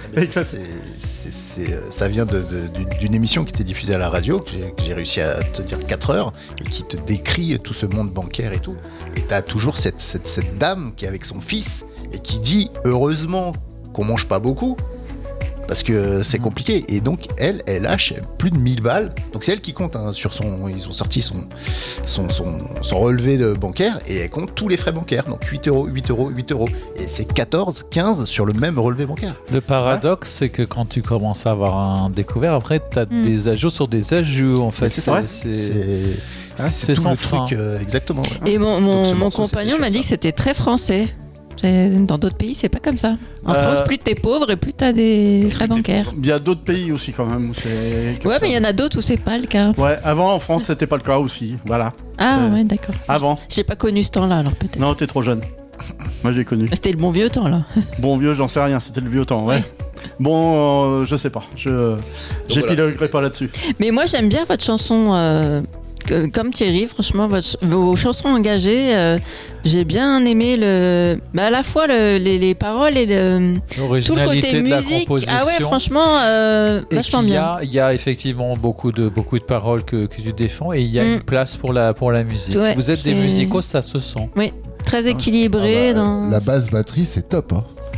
ça vient d'une émission qui était diffusée à la radio, que j'ai réussi à te dire 4 heures, et qui te décrit tout ce monde bancaire et tout. Et t'as toujours cette dame qui est avec son fils, et qui dit heureusement qu'on mange pas beaucoup. Parce que c'est compliqué. Et donc, elle lâche plus de 1000 balles. Donc, c'est elle qui compte sur son. Ils ont sorti son relevé bancaire et elle compte tous les frais bancaires. Donc, 8 €, 8 €, 8 €. Et c'est 14, 15 sur le même relevé bancaire. Le paradoxe, c'est que quand tu commences à avoir un découvert, après, tu as des ajouts sur des ajouts. En fait, c'est ça. C'est tout le truc. Exactement. Ouais. Et mon compagnon m'a dit que c'était très français. Dans d'autres pays, c'est pas comme ça. En France, plus t'es pauvre et plus t'as des frais bancaires. Il y a d'autres pays aussi quand même où c'est. Ouais, mais il y en a d'autres où c'est pas le cas. Ouais, avant en France, c'était pas le cas aussi. Voilà. Ah ouais, d'accord. Avant. J'ai pas connu ce temps-là, alors peut-être. Non, t'es trop jeune. Moi, j'ai connu. C'était le bon vieux temps là. Bon vieux, j'en sais rien. C'était le vieux temps, ouais. Bon, je sais pas. J'épiloguerai pas là-dessus. Mais moi, j'aime bien votre chanson. Comme Thierry, franchement, vos chansons engagées, j'ai bien aimé à la fois les paroles et tout le côté musique. Ah ouais, franchement, vachement bien. Il y a effectivement beaucoup de paroles que tu défends et il y a une place pour la musique. Ouais, vous êtes des musicos, ça se sent. Oui, très équilibré. La basse batterie, c'est top. Hein.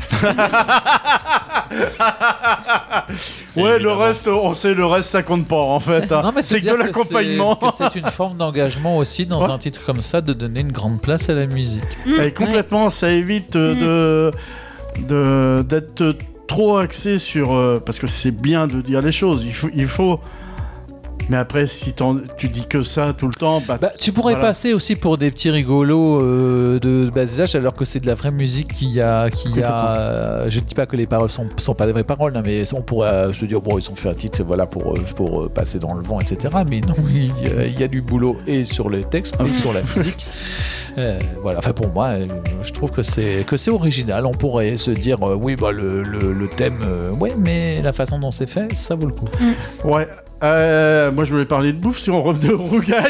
Ouais, le reste, on sait, le reste ça compte pas en fait. Hein. Non, mais c'est que de l'accompagnement. C'est une forme d'engagement aussi dans un titre comme ça, de donner une grande place à la musique. Et complètement, ça évite d'être trop axé sur parce que c'est bien de dire les choses. Il faut. Mais après, si tu dis que ça tout le temps... tu pourrais passer aussi pour des petits rigolos de bas âge, alors que c'est de la vraie musique qui a... Je ne dis pas que les paroles sont pas des vraies paroles, hein, mais on pourrait se dire, bon, ils ont fait un titre pour passer dans le vent, etc. Mais non, il y a du boulot et sur les textes et sur la musique. Voilà, enfin pour moi, je trouve que c'est original. On pourrait se dire, oui, le thème, ouais, mais la façon dont c'est fait, ça vaut le coup. Ouais. Moi je voulais parler de bouffe si on revenait au rougail.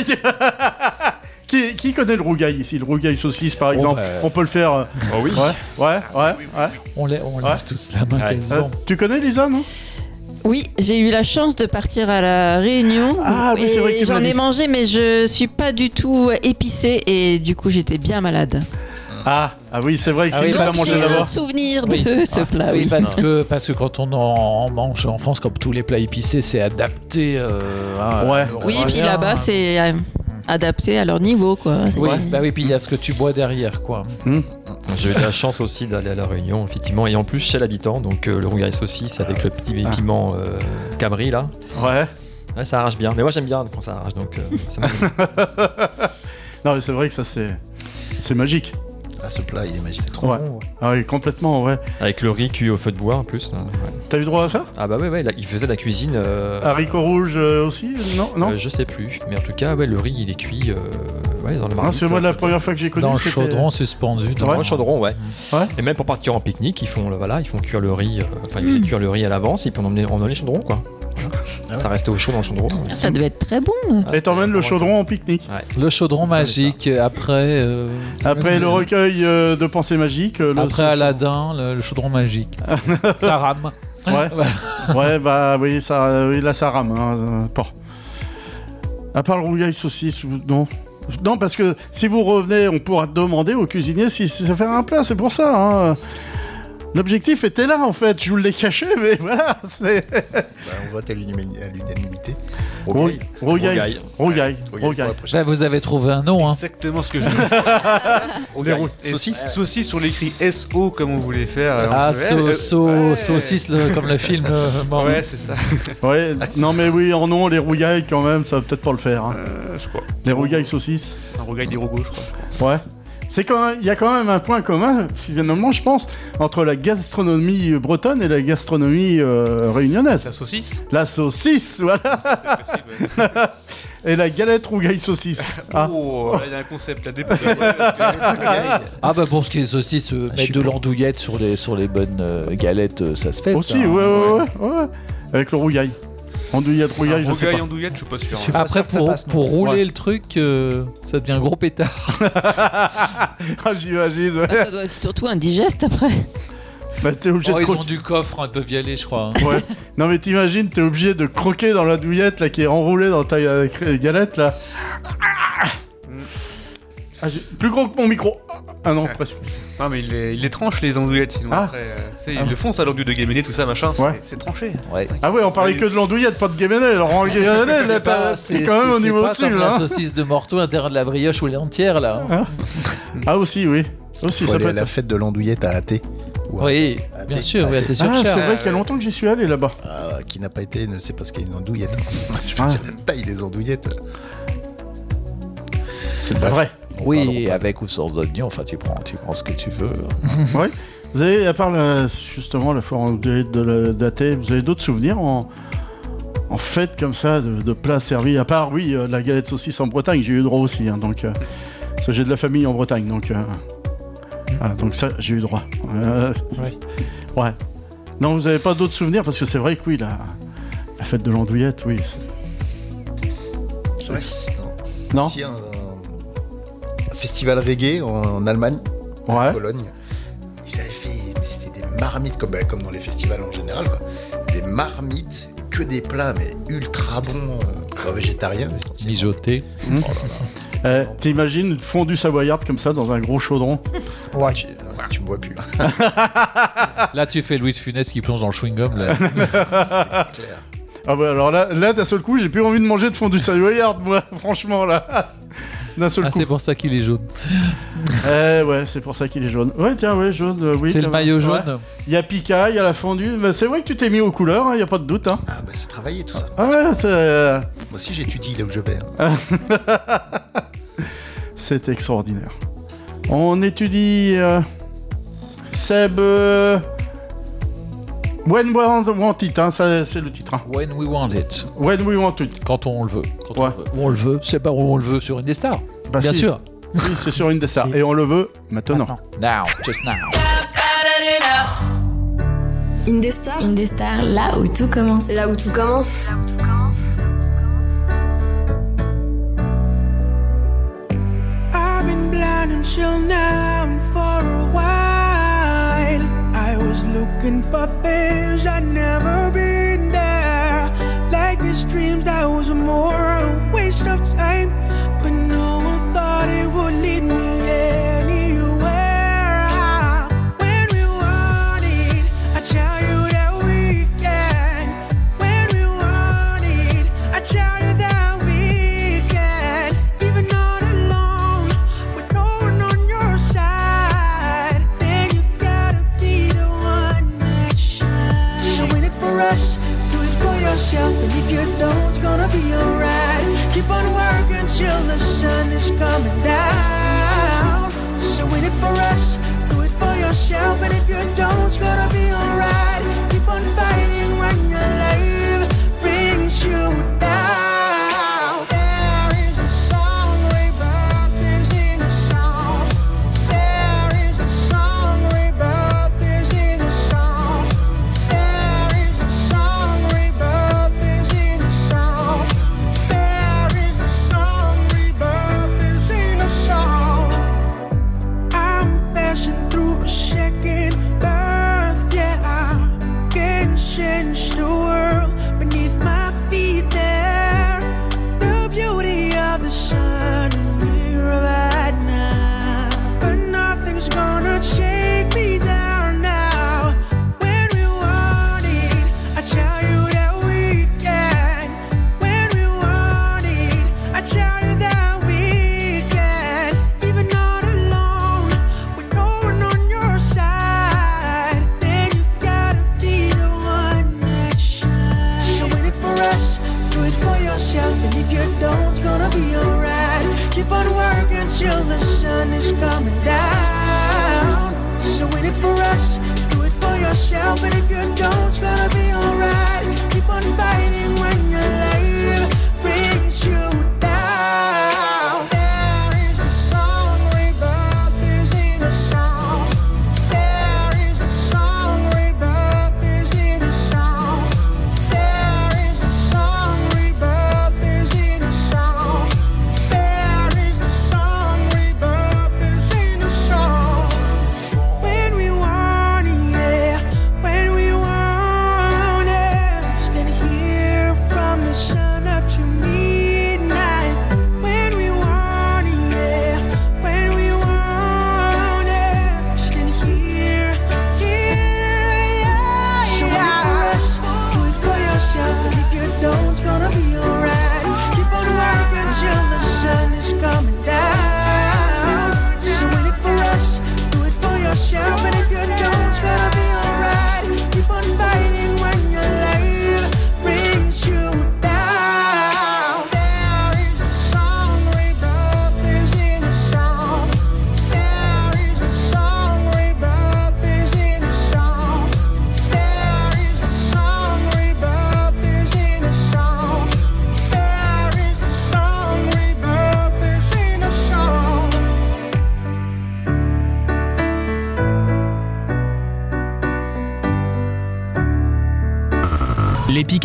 Qui connaît le rougail ici? Le rougail saucisse par exemple. On peut le faire. Oh oui. Ouais. On lève tous la main quasiment. Tu connais Lisa, non? Oui, j'ai eu la chance de partir à la Réunion. Ah oui, c'est vrai que tu j'en ai mangé, mais je suis pas du tout épicée et du coup j'étais bien malade. Ah oui, c'est vrai que c'est à manger là-bas. J'ai un souvenir de ce plat. Oui, parce que quand on en mange en France, comme tous les plats épicés, c'est adapté. Oui, et puis là-bas, c'est adapté à leur niveau, quoi. Oui, puis il y a ce que tu bois derrière, quoi. J'ai eu la chance aussi d'aller à la Réunion, effectivement, et en plus chez l'habitant, donc le rougail saucisse avec le petit piment cabri là. Ouais, ça arrache bien. Mais moi j'aime bien quand ça arrache, donc c'est magique. Non, mais c'est vrai que ça c'est magique. Ah, ce plat, il est magique. C'est trop bon. Ah oui, complètement, ouais. Avec le riz cuit au feu de bois en plus. T'as eu droit à ça? Ah bah ouais, il faisait de la cuisine. Haricots rouges aussi? Non. Je sais plus, mais en tout cas, le riz il est cuit dans le marmite. C'est moi la première fois que j'ai connu. Dans le chaudron suspendu. Dans le chaudron, ouais. Et même pour partir en pique-nique, ils font cuire le riz. Ils faisaient cuire le riz à l'avance et puis on emmenait le chaudron, quoi. Ça restait au chaud dans le chaudron. Ça devait être très bon. Et t'emmènes le chaudron en pique-nique. Le chaudron magique, après le recueil de pensées magiques. Après Aladdin, le chaudron magique. Taram. Ouais, là ça rame. Hein. Bon. À part le rougail saucisse, non. Non, parce que si vous revenez, on pourra demander au cuisinier si ça fait un plat, c'est pour ça. Hein. L'objectif était là en fait, je vous l'ai caché, mais voilà. On vote à l'unanimité. Rougail. Vous avez trouvé un nom. Exactement ce que j'ai dit. Saucisse, on l'écrit SO comme on voulait faire. Saucisse comme le film. Ouais, c'est ça. Ouais, non mais oui, en nom, les rougailles quand même, ça va peut-être pas le faire. Je crois. Les rougailles saucisses. Un rougail des rogos, je crois. Ouais. Il y a quand même un point commun, finalement, je pense, entre la gastronomie bretonne et la gastronomie réunionnaise. La saucisse. La saucisse, voilà. C'est possible, ouais. Et la galette rougail saucisse. Oh, il y a un concept là, pour ce qui est saucisses, mettre de l'andouillette sur les bonnes galettes, ça se fait. Aussi, ouais. Avec le rougail. Andouillette, rougail, je sais pas. Andouillette, je suis pas sûr. Après, pour rouler le truc, ça devient un gros pétard. J'imagine. Ouais. Ça doit être surtout indigeste après. T'es obligé de ils ont du coffre, ils peuvent y aller, je crois. Ouais. Non mais t'imagines, t'es obligé de croquer dans la douillette là qui est enroulée dans ta galette là. Plus grand que mon micro. Ah non, presque. Non, mais il les tranche, les andouillettes, sinon après. Ils le font, ça, l'enduit de Guéméné, tout ça, machin. C'est tranché. Ouais. Ah ouais, on parlait que de l'andouillette, pas de Guéméné. Alors, Guéméné, c'est quand même au niveau pas au-dessus. comme là. la saucisse de Morteau, l'intérieur de la brioche ou l'entière, là. Ah, aussi, oui. Aussi, Faut ça aller peut à la fête de l'andouillette à Athée. Oui, bien sûr, oui, t'es sur Ah, Cher. c'est vrai qu'il y a longtemps que j'y suis allé là-bas. Qui n'a pas été ne sait pas ce qu'est une andouillette. Je veux dire, la taille des andouillettes. C'est pas vrai. Oui, avec ou sans oignon, enfin tu prends ce que tu veux. Oui. Vous avez, à part justement la foire d'Athée, vous avez d'autres souvenirs en fête comme ça, de plats servis, à part, oui, la galette saucisse en Bretagne, j'ai eu droit aussi, hein, donc ça, j'ai de la famille en Bretagne, donc ça, j'ai eu droit. Ouais. Non, vous avez pas d'autres souvenirs, parce que c'est vrai que oui, la fête de l'andouillette, oui. Non. Si, un festival reggae en Allemagne, à Cologne. Ils avaient fait, mais c'était des marmites comme dans les festivals en général, quoi. Des marmites, que des plats mais ultra bons, végétariens. Mijotés. T'imagines une fondue savoyarde comme ça dans un gros chaudron. Ouais. Tu me vois plus. Là, tu fais Louis de Funès qui plonge dans le chewing-gum. Là. C'est clair. Ah bah alors là d'un seul coup, j'ai plus envie de manger de fondue savoyarde, moi, franchement, là. D'un seul coup. C'est pour ça qu'il est jaune. Ouais, c'est pour ça qu'il est jaune. Ouais, tiens, ouais, jaune, oui. C'est le maillot jaune. Il y a Pika, il y a la fondue. Mais c'est vrai que tu t'es mis aux couleurs, il n'y a pas de doute. Hein. Ah bah c'est travaillé tout ça. Ah ouais, c'est... Moi aussi j'étudie là où je vais. C'est extraordinaire. On étudie... Seb... When We Want It, hein, ça, c'est le titre. Hein. When We Want It. When We Want It. Quand on le veut. Où on le veut, c'est pas où on le veut, sur Indestar. Bah bien si. sûr. Oui, c'est sur Indestar. Et on le veut maintenant. Now, just now. Indestar, là où tout commence. Là où tout commence. I've been blind until now and for a while I was looking for things I'd never been there. Like these dreams that was more a waste of time, but no one thought it would lead me anywhere. When we want it, I tell you that we can. When we want it, I tell you that we can. Even all alone, with no one on your side, then you gotta be the one that shines. So win it for us, do it for yourself, and if you don't, it's gonna be alright. Keep on working till the sun is coming down. So win it for us, do it for yourself, and if you don't, it's gonna be alright. Keep on fighting when your life brings you down. There is a song way back, there's in a song. There is a song way back, there's in a song. There is a song way back, there's in a song. There is a song way back, there's in a song. I'm passing through a second birth, yeah. I can sense the world beneath my feet there. The beauty of the sun and me right now. But nothing's gonna take me down now. When we want it, I tell you that we can. When we want it, I tell you that we can. Even not alone, with no one on your side, then you gotta be the one that shines. So win it for us, do it for yourself, and if you don't, it's gonna be alright. Keep on working till the sun is coming down. So win it for us, do it for yourself, and if you don't, it's gonna be alright. Keep on fighting when your life brings you down. There is a song way back, there's in a song. There is a song way back, there's in a song. There is a song way back, there's in a song. There is a song way back, there's in a song. When we want it, yeah, when we want it, stand here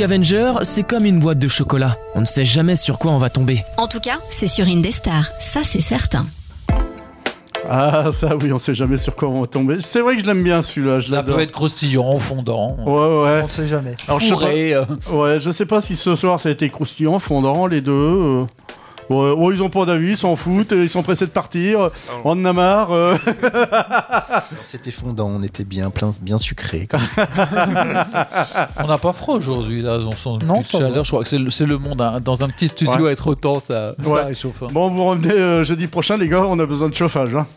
Peak Avenger, c'est comme une boîte de chocolat. On ne sait jamais sur quoi on va tomber. En tout cas, c'est sur Indestar, ça c'est certain. Ah, ça oui, on sait jamais sur quoi on va tomber. C'est vrai que je l'aime bien celui-là. Ça peut être croustillant, fondant. Ouais. On ne sait jamais. Alors, fourré. Je sais pas si ce soir ça a été croustillant, fondant, les deux. Ouais, ils ont pas d'avis, ils s'en foutent, ils sont pressés de partir. On en a marre. C'était fondant, on était bien sucré. On n'a pas froid aujourd'hui, là, on sent une petite chaleur. Je crois que c'est le monde, hein. Dans un petit studio, être autant, ça réchauffe. Bon, vous revenez jeudi prochain, les gars, on a besoin de chauffage. Hein.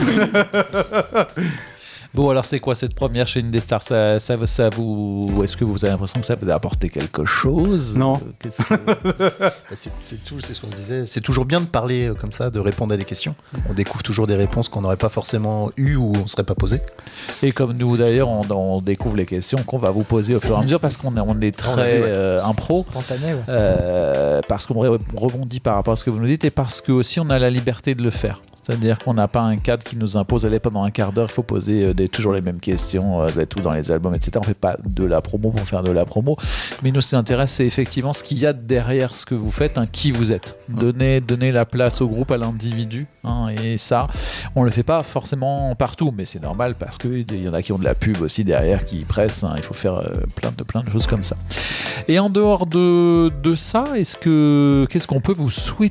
Bon, alors c'est quoi cette première chez Indestar ? Ça vous... Est-ce que vous avez l'impression que ça vous a apporté quelque chose ? Non. C'est ce qu'on disait. C'est toujours bien de parler comme ça, de répondre à des questions. On découvre toujours des réponses qu'on n'aurait pas forcément eues ou on ne serait pas posé. Et comme nous d'ailleurs, on découvre les questions qu'on va vous poser au fur et à mesure parce qu'on est très impro. Spontané, ouais. Parce qu'on rebondit par rapport à ce que vous nous dites et parce que aussi on a la liberté de le faire. C'est-à-dire qu'on n'a pas un cadre qui nous impose d'aller pendant un quart d'heure, il faut poser toujours les mêmes questions, tout dans les albums, etc. On ne fait pas de la promo pour faire de la promo. Mais nous, ce qui nous intéresse, c'est effectivement ce qu'il y a derrière ce que vous faites, qui vous êtes. Donner la place au groupe, à l'individu. Et ça, on ne le fait pas forcément partout, mais c'est normal parce qu'il y en a qui ont de la pub aussi derrière, qui pressent. Il faut faire plein de choses comme ça. Et en dehors de ça, qu'est-ce qu'on peut vous souhaiter ?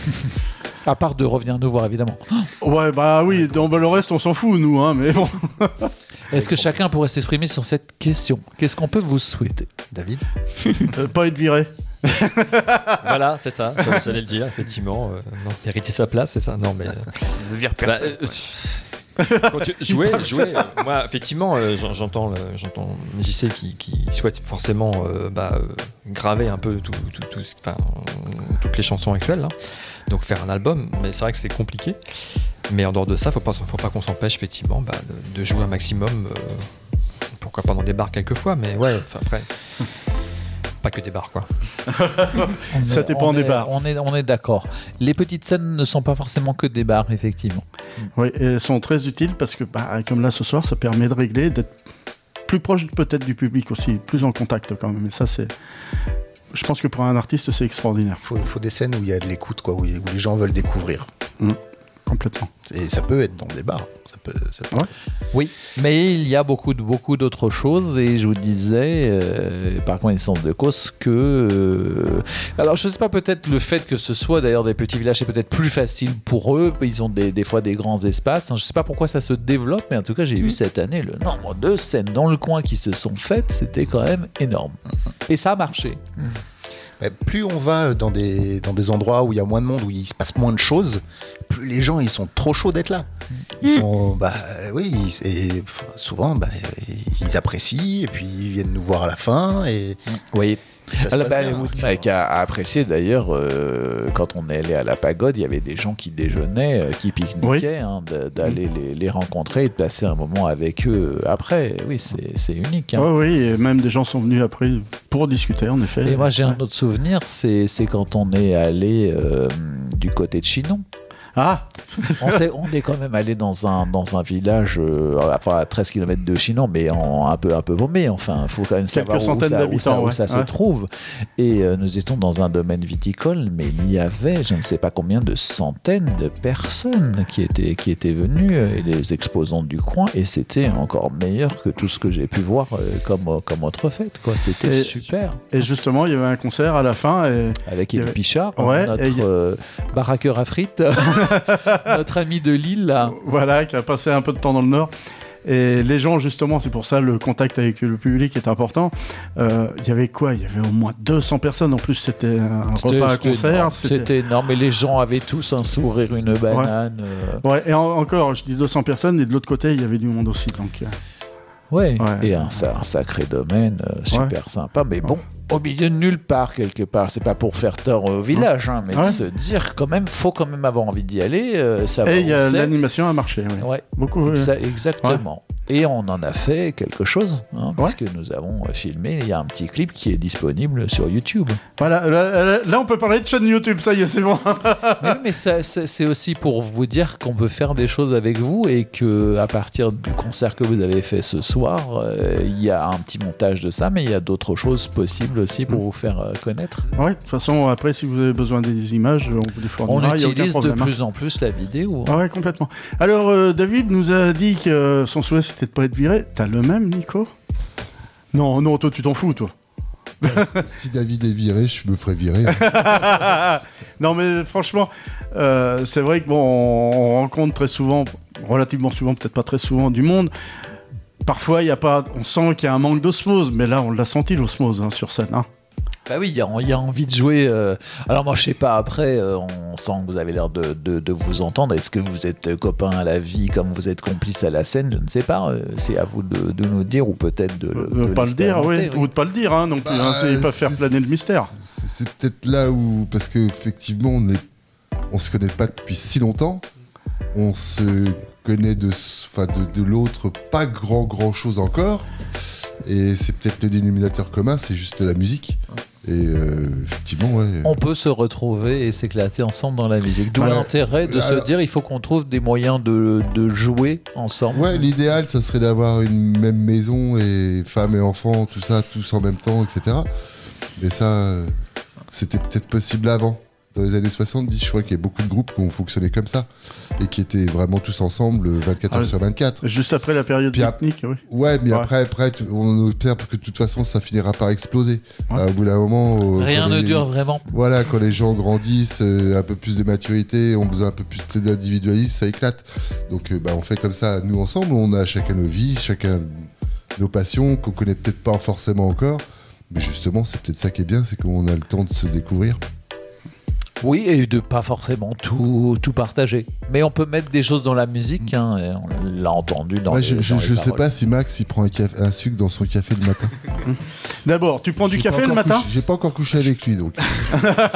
À part de revenir nous voir, évidemment. Ouais, bah oui, le reste, on s'en fout, nous, mais bon. Est-ce que chacun pourrait s'exprimer sur cette question ? Qu'est-ce qu'on peut vous souhaiter ? David ? Pas être viré. Voilà, c'est ça, j'allais le dire, effectivement. Mériter sa place, c'est ça. Non, mais... De vire personne. Jouer, moi effectivement j'entends JC qui souhaite forcément graver un peu toutes les chansons actuelles, donc faire un album, mais c'est vrai que c'est compliqué, mais en dehors de ça faut pas qu'on s'empêche effectivement de jouer un maximum, pourquoi pas dans des bars quelquefois, mais ouais, après pas que des bars, quoi. Ça dépend des bars. On est d'accord. Les petites scènes ne sont pas forcément que des bars, effectivement. Oui, et elles sont très utiles parce que, comme là ce soir, ça permet de régler, d'être plus proche peut-être du public aussi, plus en contact quand même. Et ça, je pense que pour un artiste, c'est extraordinaire. Faut des scènes où il y a de l'écoute, quoi, où les gens veulent découvrir. Complètement. Et ça peut être dans des bars. Ça peut... Ouais. Oui, mais il y a beaucoup d'autres choses et je vous disais, par connaissance de cause, que... alors je ne sais pas, peut-être le fait que ce soit d'ailleurs des petits villages, c'est peut-être plus facile pour eux, ils ont des fois des grands espaces, je ne sais pas pourquoi ça se développe, mais en tout cas j'ai vu cette année le nombre de scènes dans le coin qui se sont faites, c'était quand même énorme. Et ça a marché. Plus on va dans des endroits où il y a moins de monde, où il se passe moins de choses, plus les gens ils sont trop chauds d'être là. Ils sont, souvent ils apprécient et puis ils viennent nous voir à la fin et. Oui. Woodmike a apprécié d'ailleurs quand on est allé à la Pagode, il y avait des gens qui déjeunaient, qui pique-niquaient, d'aller les rencontrer et de passer un moment avec eux après. Oui, c'est unique. Oui, et même des gens sont venus après pour discuter, en effet. Et moi j'ai un autre souvenir, c'est quand on est allé du côté de Chinon. Ah on est quand même allé dans un village à 13 km de Chinon, mais un peu paumé. Enfin, il faut quand même savoir où ça se trouve. Et nous étions dans un domaine viticole, mais il y avait je ne sais pas combien de centaines de personnes qui étaient venues, et les exposants du coin, et c'était encore meilleur que tout ce que j'ai pu voir comme autre fête, quoi. C'était super. Et justement, il y avait un concert à la fin. Avec Élie Pichard, notre baraqueur à frites. Notre ami de Lille là. Voilà, qui a passé un peu de temps dans le Nord. Et les gens, justement, c'est pour ça le contact avec le public est important. Il y avait quoi ? Il y avait au moins 200 personnes. En plus, c'était un repas à concert. Énorme. C'était énorme. Et les gens avaient tous un sourire, une banane. Ouais. Et encore, je dis 200 personnes. Et de l'autre côté, il y avait du monde aussi. Donc, et un sacré domaine, super sympa. Mais bon. au milieu de nulle part quelque part. C'est pas pour faire tort au village, hein, mais de se dire quand même, faut quand même avoir envie d'y aller. Et il y a l'animation à marcher. Oui. Ouais, beaucoup. Exactement. Ouais. Et on en a fait quelque chose, hein, parce que nous avons filmé. Il y a un petit clip qui est disponible sur YouTube. Voilà, là on peut parler de chaîne YouTube, ça y est, c'est bon. mais c'est aussi pour vous dire qu'on peut faire des choses avec vous et que à partir du concert que vous avez fait ce soir, il y a un petit montage de ça, mais il y a d'autres choses possibles aussi pour vous faire connaître. Ouais, de toute façon, après, si vous avez besoin des images, on vous les fournira. On utilise de plus en plus la vidéo. Ouais, complètement. Alors, David nous a dit que son souhait c'était de pas être viré. T'as le même, Nico ? Non, toi, tu t'en fous, toi. Si David est viré, je me ferai virer. Non, mais franchement, c'est vrai que on rencontre très souvent, relativement souvent, peut-être pas très souvent, du monde. Parfois, on sent qu'il y a un manque d'osmose, mais là, on l'a senti l'osmose sur scène. Hein. Bah oui, il y a envie de jouer. Alors moi, je sais pas, après, on sent que vous avez l'air de vous entendre. Est-ce que vous êtes copains à la vie comme vous êtes complices à la scène ? Je ne sais pas. C'est à vous de nous dire ou peut-être de pas le dire, oui. Ou de pas le dire, hein, non plus. C'est pas faire planer le mystère. C'est peut-être là où, parce qu'effectivement, on se connaît pas depuis si longtemps. On se connaît de l'autre pas grand chose encore. Et c'est peut-être le dénominateur commun, c'est juste la musique. Et effectivement, ouais. On peut se retrouver et s'éclater ensemble dans la musique. D'où l'intérêt de se dire il faut qu'on trouve des moyens de jouer ensemble. Ouais, l'idéal, ça serait d'avoir une même maison et femmes et enfants, tout ça, tous en même temps, etc. Mais ça, c'était peut-être possible avant. Dans les années 70, je crois qu'il y a beaucoup de groupes qui ont fonctionné comme ça et qui étaient vraiment tous ensemble 24 heures sur 24. Juste après la période technique, oui. Ouais, mais après, on observe que de toute façon, ça finira par exploser. Au bout d'un moment... Rien ne dure vraiment. Voilà, quand les gens grandissent, un peu plus de maturité, ont besoin un peu plus d'individualisme, ça éclate. Donc on fait comme ça, nous ensemble, on a chacun nos vies, chacun nos passions, qu'on connaît peut-être pas forcément encore. Mais justement, c'est peut-être ça qui est bien, c'est qu'on a le temps de se découvrir. Oui, et de pas forcément tout partager. Mais on peut mettre des choses dans la musique, hein, et on l'a entendu dans les je sais pas si Max il prend un sucre dans son café le matin. D'abord, tu prends du café le matin ? J'ai pas encore couché avec lui, donc. Je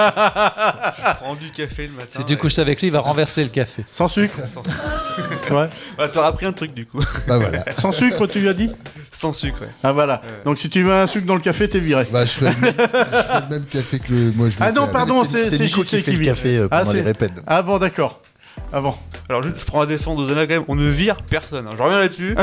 prends du café le matin. Si tu couches avec lui, il va renverser le café. Sans sucre. Ouais. Bah, t'auras appris un truc du coup. Bah voilà. Sans sucre, tu lui as dit ? Sans sucre, ouais. Ah voilà. Donc si tu veux un sucre dans le café, t'es viré. Bah je fais le même café que moi je me Ah non, pardon, c'est Nico qui fait le café pendant les répètes. Ah bon, d'accord. Ah bon. Alors je prends la défense d'Ozana quand même, on ne vire personne. Je reviens là-dessus.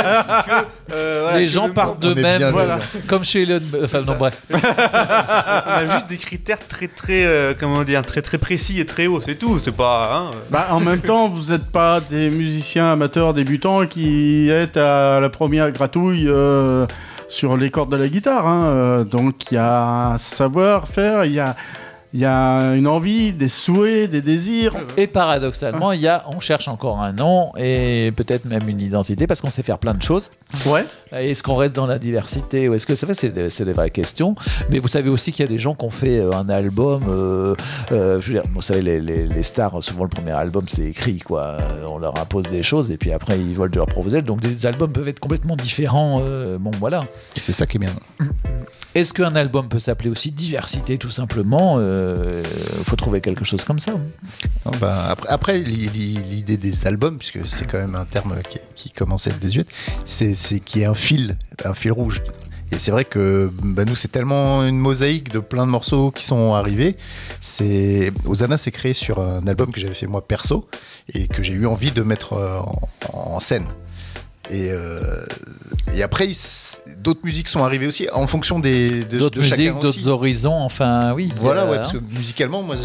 Les gens partent d'eux-mêmes, voilà. Comme chez Elon. Enfin non, bref. On a juste des critères très très précis et très hauts, c'est tout. C'est pas. En même temps, vous n'êtes pas des musiciens amateurs débutants qui êtes à la première gratouille sur les cordes de la guitare. Hein. Donc il y a un savoir-faire, il y a une envie, des souhaits, des désirs. Et paradoxalement, on cherche encore un nom et peut-être même une identité parce qu'on sait faire plein de choses. Ouais. Est-ce qu'on reste dans la diversité ou est-ce que c'est des vraies questions. Mais vous savez aussi qu'il y a des gens qui ont fait un album. Je veux dire, vous savez, les stars, souvent le premier album c'est écrit, quoi. On leur impose des choses et puis après ils volent de leur propre aile. Donc des albums peuvent être complètement différents. Bon, voilà. C'est ça qui est bien. Est-ce qu'un album peut s'appeler aussi diversité, tout simplement ? Faut trouver quelque chose comme ça. Non, après l'idée des albums, puisque c'est quand même un terme qui commence à être désuet, c'est qu'il y a un fil rouge. Et c'est vrai que nous, c'est tellement une mosaïque de plein de morceaux qui sont arrivés. Ozana s'est créé sur un album que j'avais fait moi perso et que j'ai eu envie de mettre en scène. Et après, d'autres musiques sont arrivées aussi en fonction d'autres musiques, d'autres horizons. Enfin, oui. Voilà, ouais, parce que musicalement, moi,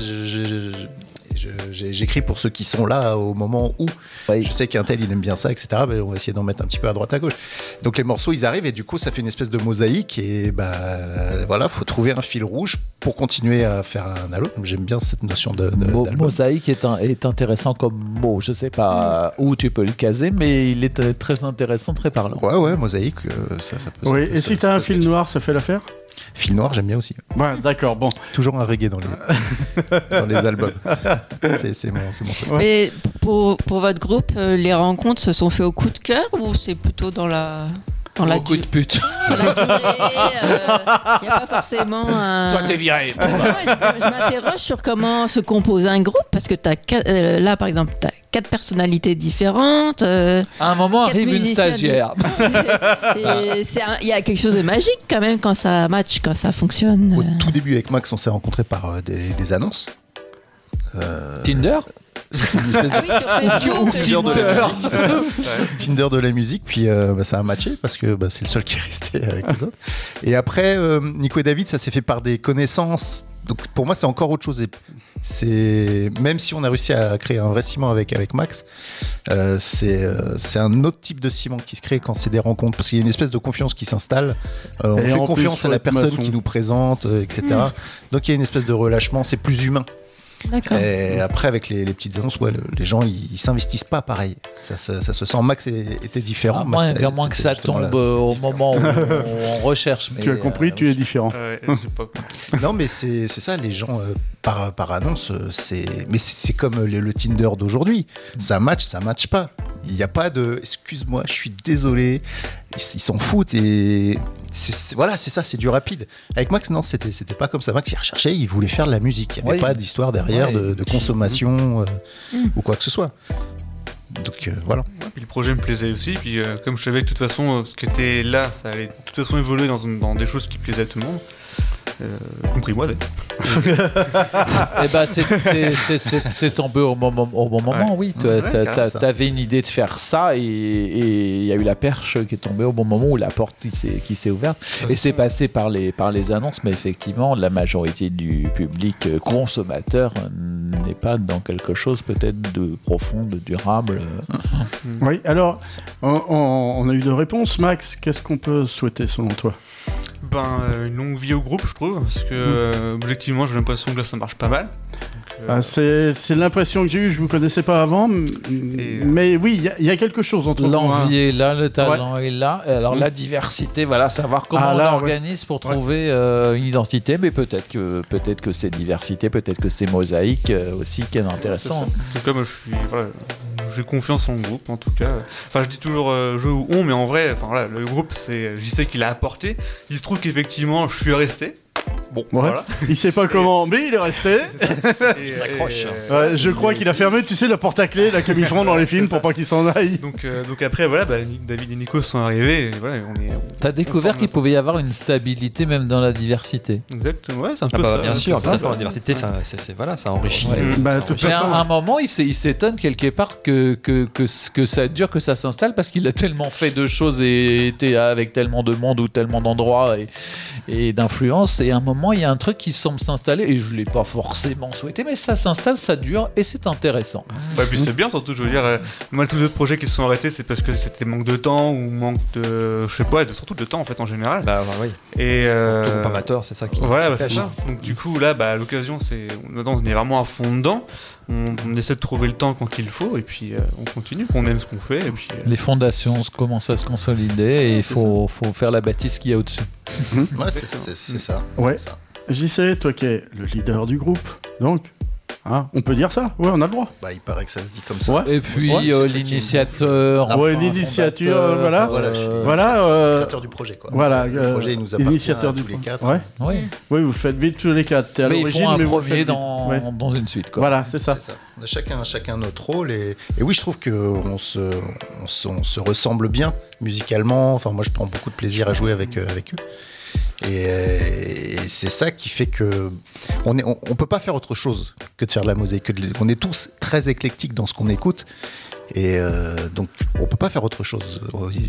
j'écris pour ceux qui sont là au moment où je sais qu'un tel il aime bien ça, etc. Ben, on va essayer d'en mettre un petit peu à droite à gauche. Donc les morceaux ils arrivent et du coup ça fait une espèce de mosaïque et voilà, faut trouver un fil rouge pour continuer à faire un album. Donc j'aime bien cette notion d'album. Mosaïque est intéressant comme mot. Je sais pas où tu peux le caser, mais il est très intéressant, très parlant. Ouais, mosaïque, ça peut. Oui, et si t'as un fil noir, ça fait l'affaire ? Fil noir, j'aime bien aussi. Ouais, d'accord, bon. Toujours un reggae dans les albums. C'est mon truc. Ouais. Mais pour votre groupe, les rencontres se sont faites au coup de cœur ou c'est plutôt dans la... Beaucoup de putes. Dans la durée, il n'y a pas forcément un... Toi, t'es viré. Je m'interroge sur comment se compose un groupe, parce que là, par exemple, tu as 4 personnalités différentes. À un moment arrive une stagiaire. Il y a quelque chose de magique quand même quand ça match, quand ça fonctionne. Au tout début, avec Max, on s'est rencontrés par des annonces. Tinder C'était une espèce Tinder de la musique, puis ça a matché parce que c'est le seul qui est resté avec les autres. Et après, Nico et David, ça s'est fait par des connaissances. Donc pour moi, c'est encore autre chose. Même si on a réussi à créer un vrai ciment avec Max, c'est un autre type de ciment qui se crée quand c'est des rencontres, parce qu'il y a une espèce de confiance qui s'installe. On fait confiance à la personne qui nous présente, etc. Donc il y a une espèce de relâchement, c'est plus humain. D'accord. Et après, avec les petites annonces, les gens ils s'investissent pas pareil. Ça se sent. Max était différent. À moins que ça tombe au moment où on recherche. Mais tu as compris, tu es différent. Non, mais c'est ça, les gens par annonce, c'est comme le Tinder d'aujourd'hui. Ça match pas. Il n'y a pas de excuse-moi, je suis désolé. Ils s'en foutent et c'est ça, c'est du rapide. Avec Max, non, c'était pas comme ça. Max, il recherchait, il voulait faire de la musique. Il n'y avait pas d'histoire derrière de consommation ou quoi que ce soit. Donc voilà. Puis le projet me plaisait aussi. Puis comme je savais que de toute façon, ce qui était là, ça allait de toute façon évoluer dans des choses qui plaisaient à tout le monde. Compris moi d'ailleurs. Et c'est tombé au bon moment, oui. T'avais une idée de faire ça et il y a eu la perche qui est tombée au bon moment où la porte qui s'est ouverte. Et c'est passé par les annonces, mais effectivement, la majorité du public consommateur n'est pas dans quelque chose peut-être de profond, de durable. Oui, alors, on a eu 2 réponses. Max, qu'est-ce qu'on peut souhaiter selon toi ? Une longue vie au groupe, je trouve, parce que objectivement, j'ai l'impression que là, ça marche pas mal. Donc, c'est l'impression que j'ai eue, je vous connaissais pas avant, mais oui, il y a quelque chose entre nous. L'envie est là, le talent est là. Alors la diversité, voilà, savoir comment on organise pour trouver une identité, mais peut-être que c'est diversité, peut-être que c'est mosaïque aussi qui est intéressant. C'est comme j'ai confiance en le groupe, en tout cas. Enfin, je dis toujours je ou on, mais en vrai, le groupe, j'y sais qu'il a apporté. Il se trouve qu'effectivement, je suis resté. Bon, voilà. Il sait pas comment, mais il est resté. Il s'accroche. Je crois qu'il a fermé, tu sais, la porte à clé, là, comme ils font dans les films, pour pas qu'il s'en aille. Donc après, David et Nico sont arrivés. T'as découvert qu'il pouvait y avoir une stabilité même dans la diversité. Exactement, ouais, c'est un peu ça. Bien sûr, de toute façon, la diversité, ça enrichit. Mais à un moment, il s'étonne quelque part que ça dure, que ça s'installe, parce qu'il a tellement fait de choses et était avec tellement de monde ou tellement d'endroits et d'influence. Et à un moment, il y a un truc qui semble s'installer, et je ne l'ai pas forcément souhaité, mais ça s'installe, ça dure, et c'est intéressant. Et puis c'est bien, surtout, je veux dire, moi, tous les autres projets qui se sont arrêtés, c'est parce que c'était manque de temps, ou manque de, je sais pas, surtout de temps, en fait, en général. Oui. Et tout groupe amateur, c'est ça qui... Voilà, c'est ça. Donc du coup, là, l'occasion, on est vraiment à fond dedans. On essaie de trouver le temps quand il faut, et puis on continue, qu'on aime ce qu'on fait. Et puis, les fondations commencent à se consolider, et il faut faire la bâtisse qu'il y a au-dessus. Ouais, c'est ça. Ouais. JC, toi qui es le leader du groupe, donc, on peut dire ça ? Ouais, on a le droit. Il paraît que ça se dit comme ça. Ouais. Et puis l'initiateur. L'initiature, voilà. Créateur du projet, quoi. Voilà. Le projet, il nous appartient initiateur tous les 4. Ouais. Oui, vous faites vite tous les 4. T'es à mais l'origine, ils font un mais premier dans une suite, quoi. Voilà, c'est ça. On a chacun notre rôle, et oui, je trouve qu'on se ressemble bien musicalement. Enfin, moi, je prends beaucoup de plaisir à jouer avec eux. Et c'est ça qui fait que on peut pas faire autre chose que de faire de la mosaïque. On est tous très éclectiques dans ce qu'on écoute, et donc on peut pas faire autre chose.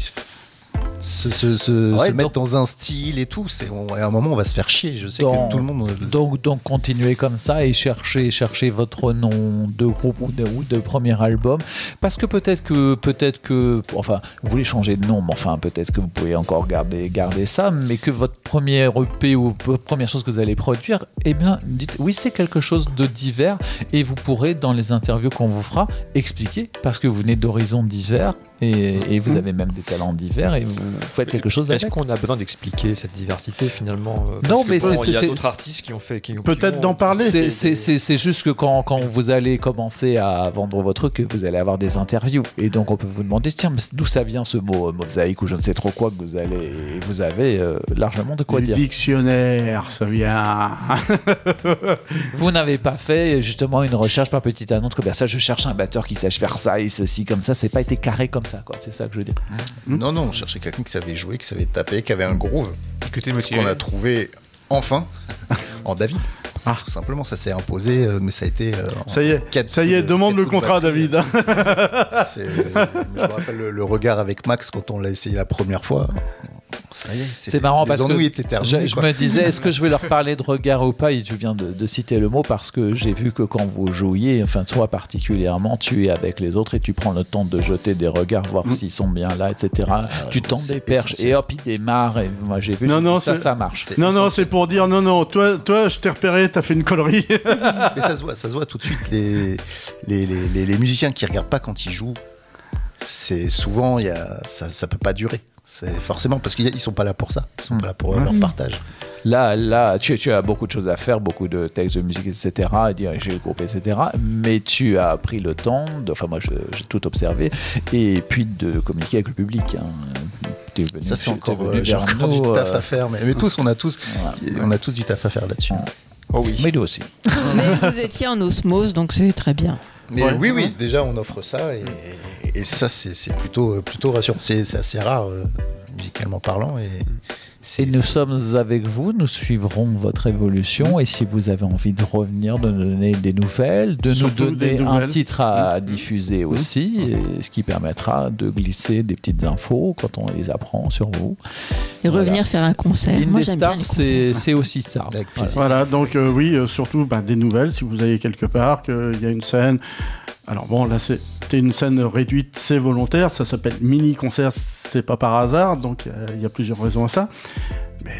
Se mettre dans un style et tout, à un moment on va se faire chier. Je sais que tout le monde. Donc continuez comme ça et cherchez votre nom de groupe ou de premier album, parce que peut-être que enfin vous voulez changer de nom, mais enfin peut-être que vous pouvez encore garder ça, mais que votre premier EP ou première chose que vous allez produire, eh bien dites oui, c'est quelque chose de divers, et vous pourrez dans les interviews qu'on vous fera expliquer, parce que vous venez d'horizons divers et vous avez même des talents divers, et faites quelque chose avec. Est-ce qu'on a besoin d'expliquer cette diversité finalement Non, mais il y a d'autres artistes qui ont fait. Peut-être d'en parler. C'est juste que quand vous allez commencer à vendre votre truc, vous allez avoir des interviews. Et donc on peut vous demander, tiens, mais d'où ça vient ce mot mosaïque ou je ne sais trop quoi que vous avez largement de quoi dire. Du dictionnaire, ça vient. Vous n'avez pas fait justement une recherche par petite annonce que ça, je cherche un batteur qui sache faire ça et ceci comme ça. C'est pas été carré comme ça, quoi. C'est ça que je veux dire. Non, on cherchait quelqu'un qui savait jouer, qui savait taper, qui avait un groove. Ce qu'on a trouvé enfin en David. Tout simplement, ça s'est imposé, mais ça a été. Ça y est, demande le contrat, David. Je me rappelle le regard avec Max quand on l'a essayé la première fois. Ça y est, c'est marrant parce que je me disais, est-ce que je vais leur parler de regard ou pas? Et tu viens de citer le mot parce que j'ai vu que quand vous jouiez, enfin toi particulièrement, tu es avec les autres et tu prends le temps de jeter des regards, voir s'ils sont bien là, etc. Tu tends des perches et hop, ils démarrent. Et moi j'ai vu ça marche. Non, c'est pour dire non, toi je t'ai repéré, t'as fait une connerie. Mais ça se voit tout de suite. Les musiciens qui regardent pas quand ils jouent, c'est souvent ça peut pas durer. C'est forcément parce qu'ils sont pas là pour ça. Ils sont pas là pour leur partage. Là, tu as beaucoup de choses à faire, beaucoup de textes de musique, etc., à diriger le groupe, etc. Mais tu as pris le temps, moi j'ai tout observé, et puis de communiquer avec le public. Ça c'est encore du taf à faire, mais tous on a tous du taf à faire là-dessus. Oh oui. Mais nous aussi. Mais vous étiez en osmose, donc c'est très bien. Mais oui, déjà on offre ça et ça c'est plutôt rassurant. C'est assez rare musicalement parlant et nous sommes avec vous, nous suivrons votre évolution et si vous avez envie de revenir, de nous donner des nouvelles, de surtout nous donner un titre à diffuser aussi, et ce qui permettra de glisser des petites infos quand on les apprend sur vous. Et revenir faire un concert. Moi j'aime bien les concerts. C'est aussi ça. Voilà, donc surtout des nouvelles si vous allez quelque part, qu'il y a une scène. Alors bon, là c'était une scène réduite, c'est volontaire, ça s'appelle mini-concert, c'est pas par hasard, donc il y a plusieurs raisons à ça. Mais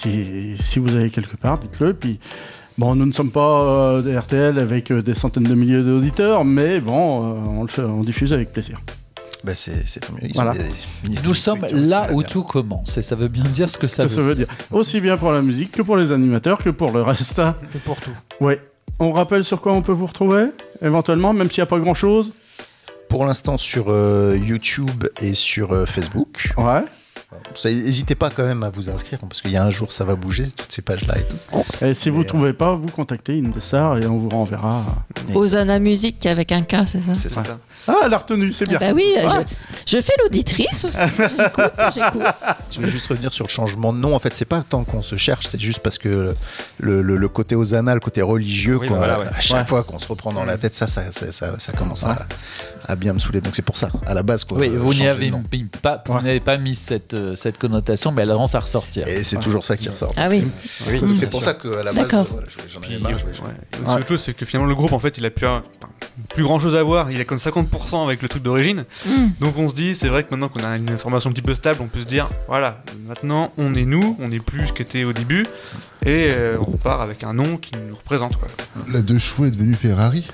si vous allez quelque part, dites-le, puis bon, nous ne sommes pas des RTL avec des centaines de milliers d'auditeurs, mais bon, on diffuse avec plaisir. C'est tant mieux. Voilà. Nous sommes là où tout commence, et ça veut bien dire ce que ça veut dire. Aussi bien pour la musique que pour les animateurs, que pour le reste. Et pour tout. Ouais. On rappelle sur quoi on peut vous retrouver, éventuellement, même s'il n'y a pas grand-chose. Pour l'instant sur YouTube et sur Facebook. Ouais. N'hésitez pas quand même à vous inscrire, parce qu'il y a un jour ça va bouger, toutes ces pages-là et tout. Et si vous ne trouvez pas, vous contactez Indestar et on vous renverra. Osana Musique avec un K, c'est ça? C'est ça. Ah, elle a retenu, c'est bien. Bah oui, je fais l'auditrice aussi. J'écoute. Je vais juste revenir sur le changement de nom. En fait, c'est pas tant qu'on se cherche, c'est juste parce que le côté Osana, le côté religieux, à chaque fois qu'on se reprend dans la tête, ça commence à bien me saouler. Donc c'est pour ça, à la base. Oui, vous n'avez pas mis cette connotation, mais elle avance à ressortir. Et c'est toujours ça qui ressort. Ah oui. Donc c'est pour ça qu'à la base, j'en avais marre. Autre chose, c'est que finalement le groupe, en fait, il a plus grand chose à voir. Il a comme 50% avec le truc d'origine. Donc on se dit, c'est vrai que maintenant qu'on a une information un petit peu stable, on peut se dire, voilà, maintenant on est nous, on n'est plus ce qu'était au début, et on repart avec un nom qui nous représente, quoi. La 2 chevaux est devenue Ferrari.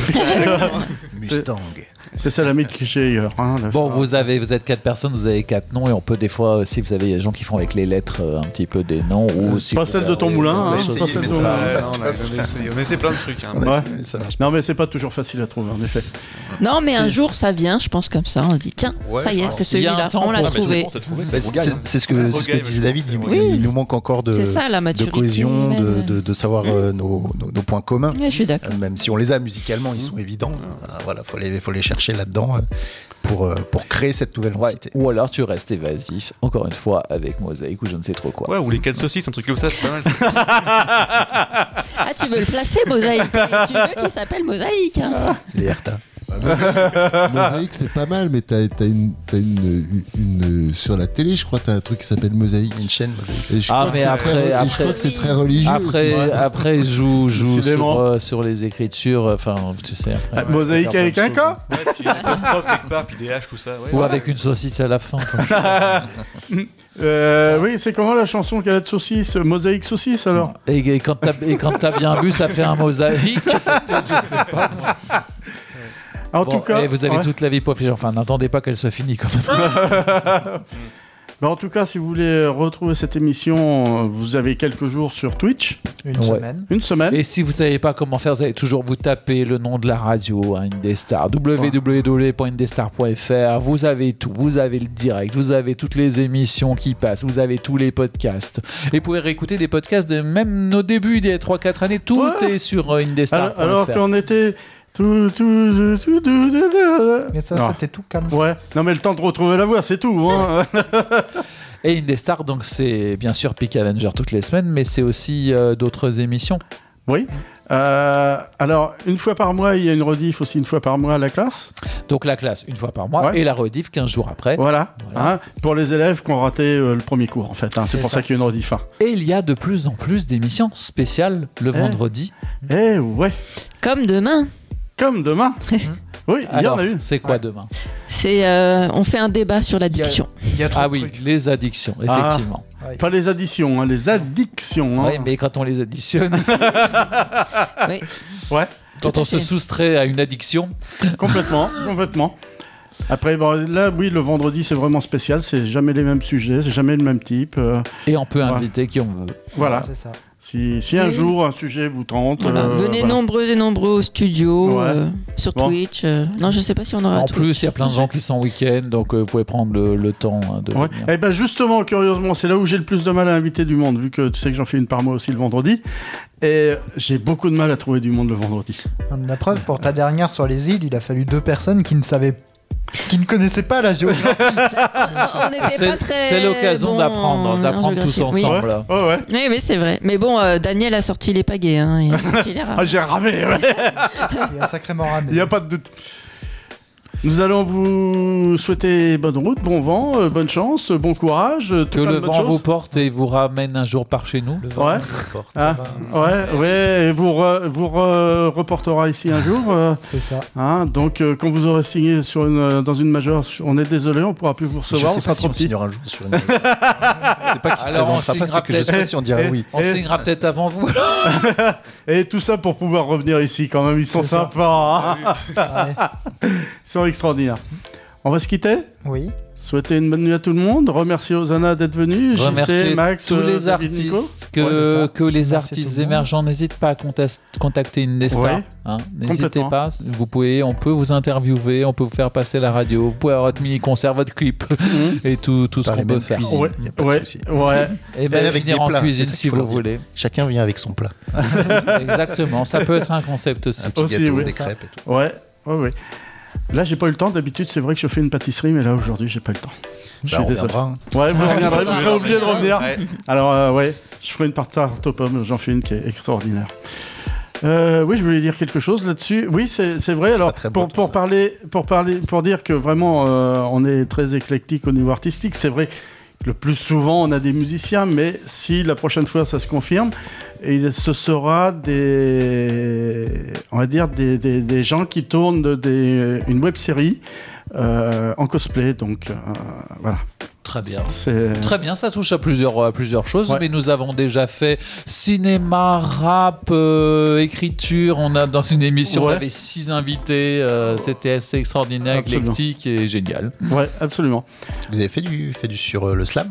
Mustang. C'est ça la mythe cliché. Bon, vous êtes 4 personnes, vous avez 4 noms, et on peut des fois, si vous avez des gens qui font avec les lettres un petit peu des noms, ou si pas celle de ton moulin, on a essayé plein de trucs. Non, mais c'est pas toujours facile à trouver, en effet. Non, mais un jour ça vient, je pense comme ça, on se dit tiens, ça y est, c'est celui-là, on l'a trouvé. C'est ce que disait David. Il nous manque encore de cohésion, de savoir nos points communs. Je suis d'accord. Même si on les a musicalement, ils sont évidents. Voilà, faut les chercher là-dedans pour créer cette nouvelle entité. Ou alors tu restes évasif, encore une fois, avec Mosaïque ou je ne sais trop quoi. Ouais, ou les 4 saucisses, un truc comme ça, c'est pas mal. Ah, tu veux le placer, Mosaïque? Tu veux qu'il s'appelle Mosaïque, hein? Les Herta. Mosaïque c'est pas mal, mais t'as une sur la télé, je crois, t'as un truc qui s'appelle Mosaïque, une chaîne Mosaïque. Et je crois que c'est très religieux. Après joue sur les écritures, enfin tu sais. Mosaïque avec un cas. Ouais, puis l'apostrophe quelque part, puis des H, tout ça. Ou avec une saucisse à la fin. Oui, c'est comment la chanson qu'elle a de saucisse? Mosaïque saucisse alors. Et quand t'as bien bu, ça fait un mosaïque. Peut-être, je sais pas moi. En tout cas, vous avez toute la vie pour faire. Enfin, n'attendez pas qu'elle se finisse quand même. En tout cas, si vous voulez retrouver cette émission, vous avez quelques jours sur Twitch. Une semaine. Et si vous ne savez pas comment faire, vous allez toujours vous taper le nom de la radio, Indestar, www.indestar.fr. Vous avez tout. Vous avez le direct, vous avez toutes les émissions qui passent, vous avez tous les podcasts. Et vous pouvez réécouter des podcasts de même nos débuts, il y a 3-4 années. Tout est sur Indestar.fr. Alors qu'on était... Mais ça, c'était tout calme. Ouais. Non, mais le temps de retrouver la voix, c'est tout. Hein. Et Indestar, donc c'est bien sûr Peak Avenger toutes les semaines, mais c'est aussi d'autres émissions. Oui. Alors, une fois par mois, il y a une rediff aussi une fois par mois à la classe. Donc la classe une fois par mois et la rediff 15 jours après. Voilà. Hein, pour les élèves qui ont raté le premier cours, en fait. Hein, c'est pour ça qu'il y a une rediff. Hein. Et il y a de plus en plus d'émissions spéciales le vendredi. Ouais. Comme demain. Oui, il y en a une. C'est quoi demain? C'est on fait un débat sur l'addiction. Les addictions, effectivement. Pas les additions, les addictions. Oui, mais quand on les additionne. Oui. Ouais. Quand on se soustrait à une addiction. Complètement. Après, là, oui, le vendredi, c'est vraiment spécial. C'est jamais les mêmes sujets, c'est jamais le même type. Et on peut inviter qui on veut. Voilà. C'est ça. Si un jour un sujet vous tente... Venez nombreux et nombreux au studio, sur Twitch. Non, je sais pas si on aura... En plus, il y a plein de gens qui sont week-end, donc vous pouvez prendre le temps de venir. Et ben justement, curieusement, c'est là où j'ai le plus de mal à inviter du monde, vu que tu sais que j'en fais une par mois aussi le vendredi. Et j'ai beaucoup de mal à trouver du monde le vendredi. La preuve, pour ta dernière sur les îles, il a fallu 2 personnes qui ne connaissaient pas la géographie. On n'était pas très... C'est l'occasion d'apprendre tous ensemble. Oui, mais c'est vrai. Mais bon, Daniel a sorti les pagaies. Hein. Il a sorti les rames. J'ai ramé, Il a sacrément ramé. Il n'y a pas de doute. Nous allons vous souhaiter bonne route, bon vent, bonne chance, bon courage. Que le vent vous porte et vous ramène un jour par chez nous. Et vous reportera ici un jour. C'est ça. Donc, quand vous aurez signé dans une majeure, on est désolé, on ne pourra plus vous recevoir. Je sais pas si on signera un jour sur une majeure. C'est pas qu'il se présentera pas, c'est que je sais pas si on dira oui. On signera peut-être avant vous. Et tout ça pour pouvoir revenir ici quand même, ils sont sympas. Ils sont extraordinaires. On va se quitter ? Oui. Souhaiter une bonne nuit à tout le monde. Remercier Osana d'être venu. Remercier Max, tous les artistes. Que les artistes émergents n'hésitent pas à contacter Indestar. N'hésitez pas. On peut vous interviewer, on peut vous faire passer la radio. Vous pouvez avoir votre mini-concert, votre clip et tout ce qu'on peut faire. Et bien venir en cuisine si vous voulez. Chacun vient avec son plat. Exactement. Ça peut être un concept aussi. Un petit gâteau, des crêpes et tout. Ouais. Là, j'ai pas eu le temps. D'habitude, c'est vrai que je fais une pâtisserie, mais là, aujourd'hui, j'ai pas eu le temps. Je suis désolé. Ouais, vous reviendrez, vous serez obligé de revenir. Alors, je ferai une tarte aux pommes. J'en fais une qui est extraordinaire. Oui, je voulais dire quelque chose là-dessus. Oui, c'est vrai. Alors, pour dire que vraiment, on est très éclectique au niveau artistique. C'est vrai que le plus souvent, on a des musiciens, mais si la prochaine fois, ça se confirme, et ce sera des gens qui tournent une web-série en cosplay. Donc, voilà. Très bien. Très bien, ça touche à plusieurs choses, mais nous avons déjà fait cinéma, rap, écriture. Dans une émission, on avait 6 invités. C'était assez extraordinaire, éclectique et génial. Ouais, absolument. Vous avez fait du sur le slam ?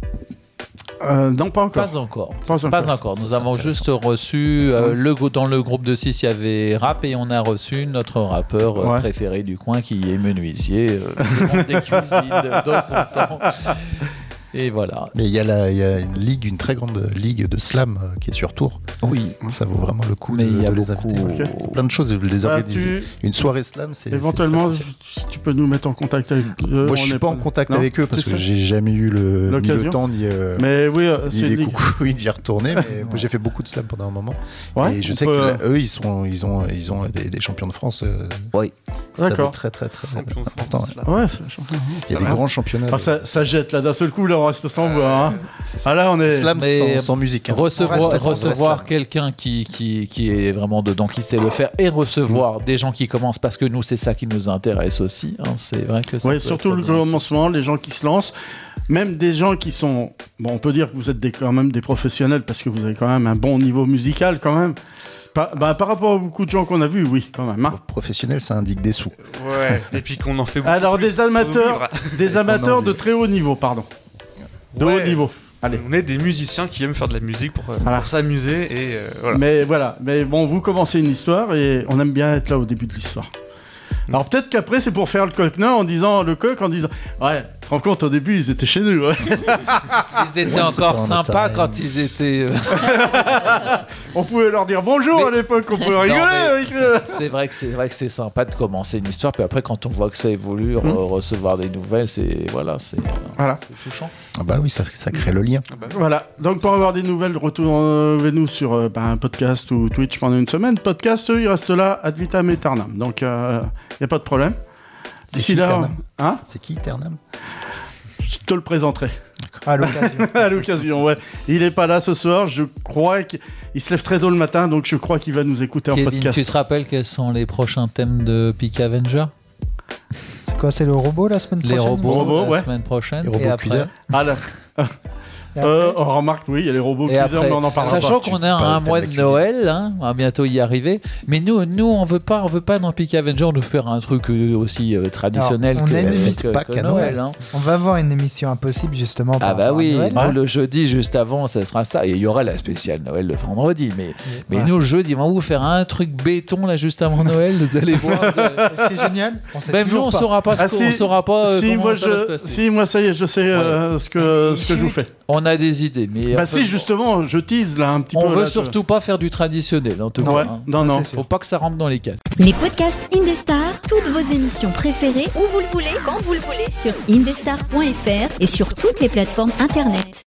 Non, pas encore. Pas encore. Nous avons juste reçu dans le groupe de 6, il y avait rap et on a reçu notre rappeur préféré du coin qui est menuisier, des cuisines dans son temps. Et voilà. Mais il y a une très grande ligue de slam qui est sur Tours. Oui. Ça vaut vraiment le coup de les inviter. Plein de choses, de les organiser. Une soirée slam, c'est éventuellement, si tu peux nous mettre en contact avec eux. Moi, je suis pas en contact avec eux parce que j'ai jamais eu ni le temps ni les coucous d'y retourner. Mais moi, j'ai fait beaucoup de slam pendant un moment. Et je sais qu'eux, ils ont des champions de France. Oui. Ça va être très très très important. Il y a des grands championnats. Ça jette là d'un seul coup là. Reste sans voix. Là, on est slam sans musique. Recevoir quelqu'un qui est vraiment dedans, qui sait le faire, et recevoir des gens qui commencent, parce que nous, c'est ça qui nous intéresse aussi. C'est vrai que ça. Oui, surtout le commencement, les gens qui se lancent, même des gens qui sont. Bon, on peut dire que vous êtes quand même des professionnels parce que vous avez quand même un bon niveau musical quand même. Par rapport à beaucoup de gens qu'on a vus, oui, quand même. Professionnel, ça indique des sous. Ouais. Et puis qu'on en fait beaucoup. Alors des amateurs de très haut niveau, pardon. de haut niveau. Allez. On est des musiciens qui aiment faire de la musique pour s'amuser et voilà. Mais bon, vous commencez une histoire et on aime bien être là au début de l'histoire. Alors peut-être qu'après c'est pour faire le coq-nain en disant ouais, tu te rends compte au début ils étaient chez nous. Ouais. Ils étaient encore sympas quand ils étaient. On pouvait leur dire bonjour à l'époque, on pouvait rigoler. C'est vrai que c'est sympa de commencer une histoire, puis après quand on voit que ça évolue, recevoir des nouvelles, c'est touchant. Ah bah oui, ça crée le lien. Voilà. Donc pour avoir des nouvelles, retrouvez-nous sur un podcast ou Twitch pendant une semaine. Podcast, il reste là ad vitam aeternam. Donc il n'y a pas de problème. D'ici là, c'est qui Ternam? Je te le présenterai. À l'occasion. À l'occasion, ouais. Il est pas là ce soir. Je crois qu'il se lève très tôt le matin, donc je crois qu'il va nous écouter en podcast. Tu te rappelles quels sont les prochains thèmes de Peak Avenger? C'est quoi? C'est le robot la semaine prochaine? Les robots la semaine prochaine. Les robots cuiseurs. Remarque, oui, il y a les robots cuiseurs, mais on en parlera pas. Sachant qu'on est à un mois de Noël, on va bientôt y arriver. Mais nous, on veut pas dans Peak Avenger nous faire un truc aussi traditionnel que Noël. On va avoir une émission impossible justement. Ah bah oui, nous, le jeudi juste avant, ça sera ça. Et il y aura la spéciale Noël le vendredi. Mais nous, le jeudi, on va vous faire un truc béton là juste avant Noël. Vous allez voir. Ce qui est génial, même nous, on saura pas comment ça va se passer. Si, moi ça y est, je sais ce que je vous fais. On a des idées, mais si justement, je tease là un petit peu. On veut surtout pas faire du traditionnel, en tout cas. Non. Faut pas que ça rentre dans les cases. Les podcasts Indestar, toutes vos émissions préférées, où vous le voulez, quand vous le voulez, sur indestar.fr et sur toutes les plateformes internet.